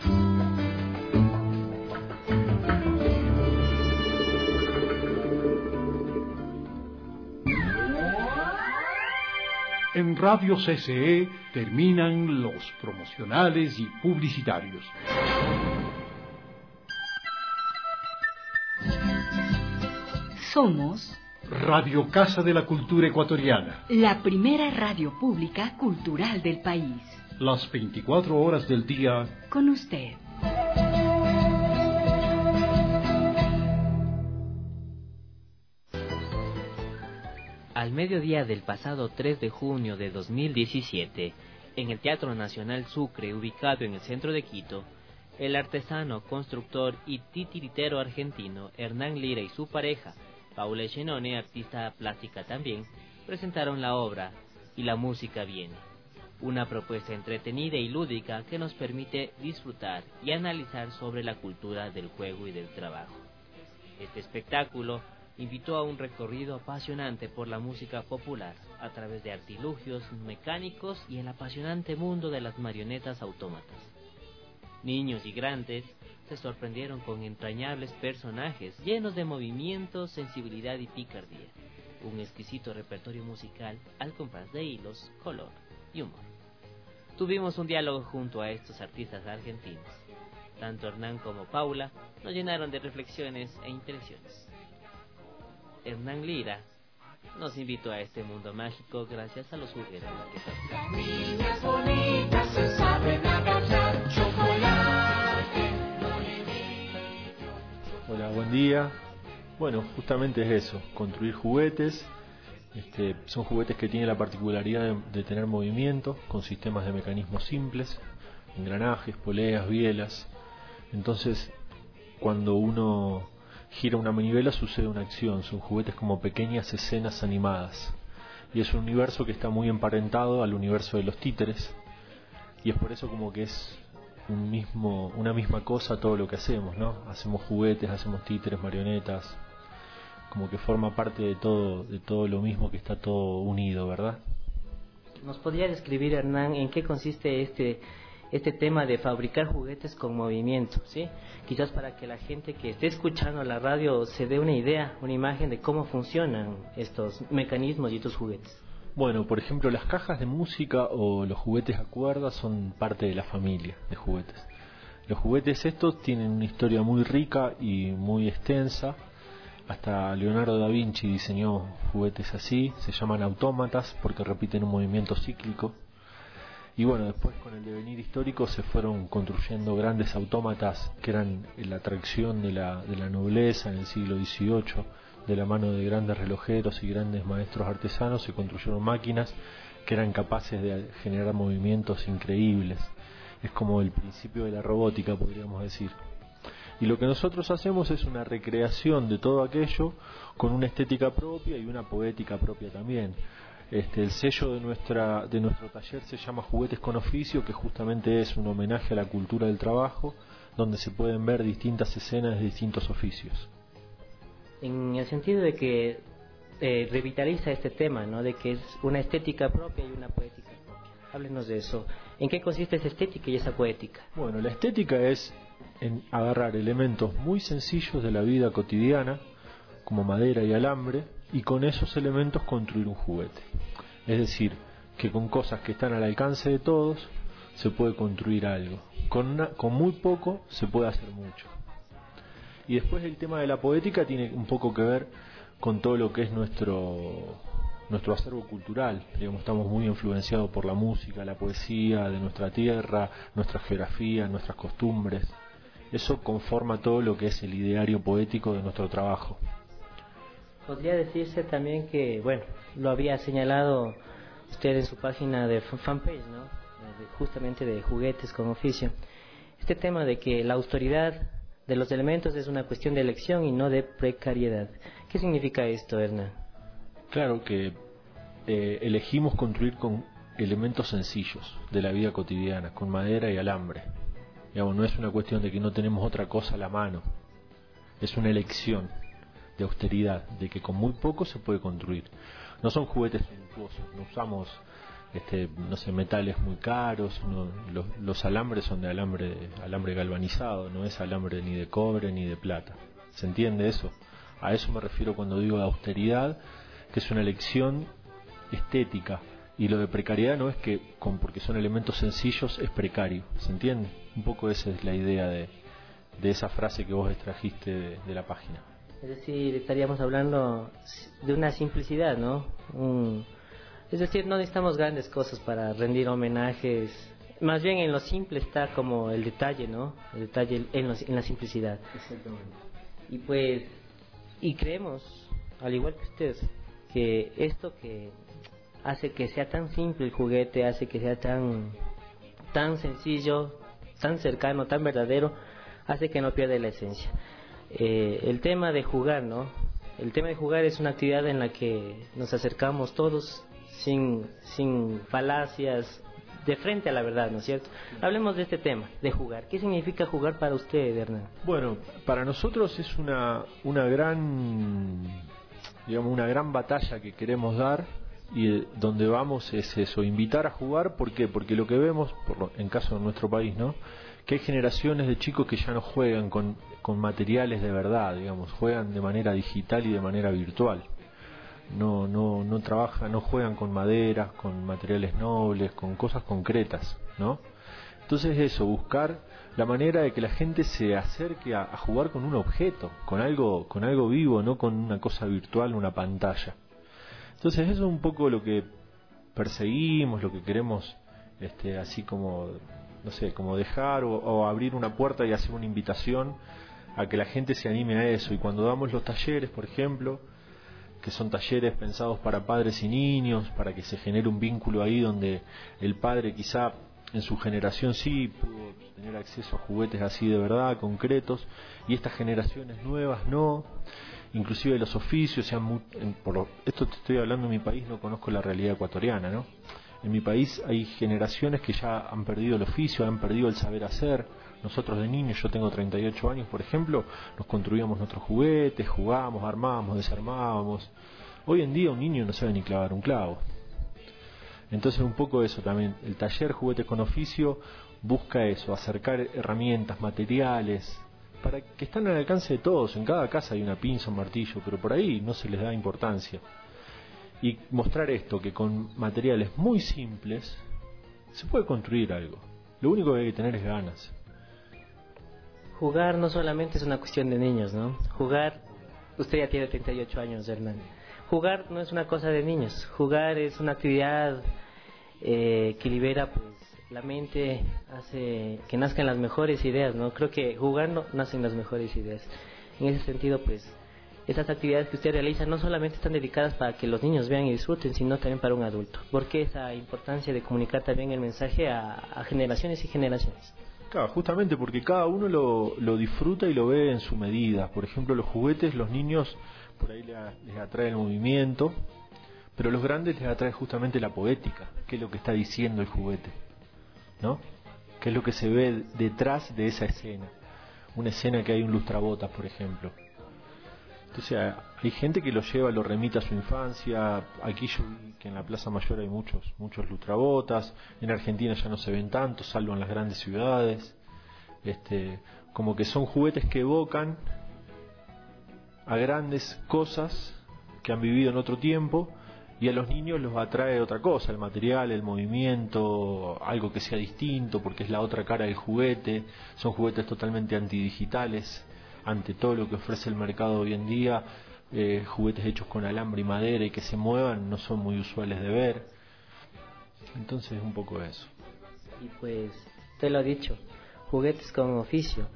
En Radio C C E terminan los promocionales y publicitarios. Somos Radio Casa de la Cultura Ecuatoriana, la primera radio pública cultural del país. Las veinticuatro horas del día con usted. Al mediodía del pasado tres de junio de dos mil diecisiete, en el Teatro Nacional Sucre, ubicado en el centro de Quito, el artesano, constructor y titiritero argentino Hernán Lira y su pareja, Paula Echenone, artista plástica también, presentaron la obra Y la música viene, una propuesta entretenida y lúdica que nos permite disfrutar y analizar sobre la cultura del juego y del trabajo. Este espectáculo invitó a un recorrido apasionante por la música popular a través de artilugios mecánicos y el apasionante mundo de las marionetas autómatas. Niños y grandes se sorprendieron con entrañables personajes llenos de movimientos, sensibilidad y picardía. Un exquisito repertorio musical al compás de hilos, color y humor. Tuvimos un diálogo junto a estos artistas argentinos. Tanto Hernán como Paula nos llenaron de reflexiones e impresiones. Hernán Lira nos invitó a este mundo mágico gracias a los juguetes que traen. Las niñas bonitas se saben agachar, chocolate, Hola, buen día. Bueno, justamente es eso, construir juguetes. Este, son juguetes que tienen la particularidad de, de tener movimiento con sistemas de mecanismos simples, engranajes, poleas, bielas. Entonces, cuando uno gira una manivela sucede una acción, son juguetes como pequeñas escenas animadas. Y es un universo que está muy emparentado al universo de los títeres. Y es por eso como que es un mismo, una misma cosa todo lo que hacemos, ¿no? Hacemos juguetes, hacemos títeres, marionetas, como que forma parte de todo, de todo lo mismo, que está todo unido, ¿verdad? ¿Nos podría describir, Hernán, en qué consiste este este tema de fabricar juguetes con movimiento, ¿sí? Quizás para que la gente que esté escuchando la radio se dé una idea, una imagen de cómo funcionan estos mecanismos y estos juguetes. Bueno, por ejemplo, las cajas de música o los juguetes a cuerdas son parte de la familia de juguetes. Los juguetes estos tienen una historia muy rica y muy extensa. Hasta Leonardo da Vinci diseñó juguetes así, se llaman autómatas porque repiten un movimiento cíclico. Y bueno, después con el devenir histórico se fueron construyendo grandes autómatas que eran la atracción de la, de la nobleza en el siglo dieciocho. De la mano de grandes relojeros y grandes maestros artesanos se construyeron máquinas que eran capaces de generar movimientos increíbles. Es como el principio de la robótica, podríamos decir. Y lo que nosotros hacemos es una recreación de todo aquello con una estética propia y una poética propia también. Este, el sello de nuestra de nuestro taller se llama Juguetes con Oficio, que justamente es un homenaje a la cultura del trabajo, donde se pueden ver distintas escenas de distintos oficios. En el sentido de que eh, revitaliza este tema, ¿no? De que es una estética propia y una poética propia. Háblenos de eso. ¿En qué consiste esa estética y esa poética? Bueno, la estética es en agarrar elementos muy sencillos de la vida cotidiana, como madera y alambre, y con esos elementos construir un juguete. Es decir, que con cosas que están al alcance de todos se puede construir algo. Con, una, con muy poco se puede hacer mucho. Y después el tema de la poética tiene un poco que ver con todo lo que es nuestro nuestro acervo cultural. Digamos, estamos muy influenciados por la música, la poesía de nuestra tierra, nuestra geografía, nuestras costumbres. Eso conforma todo lo que es el ideario poético de nuestro trabajo. Podría decirse también que, bueno, lo había señalado usted en su página de fanpage, ¿no? De, justamente de Juguetes con Oficio. Este tema de que la autoridad de los elementos es una cuestión de elección y no de precariedad. ¿Qué significa esto, Hernán? Claro que eh, elegimos construir con elementos sencillos de la vida cotidiana, con madera y alambre. Digamos, no es una cuestión de que no tenemos otra cosa a la mano. Es una elección de austeridad, de que con muy poco se puede construir. No son juguetes suntuosos, no usamos este, no sé, metales muy caros, no, los, los alambres son de alambre, alambre galvanizado, no es alambre ni de cobre ni de plata. ¿Se entiende eso? A eso me refiero cuando digo de austeridad, que es una elección estética, y lo de precariedad no es que con, porque son elementos sencillos es precario. ¿Se entiende? Un poco esa es la idea de, de esa frase que vos extrajiste de, de la página. Es decir, estaríamos hablando de una simplicidad, ¿no? Un, es decir, no necesitamos grandes cosas para rendir homenajes. Más bien en lo simple está como el detalle, ¿no? El detalle en, los, en la simplicidad. Exactamente. Y pues, y creemos, al igual que ustedes, que esto que hace que sea tan simple el juguete, hace que sea tan, tan sencillo, tan cercano, tan verdadero, hace que no pierda la esencia. Eh, el tema de jugar, ¿no? El tema de jugar es una actividad en la que nos acercamos todos sin, sin falacias, de frente a la verdad, ¿no es cierto? Hablemos de este tema, de jugar. ¿Qué significa jugar para usted, Hernán? Bueno, para nosotros es una, una gran, digamos, una gran batalla que queremos dar, y donde vamos es eso, invitar a jugar. ¿Por qué? Porque lo que vemos, por lo, en caso de nuestro país, ¿no?, que hay generaciones de chicos que ya no juegan con, con materiales de verdad, digamos, juegan de manera digital y de manera virtual. No, no, no trabajan, no juegan con maderas, con materiales nobles, con cosas concretas, ¿no? Entonces eso, buscar la manera de que la gente se acerque a, a jugar con un objeto, con algo, con algo vivo, no con una cosa virtual, una pantalla. Entonces eso es un poco lo que perseguimos, lo que queremos, este, así como, no sé, como dejar o, o abrir una puerta y hacer una invitación a que la gente se anime a eso. Y cuando damos los talleres, por ejemplo, que son talleres pensados para padres y niños, para que se genere un vínculo ahí donde el padre quizá en su generación sí pudo tener acceso a juguetes así de verdad, concretos, y estas generaciones nuevas no. Inclusive los oficios, sean muy, en, por lo, esto te estoy hablando en mi país, no conozco la realidad ecuatoriana, ¿no? En mi país hay generaciones que ya han perdido el oficio, han perdido el saber hacer, Nosotros de niños, yo tengo treinta y ocho años, por ejemplo, nos construíamos nuestros juguetes, jugábamos, armábamos, desarmábamos. Hoy en día un niño no sabe ni clavar un clavo. Entonces un poco eso también, el taller Juguetes con Oficio busca eso, acercar herramientas, materiales, para que están al alcance de todos. En cada casa hay una pinza, un martillo, pero por ahí no se les da importancia. Y mostrar esto, que con materiales muy simples se puede construir algo. Lo único que hay que tener es ganas. Jugar no solamente es una cuestión de niños, ¿no? Jugar, usted ya tiene treinta y ocho años, Hernán. Jugar no es una cosa de niños. Jugar es una actividad eh, que libera pues la mente, hace que nazcan las mejores ideas, ¿no? Creo que jugando nacen las mejores ideas. En ese sentido, pues, esas actividades que usted realiza no solamente están dedicadas para que los niños vean y disfruten, sino también para un adulto. ¿Por qué esa importancia de comunicar también el mensaje a, a generaciones y generaciones? Claro, justamente porque cada uno lo, lo disfruta y lo ve en su medida. Por ejemplo, los juguetes, los niños por ahí les, les atrae el movimiento, pero a los grandes les atrae justamente la poética, qué es lo que está diciendo el juguete, ¿no? ¿Qué es lo que se ve detrás de esa escena? Una escena que hay un lustrabotas, por ejemplo. Entonces hay gente que lo lleva, lo remite a su infancia. Aquí yo vi que en la Plaza Mayor hay muchos muchos lustrabotas. En Argentina ya no se ven tantos, salvo en las grandes ciudades. Este, como que son juguetes que evocan a grandes cosas que han vivido en otro tiempo, y a los niños los atrae otra cosa, el material, el movimiento, algo que sea distinto, porque es la otra cara del juguete. Son juguetes totalmente antidigitales ante todo lo que ofrece el mercado hoy en día. Eh, juguetes hechos con alambre y madera y que se muevan no son muy usuales de ver. Entonces un poco eso. Y pues usted lo ha dicho, juguetes con oficio.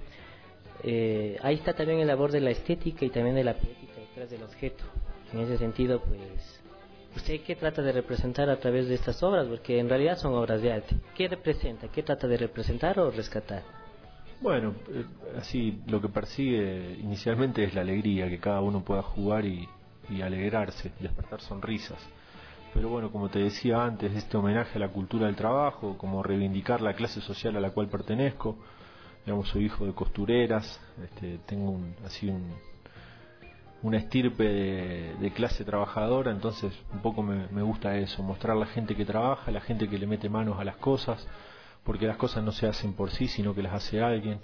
Eh, ahí está también el labor de la estética y también de la poética detrás del objeto. En ese sentido, pues, ¿usted qué trata de representar a través de estas obras? Porque en realidad son obras de arte. ¿Qué representa? ¿Qué trata de representar o rescatar? Bueno, eh, así lo que persigue inicialmente es la alegría, que cada uno pueda jugar y, y alegrarse, despertar sonrisas. Pero bueno, como te decía antes, este homenaje a la cultura del trabajo, como reivindicar la clase social a la cual pertenezco. Digamos, soy hijo de costureras, este, tengo un, así un, una estirpe de, de clase trabajadora, entonces un poco me, me gusta eso, mostrar a la gente que trabaja, la gente que le mete manos a las cosas, porque las cosas no se hacen por sí, sino que las hace alguien,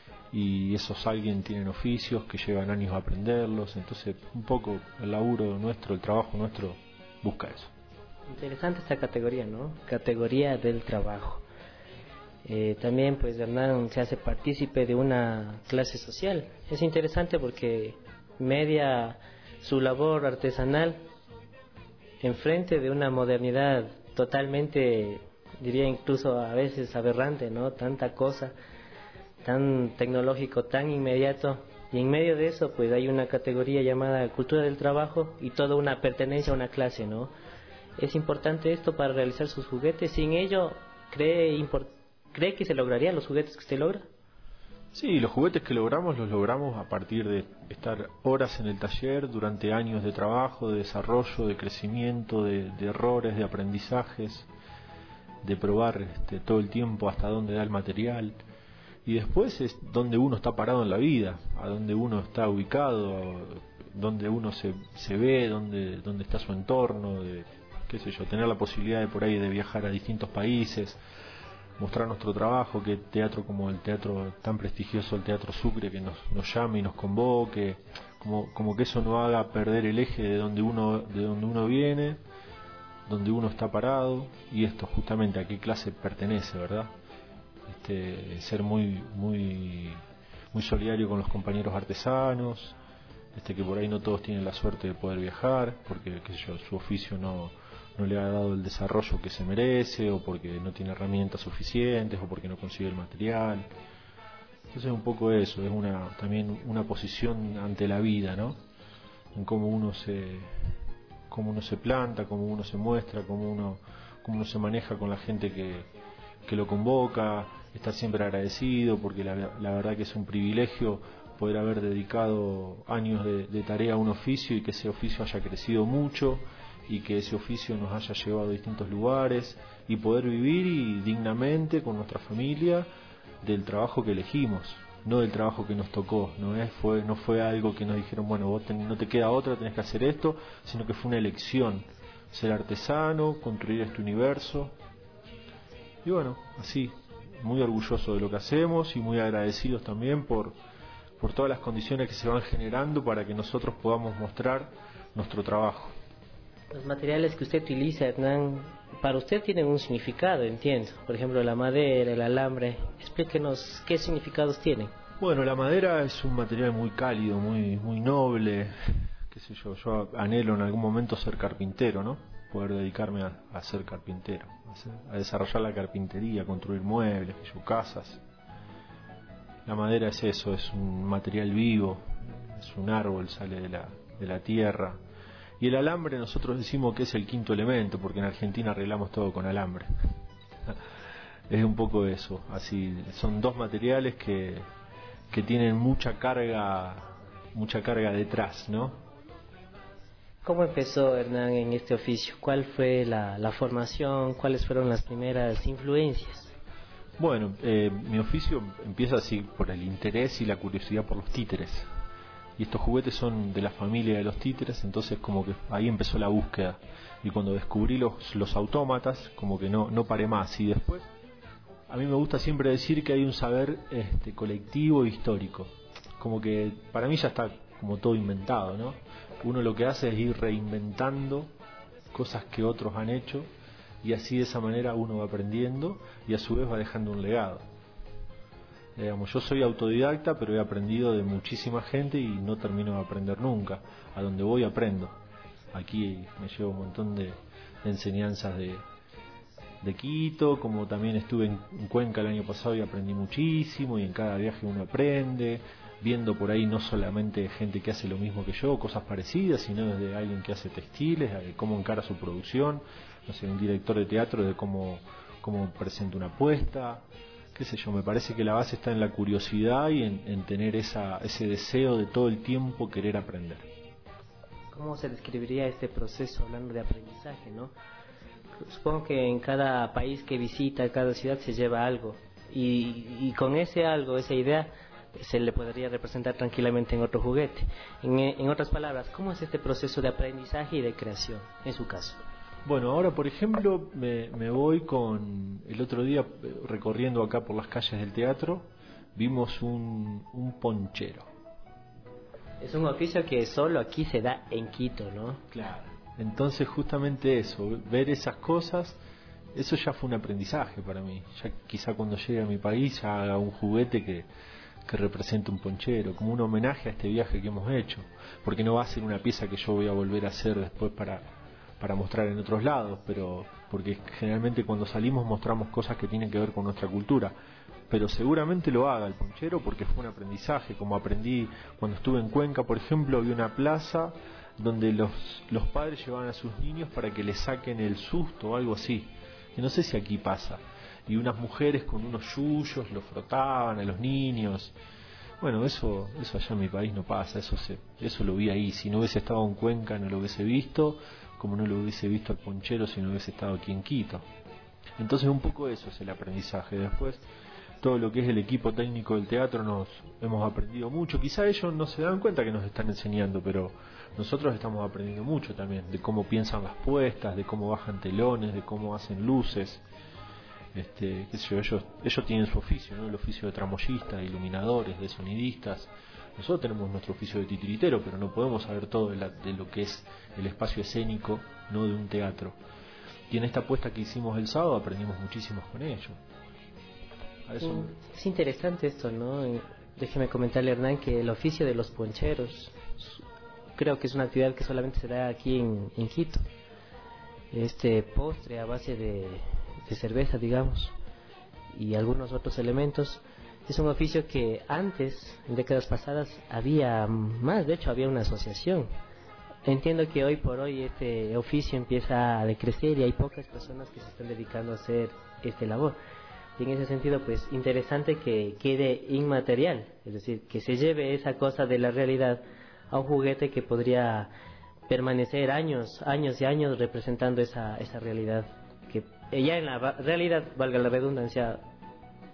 y esos alguien tienen oficios que llevan años a aprenderlos. Entonces un poco el laburo nuestro, el trabajo nuestro busca eso. Interesante esta categoría, ¿no? Categoría del trabajo. Eh, también pues Hernán se hace partícipe de una clase social. Es interesante porque media su labor artesanal enfrente de una modernidad totalmente, diría incluso a veces aberrante, ¿no? Tanta cosa, tan tecnológico, tan inmediato, y en medio de eso pues hay una categoría llamada cultura del trabajo y toda una pertenencia a una clase, ¿no? Es importante esto para realizar sus juguetes. Sin ello, ¿cree, import- ¿cree que se lograrían los juguetes que usted logra? Sí, los juguetes que logramos los logramos a partir de estar horas en el taller durante años de trabajo, de desarrollo, de crecimiento, de, de errores, de aprendizajes, de probar este, todo el tiempo hasta dónde da el material. Y después es donde uno está parado en la vida, a donde uno está ubicado, donde uno se, se ve, donde, donde está su entorno, de, qué sé yo, tener la posibilidad de por ahí de viajar a distintos países, mostrar nuestro trabajo, que teatro como el teatro tan prestigioso, el Teatro Sucre, que nos, nos llame y nos convoque, como, como que eso no haga perder el eje de donde uno, de donde uno viene, donde uno está parado, y esto justamente a qué clase pertenece, ¿verdad? Este, ser muy muy muy solidario con los compañeros artesanos, este que por ahí no todos tienen la suerte de poder viajar porque, qué sé yo, su oficio no, no le ha dado el desarrollo que se merece, o porque no tiene herramientas suficientes, o porque no consigue el material. Entonces un poco eso, es una también una posición ante la vida, ¿no? En cómo uno se cómo uno se planta, cómo uno se muestra, cómo uno cómo uno se maneja con la gente que que lo convoca, estar siempre agradecido, porque la, la verdad que es un privilegio poder haber dedicado años de, de tarea a un oficio y que ese oficio haya crecido mucho y que ese oficio nos haya llevado a distintos lugares y poder vivir y dignamente con nuestra familia del trabajo que elegimos, no del trabajo que nos tocó. No es fue no fue algo que nos dijeron, bueno, vos ten, no te queda otra, tenés que hacer esto, sino que fue una elección, ser artesano, construir este universo. Y bueno, así, muy orgulloso de lo que hacemos y muy agradecidos también por, por todas las condiciones que se van generando para que nosotros podamos mostrar nuestro trabajo. Los materiales que usted utiliza, Hernán, para usted tienen un significado, entiendo. Por ejemplo, la madera, el alambre. Explíquenos qué significados tienen. Bueno, la madera es un material muy cálido, muy muy noble. Qué sé yo, yo anhelo en algún momento ser carpintero, ¿no? Poder dedicarme a, a ser carpintero, a, ser, a desarrollar la carpintería, construir muebles, yo, casas. La madera es eso, es un material vivo, es un árbol, sale de la, de la tierra. Y el alambre nosotros decimos que es el quinto elemento, porque en Argentina arreglamos todo con alambre. Es un poco eso, así, son dos materiales que, que tienen mucha carga, mucha carga detrás, ¿no? ¿Cómo empezó Hernán en este oficio? ¿Cuál fue la, la formación? ¿Cuáles fueron las primeras influencias? Bueno, eh, mi oficio empieza así por el interés y la curiosidad por los títeres. Y estos juguetes son de la familia de los títeres, entonces como que ahí empezó la búsqueda. Y cuando descubrí los, los autómatas, como que no, no paré más. Y después, a mí me gusta siempre decir que hay un saber este, colectivo e histórico. Como que para mí ya está como todo inventado, ¿no? Uno lo que hace es ir reinventando cosas que otros han hecho, y así de esa manera uno va aprendiendo y a su vez va dejando un legado. Digamos, yo soy autodidacta, pero he aprendido de muchísima gente y no termino de aprender nunca. A donde voy aprendo. Aquí me llevo un montón de, de enseñanzas de, de Quito, como también estuve en, en Cuenca el año pasado y aprendí muchísimo, y en cada viaje uno aprende, viendo por ahí no solamente gente que hace lo mismo que yo, cosas parecidas, sino desde alguien que hace textiles, de cómo encara su producción, no sé, un director de teatro, de cómo, cómo presenta una apuesta. Qué sé yo, me parece que la base está en la curiosidad y en, en tener esa, ese deseo de todo el tiempo querer aprender. ¿Cómo se describiría este proceso hablando de aprendizaje, no? Supongo que en cada país que visita, cada ciudad se lleva algo, y, y con ese algo, esa idea, se le podría representar tranquilamente en otro juguete. En, en otras palabras, ¿cómo es este proceso de aprendizaje y de creación en su caso? Bueno, ahora por ejemplo me, me voy con, el otro día recorriendo acá por las calles del teatro, vimos un, un ponchero. Es un oficio que solo aquí se da en Quito, ¿no? Claro. Entonces justamente eso, ver esas cosas, eso ya fue un aprendizaje para mí. Ya quizá cuando llegue a mi país ya haga un juguete que, que represente un ponchero, como un homenaje a este viaje que hemos hecho, porque no va a ser una pieza que yo voy a volver a hacer después para para mostrar en otros lados, pero porque generalmente cuando salimos mostramos cosas que tienen que ver con nuestra cultura, pero seguramente lo haga el ponchero porque fue un aprendizaje, como aprendí cuando estuve en Cuenca, por ejemplo, había una plaza donde los, los padres llevaban a sus niños para que les saquen el susto o algo así, que no sé si aquí pasa, y unas mujeres con unos yuyos lo frotaban a los niños. Bueno, eso eso allá en mi país no pasa, eso se, eso lo vi ahí. Si no hubiese estado en Cuenca no lo hubiese visto, como no lo hubiese visto al ponchero si no hubiese estado aquí en Quito. Entonces un poco eso es el aprendizaje. Después todo lo que es el equipo técnico del teatro nos hemos aprendido mucho. Quizá ellos no se dan cuenta que nos están enseñando, pero nosotros estamos aprendiendo mucho también, de cómo piensan las puestas, de cómo bajan telones, de cómo hacen luces. Este, qué sé yo, ellos, ellos tienen su oficio, ¿no? El oficio de tramoyistas, de iluminadores, de sonidistas. Nosotros tenemos nuestro oficio de titiritero, pero no podemos saber todo de, la, de lo que es el espacio escénico, no de un teatro. Y en esta apuesta que hicimos el sábado aprendimos muchísimo con ellos. A eso... Es interesante esto, ¿no? Déjeme comentarle, Hernán, que el oficio de los poncheros creo que es una actividad que solamente se da aquí en, en Quito. Este postre a base de de cerveza, digamos, y algunos otros elementos, es un oficio que antes, en décadas pasadas, había más, de hecho había una asociación. Entiendo que hoy por hoy este oficio empieza a decrecer y hay pocas personas que se están dedicando a hacer esta labor. Y en ese sentido, pues interesante que quede inmaterial, es decir, que se lleve esa cosa de la realidad a un juguete que podría permanecer años, años y años representando esa, esa realidad, que ya en la realidad, valga la redundancia,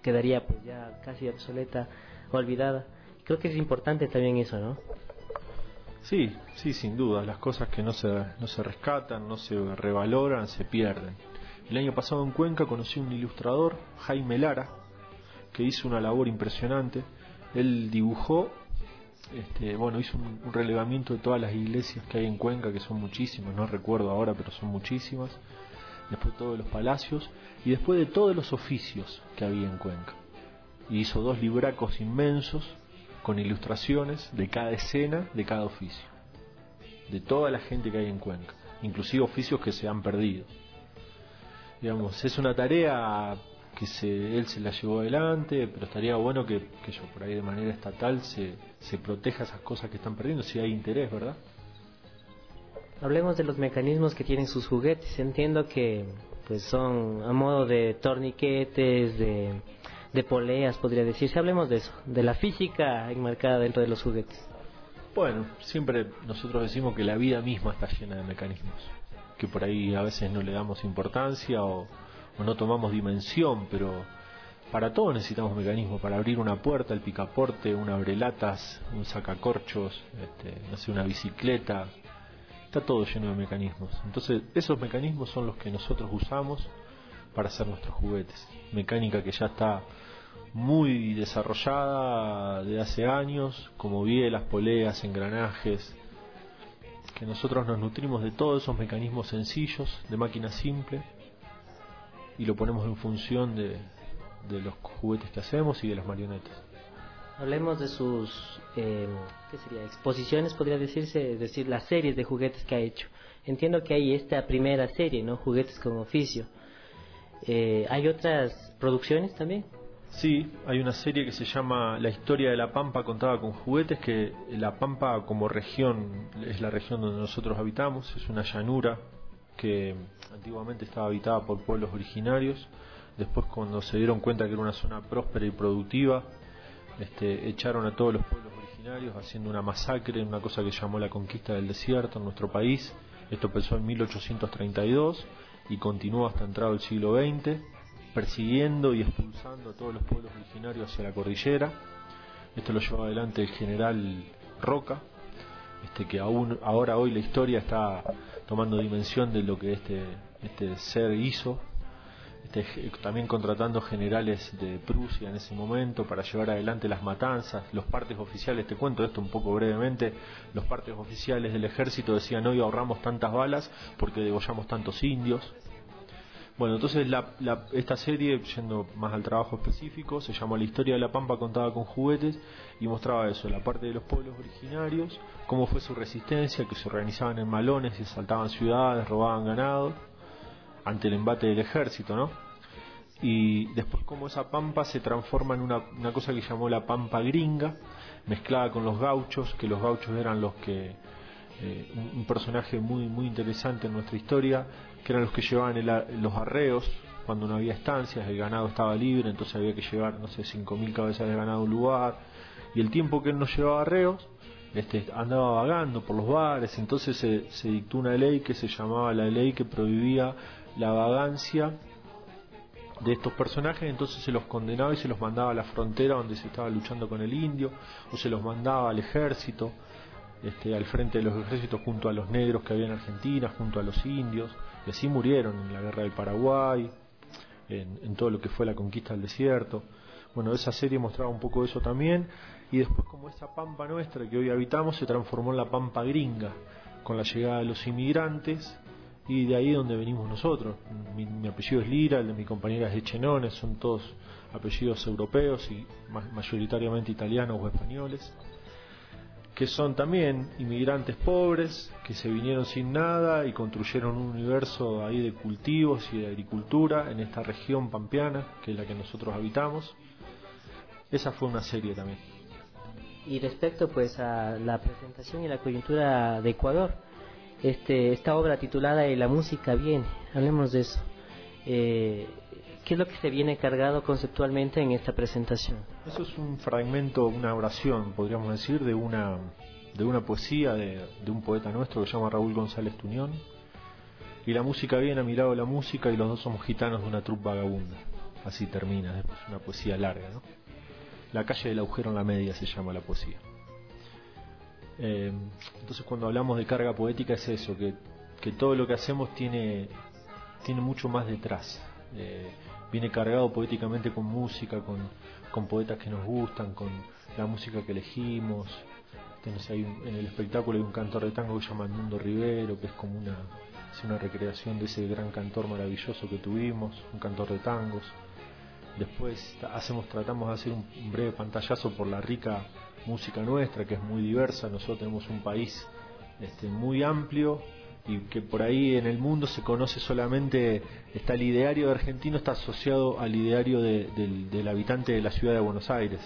quedaría pues ya casi obsoleta, olvidada. Creo que es importante también eso, ¿no? Sí, sí, sin duda. Las cosas que no se, no se rescatan, no se revaloran, se pierden. El año pasado en Cuenca conocí a un ilustrador, Jaime Lara, que hizo una labor impresionante. Él dibujó, este, bueno, hizo un, un relevamiento de todas las iglesias que hay en Cuenca, que son muchísimas, no recuerdo ahora, pero son muchísimas. Después de todos los palacios y después de todos los oficios que había en Cuenca. Y hizo dos libracos inmensos con ilustraciones de cada escena, de cada oficio, de toda la gente que hay en Cuenca, inclusive oficios que se han perdido. Digamos, es una tarea que se, él se la llevó adelante, pero estaría bueno que, que yo por ahí de manera estatal se, se proteja esas cosas que están perdiendo, si hay interés, ¿verdad? Hablemos de los mecanismos que tienen sus juguetes. Entiendo que pues son a modo de torniquetes, de, de poleas, podría decirse. Hablemos de eso, de la física enmarcada dentro de los juguetes. Bueno, siempre nosotros decimos que la vida misma está llena de mecanismos, que por ahí a veces no le damos importancia o, o no tomamos dimensión, pero para todo necesitamos mecanismos. Para abrir una puerta, el picaporte, un abrelatas, un sacacorchos, este, no sé, una bicicleta. Está todo lleno de mecanismos. Entonces esos mecanismos son los que nosotros usamos para hacer nuestros juguetes. Mecánica que ya está muy desarrollada de hace años, como bielas, poleas, engranajes, que nosotros nos nutrimos de todos esos mecanismos sencillos, de máquina simple, y lo ponemos en función de, de los juguetes que hacemos y de las marionetas. Hablemos de sus, eh, ¿qué sería? Exposiciones, podría decirse, es decir, las series de juguetes que ha hecho. Entiendo que hay esta primera serie, ¿no? Juguetes con oficio. Eh, ¿Hay otras producciones también? Sí, hay una serie que se llama La historia de La Pampa contada con juguetes, que La Pampa como región es la región donde nosotros habitamos, es una llanura que antiguamente estaba habitada por pueblos originarios. Después, cuando se dieron cuenta que era una zona próspera y productiva, Este, echaron a todos los pueblos originarios haciendo una masacre, una cosa que llamó la conquista del desierto en nuestro país. Esto empezó en mil ochocientos treinta y dos y continuó hasta entrado el siglo veinte, persiguiendo y expulsando a todos los pueblos originarios hacia la cordillera. Esto lo llevó adelante el general Roca, este, que aún ahora hoy la historia está tomando dimensión de lo que este, este ser hizo. Este, también contratando generales de Prusia en ese momento para llevar adelante las matanzas, los partes oficiales. Te cuento esto un poco brevemente. Los partes oficiales del ejército decían: hoy ahorramos tantas balas porque degollamos tantos indios. Bueno, entonces la, la, esta serie, yendo más al trabajo específico, se llamó La historia de La Pampa contada con juguetes, y mostraba eso, la parte de los pueblos originarios, cómo fue su resistencia, que se organizaban en malones y asaltaban ciudades, robaban ganado ante el embate del ejército, ¿no? Y después cómo esa pampa se transforma en una, una cosa que llamó la pampa gringa, mezclada con los gauchos, que los gauchos eran los que, eh, un, un personaje muy muy interesante en nuestra historia, que eran los que llevaban el, los arreos cuando no había estancias, el ganado estaba libre, entonces había que llevar, no sé, cinco mil cabezas de ganado a un lugar, y el tiempo que él no llevaba arreos, Este, andaba vagando por los bares. Entonces se, se dictó una ley que se llamaba la ley que prohibía la vagancia de estos personajes. Entonces se los condenaba y se los mandaba a la frontera donde se estaba luchando con el indio, o se los mandaba al ejército, este, al frente de los ejércitos, junto a los negros que había en Argentina, junto a los indios, y así murieron en la guerra del Paraguay, en, en todo lo que fue la conquista del desierto. Bueno, esa serie mostraba un poco eso también. Y después, como esa pampa nuestra que hoy habitamos se transformó en la pampa gringa con la llegada de los inmigrantes, y de ahí donde venimos nosotros. Mi, mi apellido es Lira, el de mi compañera es Echenones, son todos apellidos europeos y mayoritariamente italianos o españoles, que son también inmigrantes pobres que se vinieron sin nada y construyeron un universo ahí de cultivos y de agricultura en esta región pampeana que es la que nosotros habitamos. Esa fue una serie también. Y respecto pues a la presentación y la coyuntura de Ecuador, este, esta obra titulada Y la música viene, hablemos de eso. Eh, ¿Qué es lo que se viene cargado conceptualmente en esta presentación? Eso es un fragmento, una oración, podríamos decir, de una de una poesía de, de un poeta nuestro que se llama Raúl González Tuñón. Y la música viene, a mi lado la música, y los dos somos gitanos de una troupe vagabunda. así termina, después una poesía larga, ¿no? La calle del agujero en la media se llama la poesía. Eh, entonces cuando hablamos de carga poética es eso, que, que todo lo que hacemos tiene, tiene mucho más detrás. Eh, viene cargado poéticamente con música, con, con poetas que nos gustan, con la música que elegimos. Entonces hay un, en el espectáculo hay un cantor de tango que se llama Edmundo Rivero, que es como una, es una recreación de ese gran cantor maravilloso que tuvimos, un cantor de tangos. Después hacemos, tratamos de hacer un, un breve pantallazo por la rica música nuestra, que es muy diversa. Nosotros tenemos un país este, muy amplio, y que por ahí en el mundo se conoce solamente, está el ideario de argentino, está asociado al ideario de, del, del habitante de la ciudad de Buenos Aires,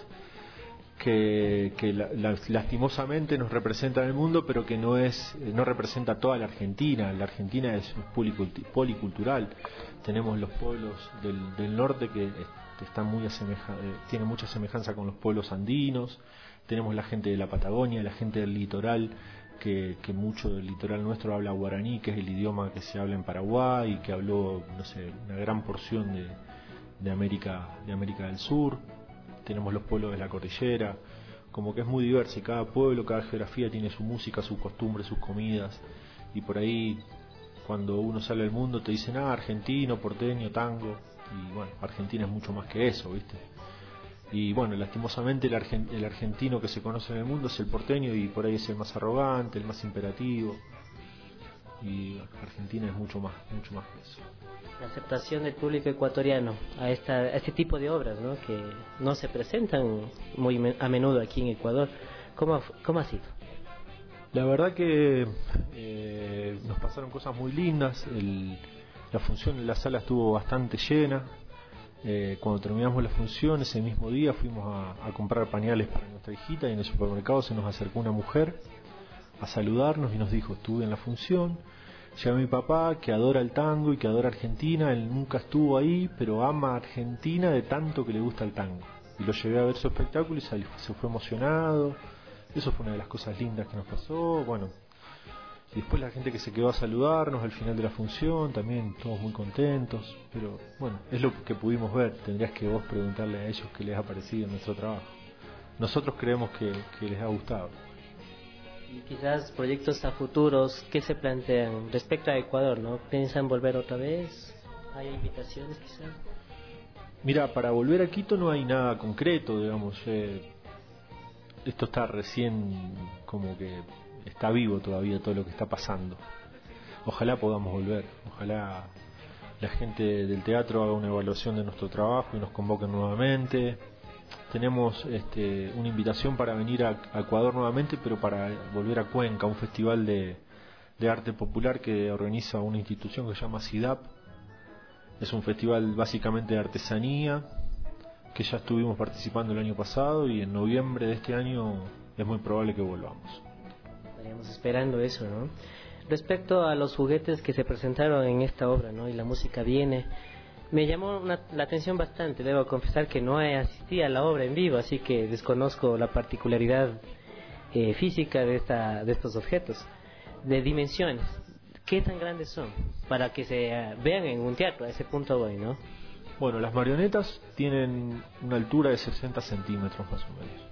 que, que la, la, lastimosamente nos representa en el mundo, pero que no es, no representa toda la Argentina. La Argentina es policultural. Tenemos los pueblos del, del norte que están muy asemeja, tienen mucha semejanza con los pueblos andinos. Tenemos la gente de la Patagonia, la gente del litoral, que, que mucho del litoral nuestro habla guaraní, que es el idioma que se habla en Paraguay y que habló, no sé, una gran porción de, de América, de América del Sur. Tenemos los pueblos de la cordillera, como que es muy diverso, y cada pueblo, cada geografía tiene su música, sus costumbres, sus comidas, y por ahí cuando uno sale al mundo te dicen, ah, argentino, porteño, tango, y bueno, Argentina es mucho más que eso, ¿viste? Y bueno, lastimosamente el, argent el argentino que se conoce en el mundo es el porteño, y por ahí es el más arrogante, el más imperativo, y bueno, Argentina es mucho más, mucho más que eso. La aceptación del público ecuatoriano a, esta, a este tipo de obras, ¿no?, que no se presentan muy a menudo aquí en Ecuador, ¿cómo, cómo ha sido? La verdad que eh, nos pasaron cosas muy lindas. El, la función en la sala estuvo bastante llena. Eh, cuando terminamos la función, ese mismo día fuimos a, a comprar pañales para nuestra hijita, y en el supermercado se nos acercó una mujer a saludarnos y nos dijo, estuve en la función, llevé a mi papá que adora el tango y que adora Argentina, él nunca estuvo ahí, pero ama a Argentina de tanto que le gusta el tango, y lo llevé a ver su espectáculo y se fue emocionado. Eso fue una de las cosas lindas que nos pasó. Bueno, y después la gente que se quedó a saludarnos al final de la función, también todos muy contentos. Pero bueno, es lo que pudimos ver. Tendrías que vos preguntarle a ellos qué les ha parecido nuestro trabajo. Nosotros creemos que, que les ha gustado. Y quizás proyectos a futuros, ¿qué se plantean respecto a Ecuador, no? ¿Piensan volver otra vez? ¿Hay invitaciones quizás? Mira, para volver a Quito no hay nada concreto, digamos. Eh, esto está recién, como que está vivo todavía todo lo que está pasando. Ojalá podamos volver, ojalá la gente del teatro haga una evaluación de nuestro trabajo y nos convoquen nuevamente. Tenemos este, una invitación para venir a, a Ecuador nuevamente, pero para volver a Cuenca, un festival de, de arte popular que organiza una institución que se llama SIDAP. Es un festival básicamente de artesanía, que ya estuvimos participando el año pasado, y en noviembre de este año es muy probable que volvamos. Estaríamos esperando eso, ¿no? Respecto a los juguetes que se presentaron en esta obra, ¿no?, y la música viene, me llamó una, la atención bastante. Debo confesar que no asistí a la obra en vivo, así que desconozco la particularidad eh, física de, esta, de estos objetos, de dimensiones. ¿Qué tan grandes son? Para que se uh, vean en un teatro, a ese punto voy, ¿no? Bueno, las marionetas tienen una altura de sesenta centímetros más o menos.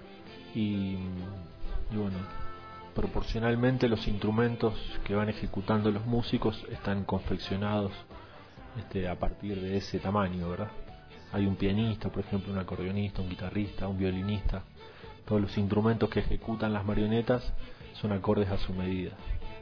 Y, y bueno, proporcionalmente los instrumentos que van ejecutando los músicos están confeccionados este, a partir de ese tamaño, ¿verdad? Hay un pianista, por ejemplo, un acordeonista, un guitarrista, un violinista. Todos los instrumentos que ejecutan las marionetas son acordes a su medida.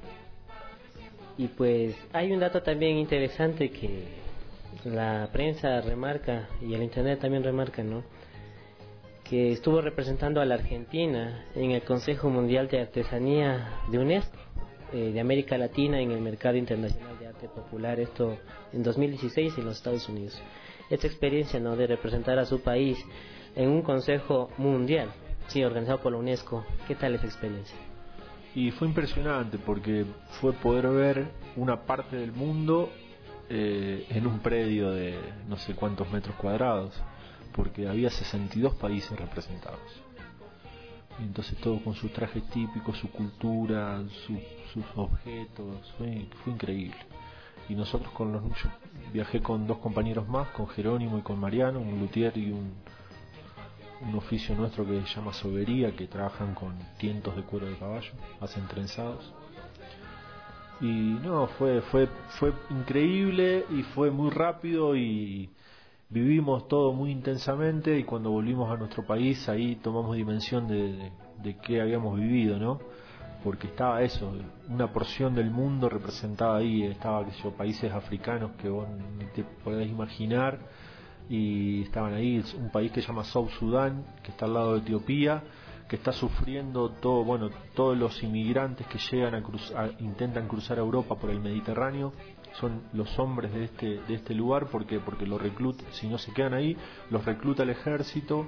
Y pues hay un dato también interesante que la prensa remarca y el internet también remarca, ¿no?, que estuvo representando a la Argentina en el Consejo Mundial de Artesanía de UNESCO, eh, de América Latina, en el mercado internacional de arte popular, esto en dos mil dieciséis en los Estados Unidos. Esta experiencia, ¿no?, de representar a su país en un Consejo Mundial, sí, organizado por la UNESCO, ¿qué tal esa experiencia? Y fue impresionante porque fue poder ver una parte del mundo Eh, en un predio de no sé cuántos metros cuadrados, porque había sesenta y dos países representados, y entonces todo con sus trajes típicos, su cultura, su, sus objetos. Fue, fue increíble. y nosotros con los yo viajé con dos compañeros más, con Jerónimo y con Mariano, un luthier y un, un oficio nuestro que se llama sobería, que trabajan con tientos de cuero de caballo, hacen trenzados. Y no, fue fue fue increíble y fue muy rápido y vivimos todo muy intensamente, y cuando volvimos a nuestro país ahí tomamos dimensión de, de, de qué habíamos vivido, ¿no? Porque estaba eso, una porción del mundo representada ahí, estaba, qué sé yo, países africanos que vos ni te podés imaginar, y estaban ahí, un país que se llama South Sudán, que está al lado de Etiopía, que está sufriendo todo, bueno, todos los inmigrantes que llegan a cruzar, intentan cruzar a Europa por el Mediterráneo, son los hombres de este de este lugar, porque porque los recluta, si no se quedan ahí, los recluta el ejército,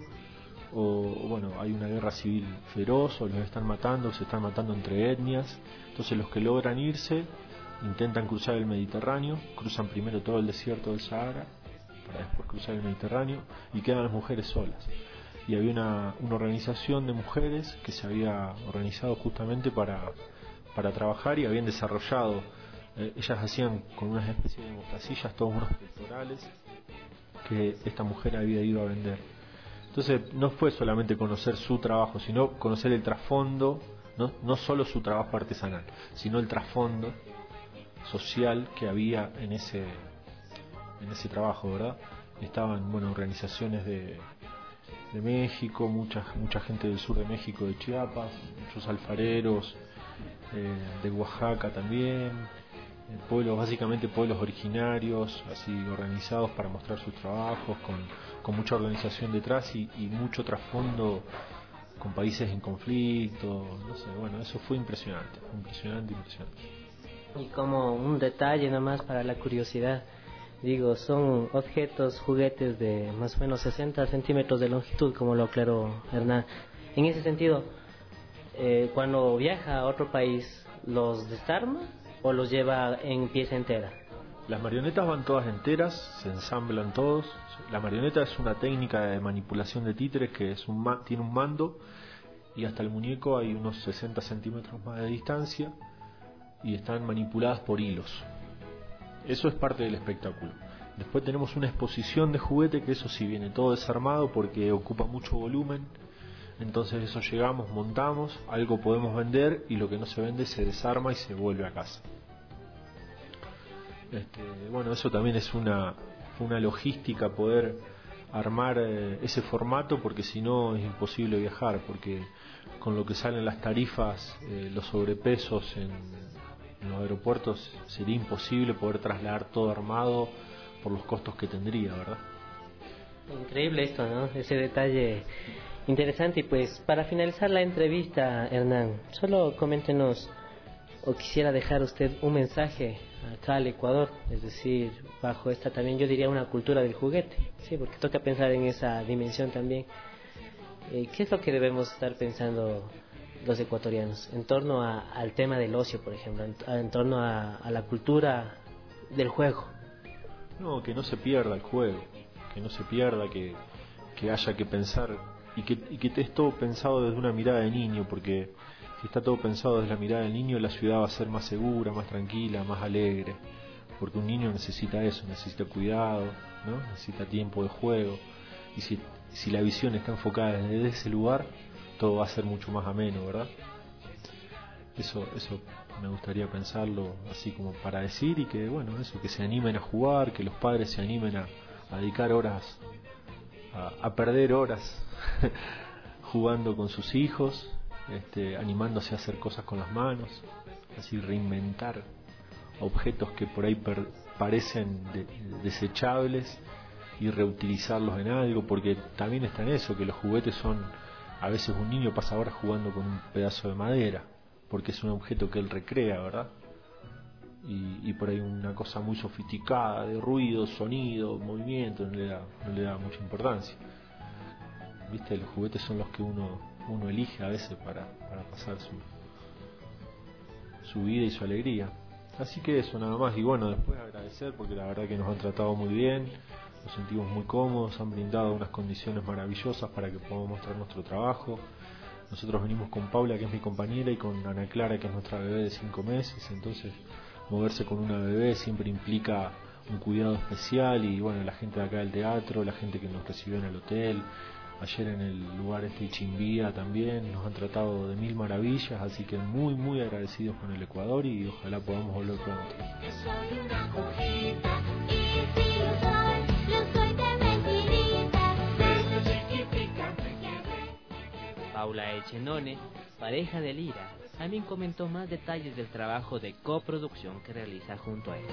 o bueno, hay una guerra civil feroz, o los están matando, se están matando entre etnias. Entonces los que logran irse intentan cruzar el Mediterráneo, cruzan primero todo el desierto del Sahara para después cruzar el Mediterráneo, y quedan las mujeres solas. Y había una, una organización de mujeres que se había organizado justamente para, para trabajar, y habían desarrollado, eh, ellas hacían con unas especies de mostacillas todos unos pectorales que esta mujer había ido a vender. Entonces no fue solamente conocer su trabajo, sino conocer el trasfondo, no, no solo su trabajo artesanal, sino el trasfondo social que había en ese en ese trabajo, ¿verdad? Estaban, bueno, organizaciones de, de México, mucha mucha gente del sur de México, de Chiapas, muchos alfareros, eh, de Oaxaca también, eh, pueblos, básicamente pueblos originarios, así organizados para mostrar sus trabajos, con, con mucha organización detrás y, y mucho trasfondo con países en conflicto, no sé, bueno, eso fue impresionante, impresionante, impresionante. Y como un detalle nada más para la curiosidad, digo, son objetos, juguetes de más o menos sesenta centímetros de longitud, como lo aclaró Hernán. En ese sentido, eh, cuando viaja a otro país, ¿los desarma o los lleva en pieza entera? Las marionetas van todas enteras, se ensamblan todos. La marioneta es una técnica de manipulación de títeres que es un ma- tiene un mando, y hasta el muñeco hay unos sesenta centímetros más de distancia, y están manipuladas por hilos. Eso es parte del espectáculo. Después tenemos una exposición de juguete, que eso sí viene todo desarmado porque ocupa mucho volumen. Entonces eso llegamos, montamos, algo podemos vender, y lo que no se vende se desarma y se vuelve a casa. Este, bueno, eso también es una, una logística, poder armar eh, ese formato, porque si no es imposible viajar, porque con lo que salen las tarifas, eh, los sobrepesos en, en los aeropuertos, sería imposible poder trasladar todo armado por los costos que tendría, ¿verdad? Increíble esto, ¿no? Ese detalle interesante. Y pues para finalizar la entrevista, Hernán, solo coméntenos, o quisiera dejar usted un mensaje acá al Ecuador, es decir, bajo esta también yo diría una cultura del juguete, sí, porque toca pensar en esa dimensión también. Eh, ¿Qué es lo que debemos estar pensando los ecuatorianos en torno a, al tema del ocio, por ejemplo, en, en torno a, a la cultura del juego? No, que no se pierda el juego, que no se pierda, que, que haya que pensar, y que, y que esté todo pensado desde una mirada de niño, porque si está todo pensado desde la mirada del niño, la ciudad va a ser más segura, más tranquila, más alegre, porque un niño necesita eso, necesita cuidado, ¿no? Necesita tiempo de juego, y si, si la visión está enfocada desde ese lugar, todo va a ser mucho más ameno, ¿verdad? Eso, eso me gustaría pensarlo así como para decir, y que bueno, eso, que se animen a jugar, que los padres se animen a, a dedicar horas, a, a perder horas jugando con sus hijos, este, animándose a hacer cosas con las manos, así reinventar objetos que por ahí per, parecen de, desechables, y reutilizarlos en algo, porque también está en eso, que los juguetes son, a veces un niño pasa horas jugando con un pedazo de madera, porque es un objeto que él recrea, ¿verdad? Y, y por ahí una cosa muy sofisticada de ruido, sonido, movimiento, no le da, no le da mucha importancia. ¿Viste? Los juguetes son los que uno, uno elige a veces para, para pasar su, su vida y su alegría. Así que eso, nada más. Y bueno, después agradecer, porque la verdad que nos han tratado muy bien, nos sentimos muy cómodos, han brindado unas condiciones maravillosas para que podamos mostrar nuestro trabajo. Nosotros venimos con Paula, que es mi compañera, y con Ana Clara, que es nuestra bebé de cinco meses, entonces moverse con una bebé siempre implica un cuidado especial y bueno, la gente de acá del teatro, la gente que nos recibió en el hotel, ayer en el lugar este Chimbía también, nos han tratado de mil maravillas, así que muy muy agradecidos con el Ecuador y ojalá podamos volver pronto. Paula Echenone, pareja de Lira, también comentó más detalles del trabajo de coproducción que realiza junto a él.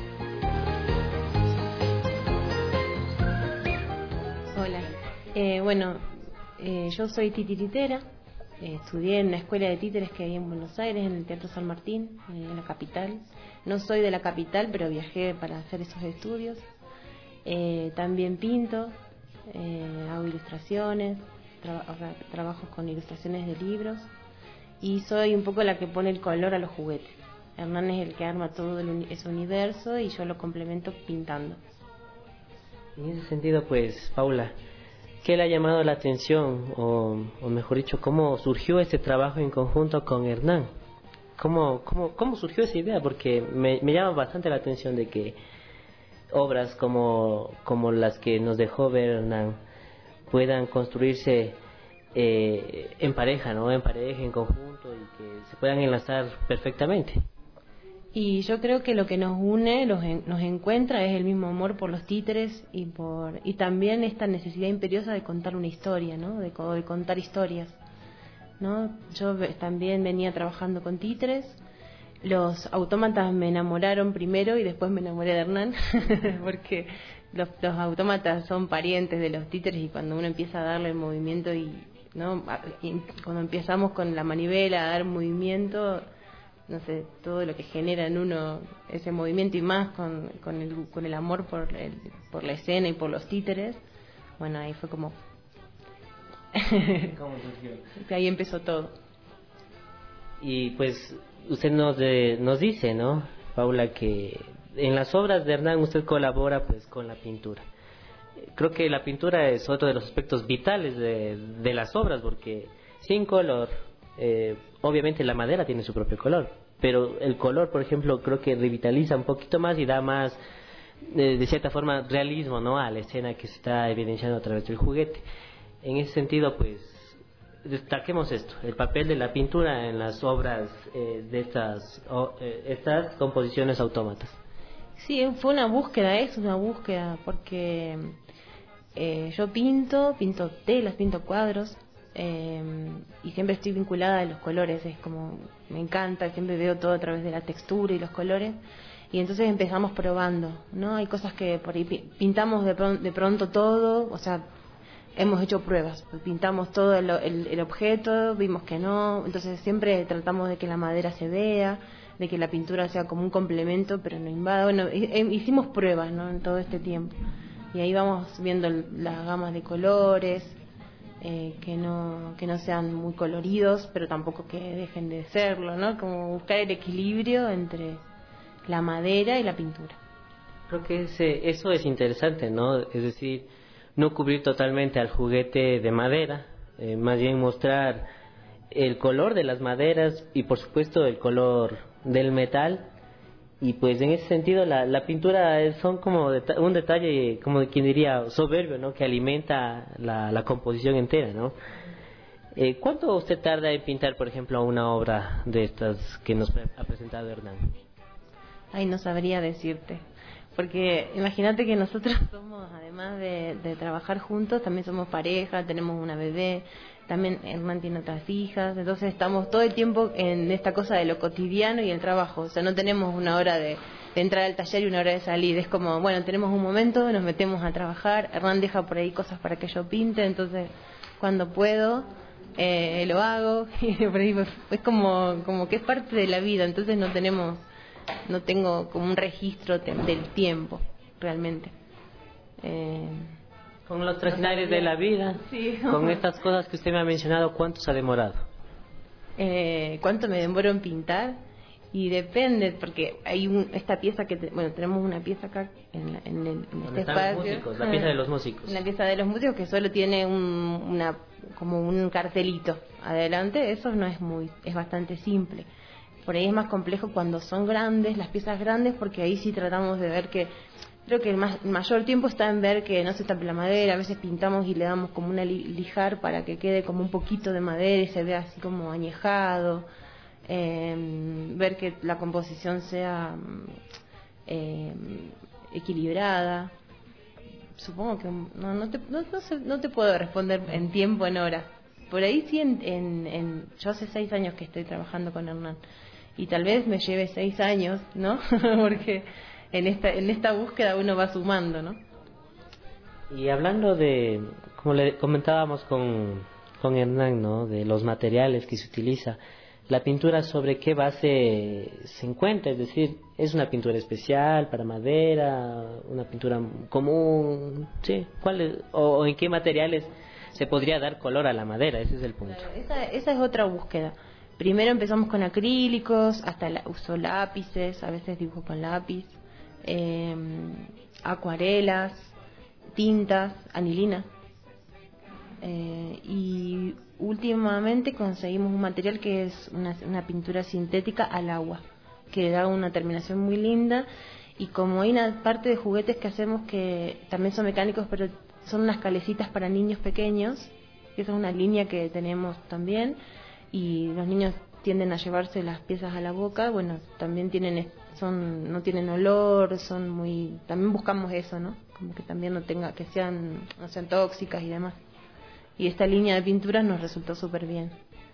Hola, eh, bueno, eh, yo soy titiritera, eh, estudié en una escuela de títeres que hay en Buenos Aires, en el Teatro San Martín, eh, en la capital. No soy de la capital, pero viajé para hacer esos estudios. Eh, también pinto, eh, hago ilustraciones, tra- o sea, trabajo con ilustraciones de libros y soy un poco la que pone el color a los juguetes. Hernán es el que arma todo el uni- ese universo y yo lo complemento pintando. En ese sentido, pues, Paula, ¿qué le ha llamado la atención? O, o mejor dicho, ¿cómo surgió ese trabajo en conjunto con Hernán? ¿Cómo, cómo, cómo surgió esa idea? Porque me, me llama bastante la atención de que obras como, como las que nos dejó ver Hernán puedan construirse eh, en pareja, ¿no? En pareja, en conjunto, y que se puedan enlazar perfectamente. Y yo creo que lo que nos une, los en, nos encuentra es el mismo amor por los títeres y por y también esta necesidad imperiosa de contar una historia, ¿no? De, de contar historias, ¿no? Yo también venía trabajando con títeres. Los autómatas me enamoraron primero y después me enamoré de Hernán porque los, los autómatas son parientes de los títeres y cuando uno empieza a darle el movimiento y, ¿no? Y cuando empezamos con la manivela a dar movimiento, no sé, todo lo que genera en uno ese movimiento y más con, con, el, con el amor por, el, por la escena y por los títeres, bueno, ahí fue como... ¿Cómo surgió? Ahí empezó todo. Y pues usted nos, de, nos dice, ¿no, Paula, que en las obras de Hernán usted colabora pues con la pintura? Creo que la pintura es otro de los aspectos vitales de, de las obras, porque sin color... Eh, obviamente la madera tiene su propio color, pero el color, por ejemplo, creo que revitaliza un poquito más y da más, eh, de cierta forma, realismo, ¿no?, a la escena que se está evidenciando a través del juguete. En ese sentido, pues, destaquemos esto, el papel de la pintura en las obras eh, de estas, oh, eh, estas composiciones autómatas. Sí, fue una búsqueda, es una búsqueda, porque eh, yo pinto, pinto telas, pinto cuadros, Eh, y siempre estoy vinculada a los colores, es como me encanta, siempre veo todo a través de la textura y los colores, y entonces empezamos probando, ¿no? Hay cosas que por ahí pintamos de, pron- de pronto todo, o sea, hemos hecho pruebas, pintamos todo el, el, el objeto, vimos que no, entonces siempre tratamos de que la madera se vea, de que la pintura sea como un complemento, pero no invada. Bueno, hicimos pruebas, ¿no?, en todo este tiempo, y ahí vamos viendo las gamas de colores. Eh, que no que no sean muy coloridos, pero tampoco que dejen de serlo, ¿no? Como buscar el equilibrio entre la madera y la pintura. Creo que ese, eso es interesante, ¿no? Es decir, no cubrir totalmente al juguete de madera, eh, más bien mostrar el color de las maderas y por supuesto el color del metal. Y pues en ese sentido la, la pintura es, son como deta- un detalle, como quien diría, soberbio, ¿no?, que alimenta la, la composición entera, ¿no? Eh, ¿Cuánto usted tarda en pintar, por ejemplo, una obra de estas que nos pre- ha presentado Hernán? Ay, no sabría decirte, porque imagínate que nosotros somos, además de, de trabajar juntos, también somos pareja, tenemos una bebé, también Hernán tiene otras hijas, entonces estamos todo el tiempo en esta cosa de lo cotidiano y el trabajo, o sea, no tenemos una hora de, de entrar al taller y una hora de salir, es como, bueno, tenemos un momento, nos metemos a trabajar, Hernán deja por ahí cosas para que yo pinte, entonces cuando puedo eh, lo hago, y por ahí es como, como que es parte de la vida, entonces no tenemos, no tengo como un registro te, del tiempo, realmente. Eh, Con los tracinares de la vida, sí. Con estas cosas que usted me ha mencionado, ¿cuánto se ha demorado? Eh, ¿Cuánto me demoro en pintar? Y depende, porque hay un, esta pieza que, te, bueno, tenemos una pieza acá en, la, en, el, en este están espacio. Los músicos, la pieza de los músicos. La pieza de los músicos que solo tiene un, una, como un cartelito adelante, eso no es muy, es bastante simple. Por ahí es más complejo cuando son grandes, las piezas grandes, porque ahí sí tratamos de ver que, creo que el, más, el mayor tiempo está en ver que no se tape la madera, a veces pintamos y le damos como una li, lijar para que quede como un poquito de madera y se vea así como añejado, eh, ver que la composición sea eh, equilibrada. Supongo que no, no, te, no, no, sé, no te puedo responder en tiempo, en hora. Por ahí sí, en, en, en, yo hace seis años que estoy trabajando con Hernán y tal vez me lleve seis años, ¿no? Porque en esta en esta búsqueda uno va sumando, ¿no? Y hablando de, como le comentábamos con, con Hernán, ¿no? De los materiales que se utiliza, la pintura sobre qué base se encuentra, es decir, es una pintura especial para madera, una pintura común, sí, ¿cuál es, o, o en qué materiales se podría dar color a la madera? Ese es el punto. Claro, esa, esa es otra búsqueda. Primero empezamos con acrílicos, hasta la, uso lápices, a veces dibujo con lápiz, eh, acuarelas, tintas, anilina. Eh, y últimamente conseguimos un material que es una, una pintura sintética al agua, que da una terminación muy linda. Y como hay una parte de juguetes que hacemos que también son mecánicos, pero son unas calecitas para niños pequeños, que esa es una línea que tenemos también, y los niños tienden a llevarse las piezas a la boca, bueno, también tienen, son, no tienen olor, son muy, también buscamos eso, ¿no? Como que también no tenga, que sean, no sean tóxicas y demás. Y esta línea de pinturas nos resultó súper bien.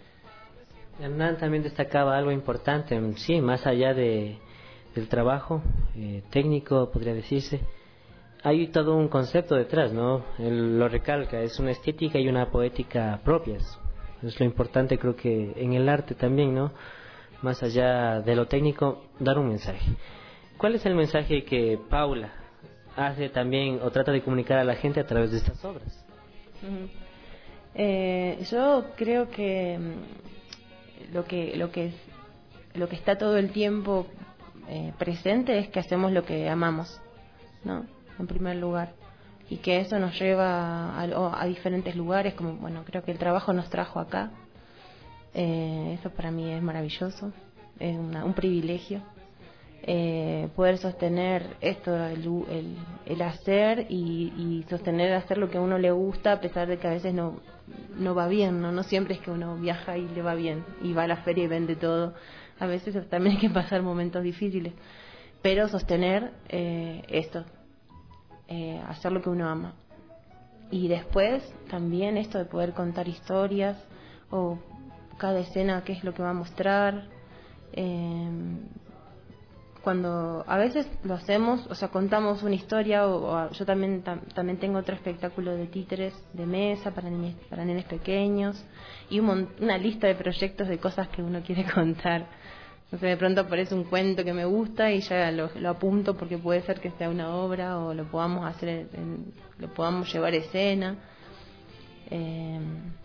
Hernán también destacaba algo importante, sí, más allá de, del trabajo eh, técnico, podría decirse, hay todo un concepto detrás, ¿no? Él lo recalca, es una estética y una poética propias. Es lo importante, creo que en el arte también, ¿no? Más allá de lo técnico, dar un mensaje. ¿Cuál es el mensaje que Paula hace también o trata de comunicar a la gente a través de estas obras? Uh-huh. Eh, yo creo que lo que lo que es, lo que está todo el tiempo eh, presente es que hacemos lo que amamos, ¿no? En primer lugar, y que eso nos lleva a, a diferentes lugares, como bueno, creo que el trabajo nos trajo acá. Eh, eso para mí es maravilloso, es una, un privilegio. Eh, poder sostener esto, el, el, el hacer y, y sostener hacer lo que a uno le gusta, a pesar de que a veces no no va bien, no no siempre es que uno viaja y le va bien y va a la feria y vende todo, a veces también hay que pasar momentos difíciles, pero sostener eh, esto, eh, hacer lo que uno ama. Y después también esto de poder contar historias, o cada escena qué es lo que va a mostrar. eh, Cuando a veces lo hacemos, o sea, contamos una historia, o, o yo también tam, también tengo otro espectáculo de títeres de mesa para niñes, para nenes pequeños, y un, una lista de proyectos de cosas que uno quiere contar. Entonces de pronto aparece un cuento que me gusta y ya lo, lo apunto porque puede ser que sea una obra o lo podamos hacer, en, lo podamos llevar a escena. Eh,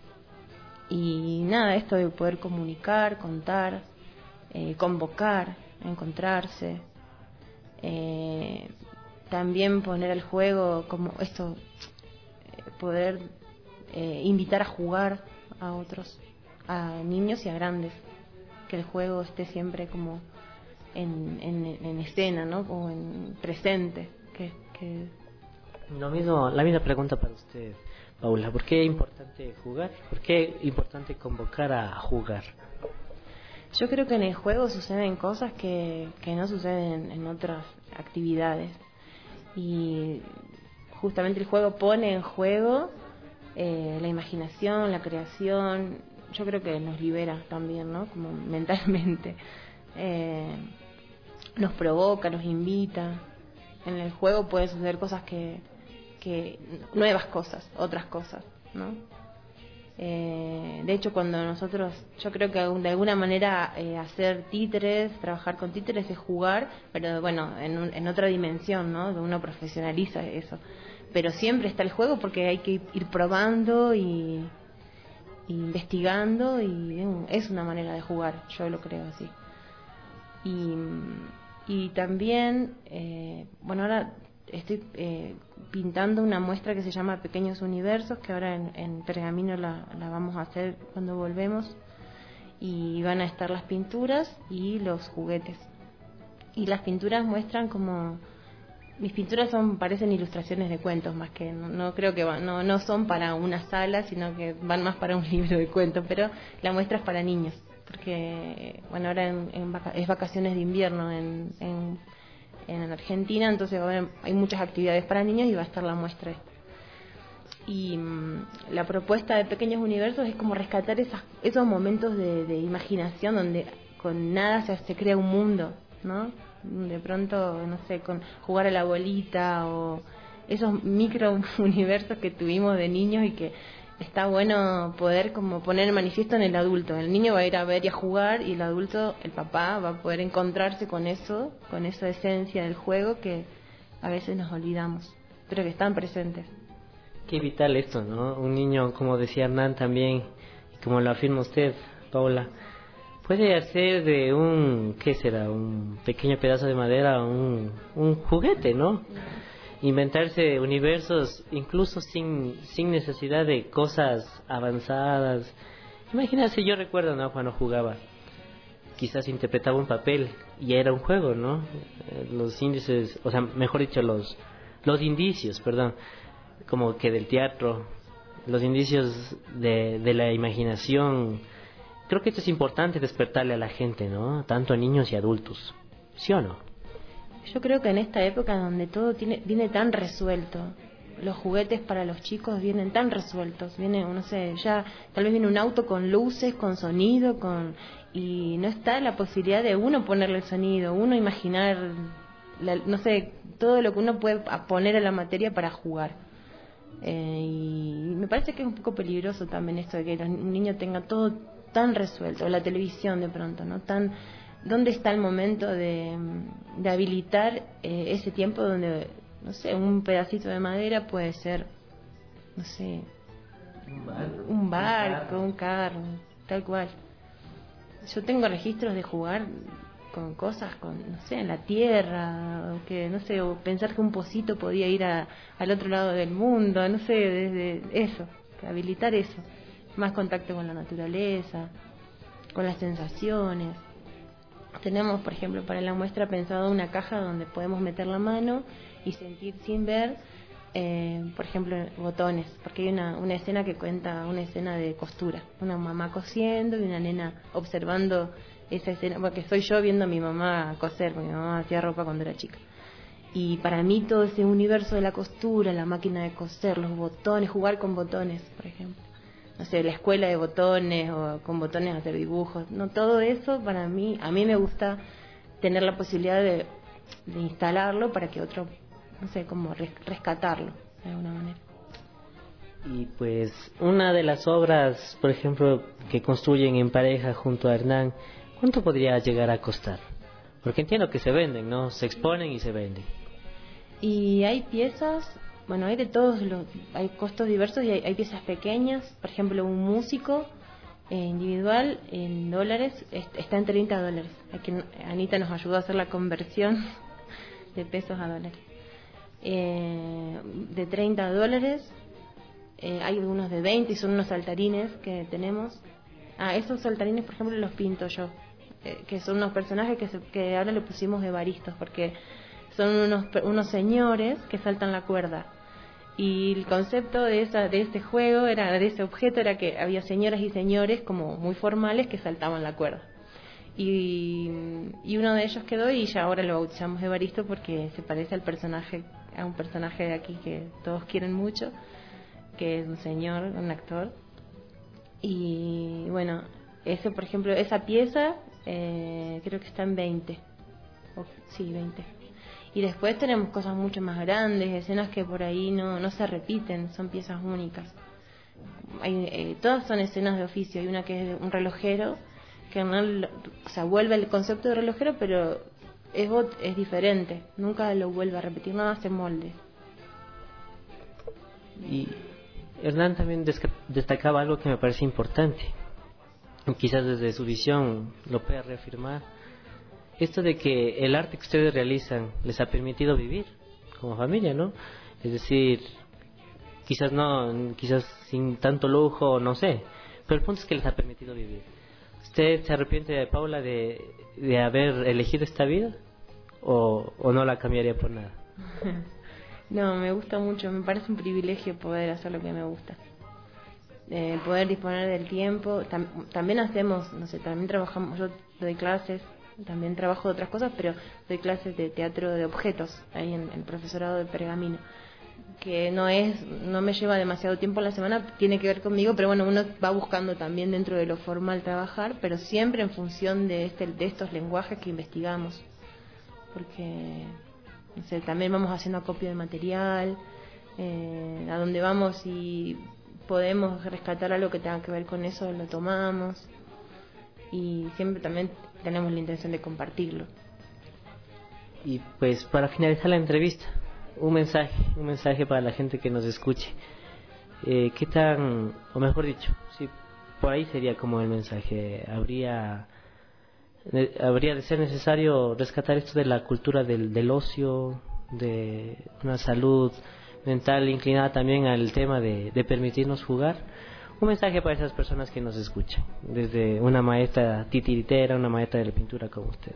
y nada, esto de poder comunicar, contar, eh, convocar, encontrarse, eh, también poner el juego como esto, eh, poder eh, invitar a jugar a otros, a niños y a grandes, que el juego esté siempre como en, en, en escena, ¿no? O en presente. Que, que... Lo mismo, la misma pregunta para usted, Paula. ¿Por qué es importante jugar? ¿Por qué es importante convocar a jugar? Yo creo que en el juego suceden cosas que, que no suceden en otras actividades. Y justamente el juego pone en juego eh, la imaginación, la creación. Yo creo que nos libera también, ¿no? Como mentalmente. Eh, nos provoca, nos invita. En el juego pueden suceder cosas que, que nuevas cosas, otras cosas, ¿no? Eh, de hecho, cuando nosotros, yo creo que de alguna manera eh, hacer títeres, trabajar con títeres es jugar, pero bueno, en, un, en otra dimensión, ¿no? Uno profesionaliza eso. Pero siempre está el juego porque hay que ir probando y, y investigando, y es una manera de jugar, yo lo creo así. Y, y también, eh, bueno, ahora estoy eh, pintando una muestra que se llama Pequeños Universos, que ahora en, en Pergamino la, la vamos a hacer cuando volvemos, y van a estar las pinturas y los juguetes. Y las pinturas muestran como... Mis pinturas son parecen ilustraciones de cuentos más que... No, no creo que van, no, no son para una sala, sino que van más para un libro de cuentos, pero la muestra es para niños. Porque, bueno, ahora en, en vaca, es vacaciones de invierno en, en, en Argentina, entonces va a haber, hay muchas actividades para niños y va a estar la muestra esta. Y mmm, la propuesta de Pequeños Universos es como rescatar esas, esos momentos de, de imaginación donde con nada se, se crea un mundo, ¿no? De pronto, no sé, con jugar a la bolita o esos micro universos que tuvimos de niños y que está bueno poder como poner el manifiesto en el adulto. El niño va a ir a ver y a jugar y el adulto, el papá, va a poder encontrarse con eso, con esa esencia del juego que a veces nos olvidamos, pero que están presentes. Qué vital esto, ¿no? Un niño, como decía Hernán también, y como lo afirma usted, Paula, puede hacer de un, ¿qué será? Un pequeño pedazo de madera, un, un juguete, ¿no? Inventarse universos incluso sin, sin necesidad de cosas avanzadas. Imagínate, yo recuerdo, ¿no? Cuando jugaba, quizás interpretaba un papel y era un juego, ¿no? Los índices, o sea, mejor dicho, los, los indicios, perdón, como que del teatro, los indicios de, de la imaginación. Creo que esto es importante despertarle a la gente, ¿no? Tanto a niños y adultos, ¿sí o no? Yo creo que en esta época donde todo tiene, viene tan resuelto, los juguetes para los chicos vienen tan resueltos, viene, no sé, ya tal vez viene un auto con luces, con sonido, con y no está la posibilidad de uno ponerle el sonido, uno imaginar, la, no sé, todo lo que uno puede poner a la materia para jugar. Eh, y me parece que es un poco peligroso también esto de que los, un niño tenga todo tan resuelto, la televisión de pronto, ¿no? Tan, ¿dónde está el momento de, de habilitar eh, ese tiempo donde, no sé, un pedacito de madera puede ser, no sé, un barco, un, barco, un carro, tal cual? Yo tengo registros de jugar con cosas, con, no sé, en la tierra, o que, no sé, o pensar que un pocito podía ir a, al otro lado del mundo, no sé, desde eso, habilitar eso, más contacto con la naturaleza, con las sensaciones. Tenemos, por ejemplo, para la muestra pensado una caja donde podemos meter la mano y sentir sin ver, eh, por ejemplo, botones, porque hay una, una escena que cuenta una escena de costura, una mamá cosiendo y una nena observando esa escena, porque soy yo viendo a mi mamá coser, porque mi mamá hacía ropa cuando era chica. Y para mí todo ese universo de la costura, la máquina de coser, los botones, jugar con botones, por ejemplo. No sé, la escuela de botones o con botones hacer dibujos. No, todo eso para mí, a mí me gusta tener la posibilidad de, de instalarlo para que otro, no sé, como rescatarlo de alguna manera. Y pues una de las obras, por ejemplo, que construyen en pareja junto a Hernán, ¿cuánto podría llegar a costar? Porque entiendo que se venden, ¿no? Se exponen y se venden. Y hay piezas, bueno, hay de todos los, hay costos diversos y hay, hay piezas pequeñas. Por ejemplo, un músico eh, individual en dólares está en treinta dólares. Aquí Anita nos ayudó a hacer la conversión de pesos a dólares. Eh, de treinta dólares. Eh, hay algunos de veinte y son unos saltarines que tenemos. Ah, esos saltarines, por ejemplo, los pinto yo, eh, que son unos personajes que, se, que ahora le pusimos evaristos, porque son unos, unos señores que saltan la cuerda. Y el concepto de, esa, de ese juego, era de ese objeto, era que había señoras y señores como muy formales que saltaban la cuerda. Y, y uno de ellos quedó y ya ahora lo bautizamos Evaristo porque se parece al personaje, a un personaje de aquí que todos quieren mucho, que es un señor, un actor. Y bueno, ese por ejemplo, esa pieza eh, creo que está en veinte, o, sí, veinte. Y después tenemos cosas mucho más grandes, escenas que por ahí no, no se repiten, son piezas únicas. Hay, eh, todas son escenas de oficio, hay una que es un relojero, que no, o sea, vuelve el concepto de relojero, pero es, es diferente, nunca lo vuelve a repetir, nada se molde. Y Hernán también destacaba algo que me parece importante, quizás desde su visión lo pueda reafirmar, esto de que el arte que ustedes realizan les ha permitido vivir como familia, ¿no? Es decir, quizás no, quizás sin tanto lujo, no sé, pero el punto es que les ha permitido vivir. ¿Usted se arrepiente, Paula, de, de haber elegido esta vida? ¿O, ¿O no la cambiaría por nada? No, me gusta mucho, me parece un privilegio poder hacer lo que me gusta. Eh, poder disponer del tiempo. Tam, también hacemos, no sé, también trabajamos, yo doy clases, también trabajo de otras cosas, pero doy clases de teatro de objetos, ahí en el profesorado de Pergamino, que no es, no me lleva demasiado tiempo a la semana, tiene que ver conmigo, pero bueno, uno va buscando también dentro de lo formal trabajar, pero siempre en función de, este, de estos lenguajes que investigamos, porque, no sé, también vamos haciendo acopio de material, eh, a donde vamos y podemos rescatar algo que tenga que ver con eso, lo tomamos, y siempre también tenemos la intención de compartirlo. Y pues para finalizar la entrevista, un mensaje, un mensaje para la gente que nos escuche. Eh, ¿Qué tan, o mejor dicho, sí, por ahí sería como el mensaje, habría, eh, habría de ser necesario rescatar esto de la cultura del, del ocio, de una salud mental inclinada también al tema de, de permitirnos jugar. Un mensaje para esas personas que nos escuchan, desde una maestra titiritera, una maestra de la pintura como usted.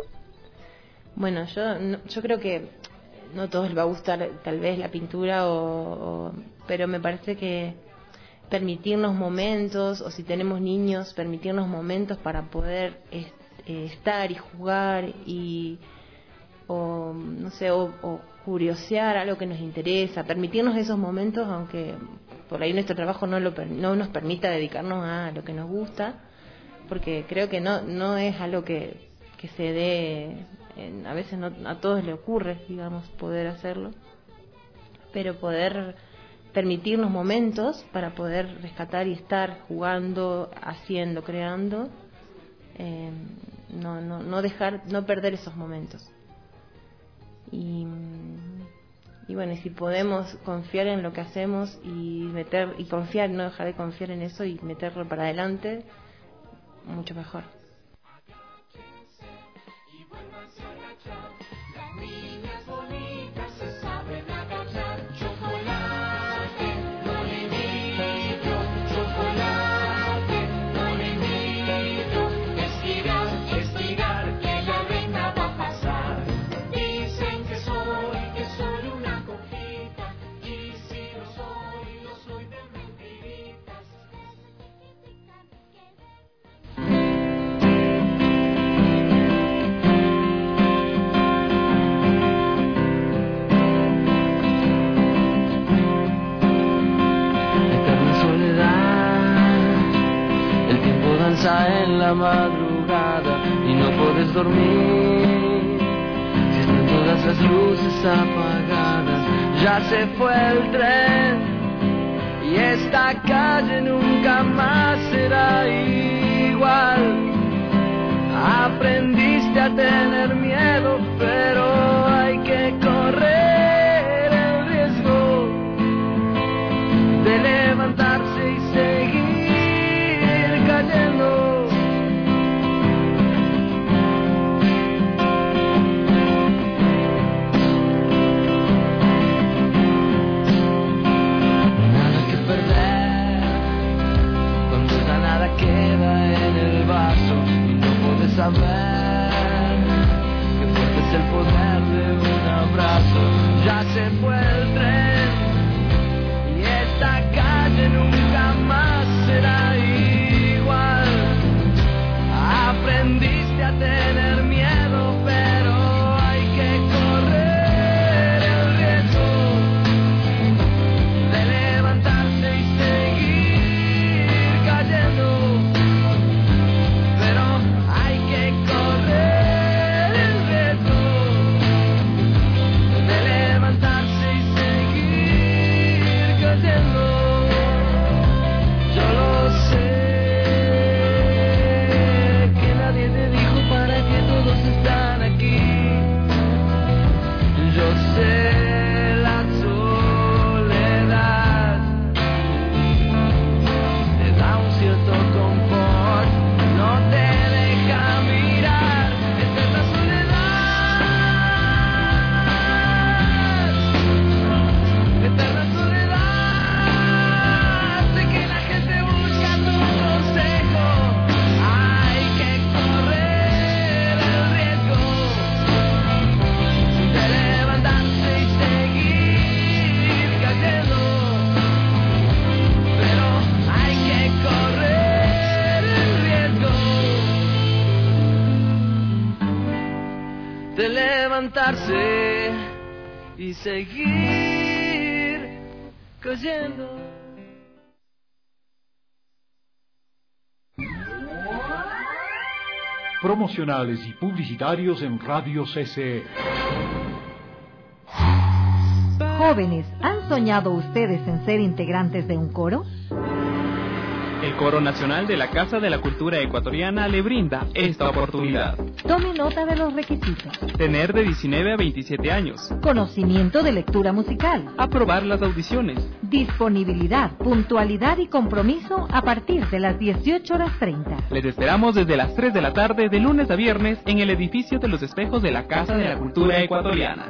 Bueno, yo no, yo creo que no a todos les va a gustar tal vez la pintura, o, o, pero me parece que permitirnos momentos, o si tenemos niños, permitirnos momentos para poder est, eh, estar y jugar y, o no sé, o, o curiosear algo que nos interesa, permitirnos esos momentos, aunque por ahí nuestro trabajo no, lo, no nos permita dedicarnos a lo que nos gusta, porque creo que no, no es algo que, que se dé, en, a veces no, a todos le ocurre, digamos, poder hacerlo, pero poder permitirnos momentos para poder rescatar y estar jugando, haciendo, creando, eh, no, no, no dejar, no perder esos momentos. Y, y bueno, y si podemos confiar en lo que hacemos y meter y confiar, no dejar de confiar en eso y meterlo para adelante, mucho mejor. En la madrugada y no puedes dormir, si están todas las luces apagadas, ya se fue el tren y esta calle nunca más será igual. Aprendiste a tener miedo, pero hay que correr el riesgo de levantarse y seguir cayendo. Nada que perder cuando ya nada queda en el vaso y no puedes saber qué fuerte es el poder de un abrazo. Ya se fue el tren y esta calle nunca más será igual. Aprendiste a tener miedo, pero hay que correr el riesgo de levantarse y seguir cayendo. Pero hay que correr el riesgo de levantarse y seguir de levantarse y seguir cayendo. Promocionales y publicitarios en Radio C C E. Jóvenes, ¿han soñado ustedes en ser integrantes de un coro? El Coro Nacional de la Casa de la Cultura Ecuatoriana le brinda esta oportunidad. Tome nota de los requisitos. Tener de diecinueve a veintisiete años. Conocimiento de lectura musical. Aprobar las audiciones. Disponibilidad, puntualidad y compromiso a partir de las dieciocho horas treinta. Les esperamos desde las tres de la tarde de lunes a viernes en el edificio de los espejos de la Casa de la Cultura Ecuatoriana.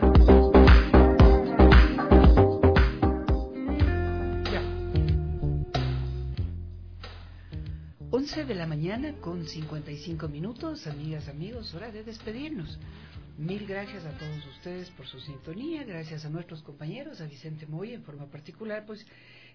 once de la mañana con cincuenta y cinco minutos, amigas, amigos, hora de despedirnos. Mil gracias a todos ustedes por su sintonía, gracias a nuestros compañeros, a Vicente Moya en forma particular, pues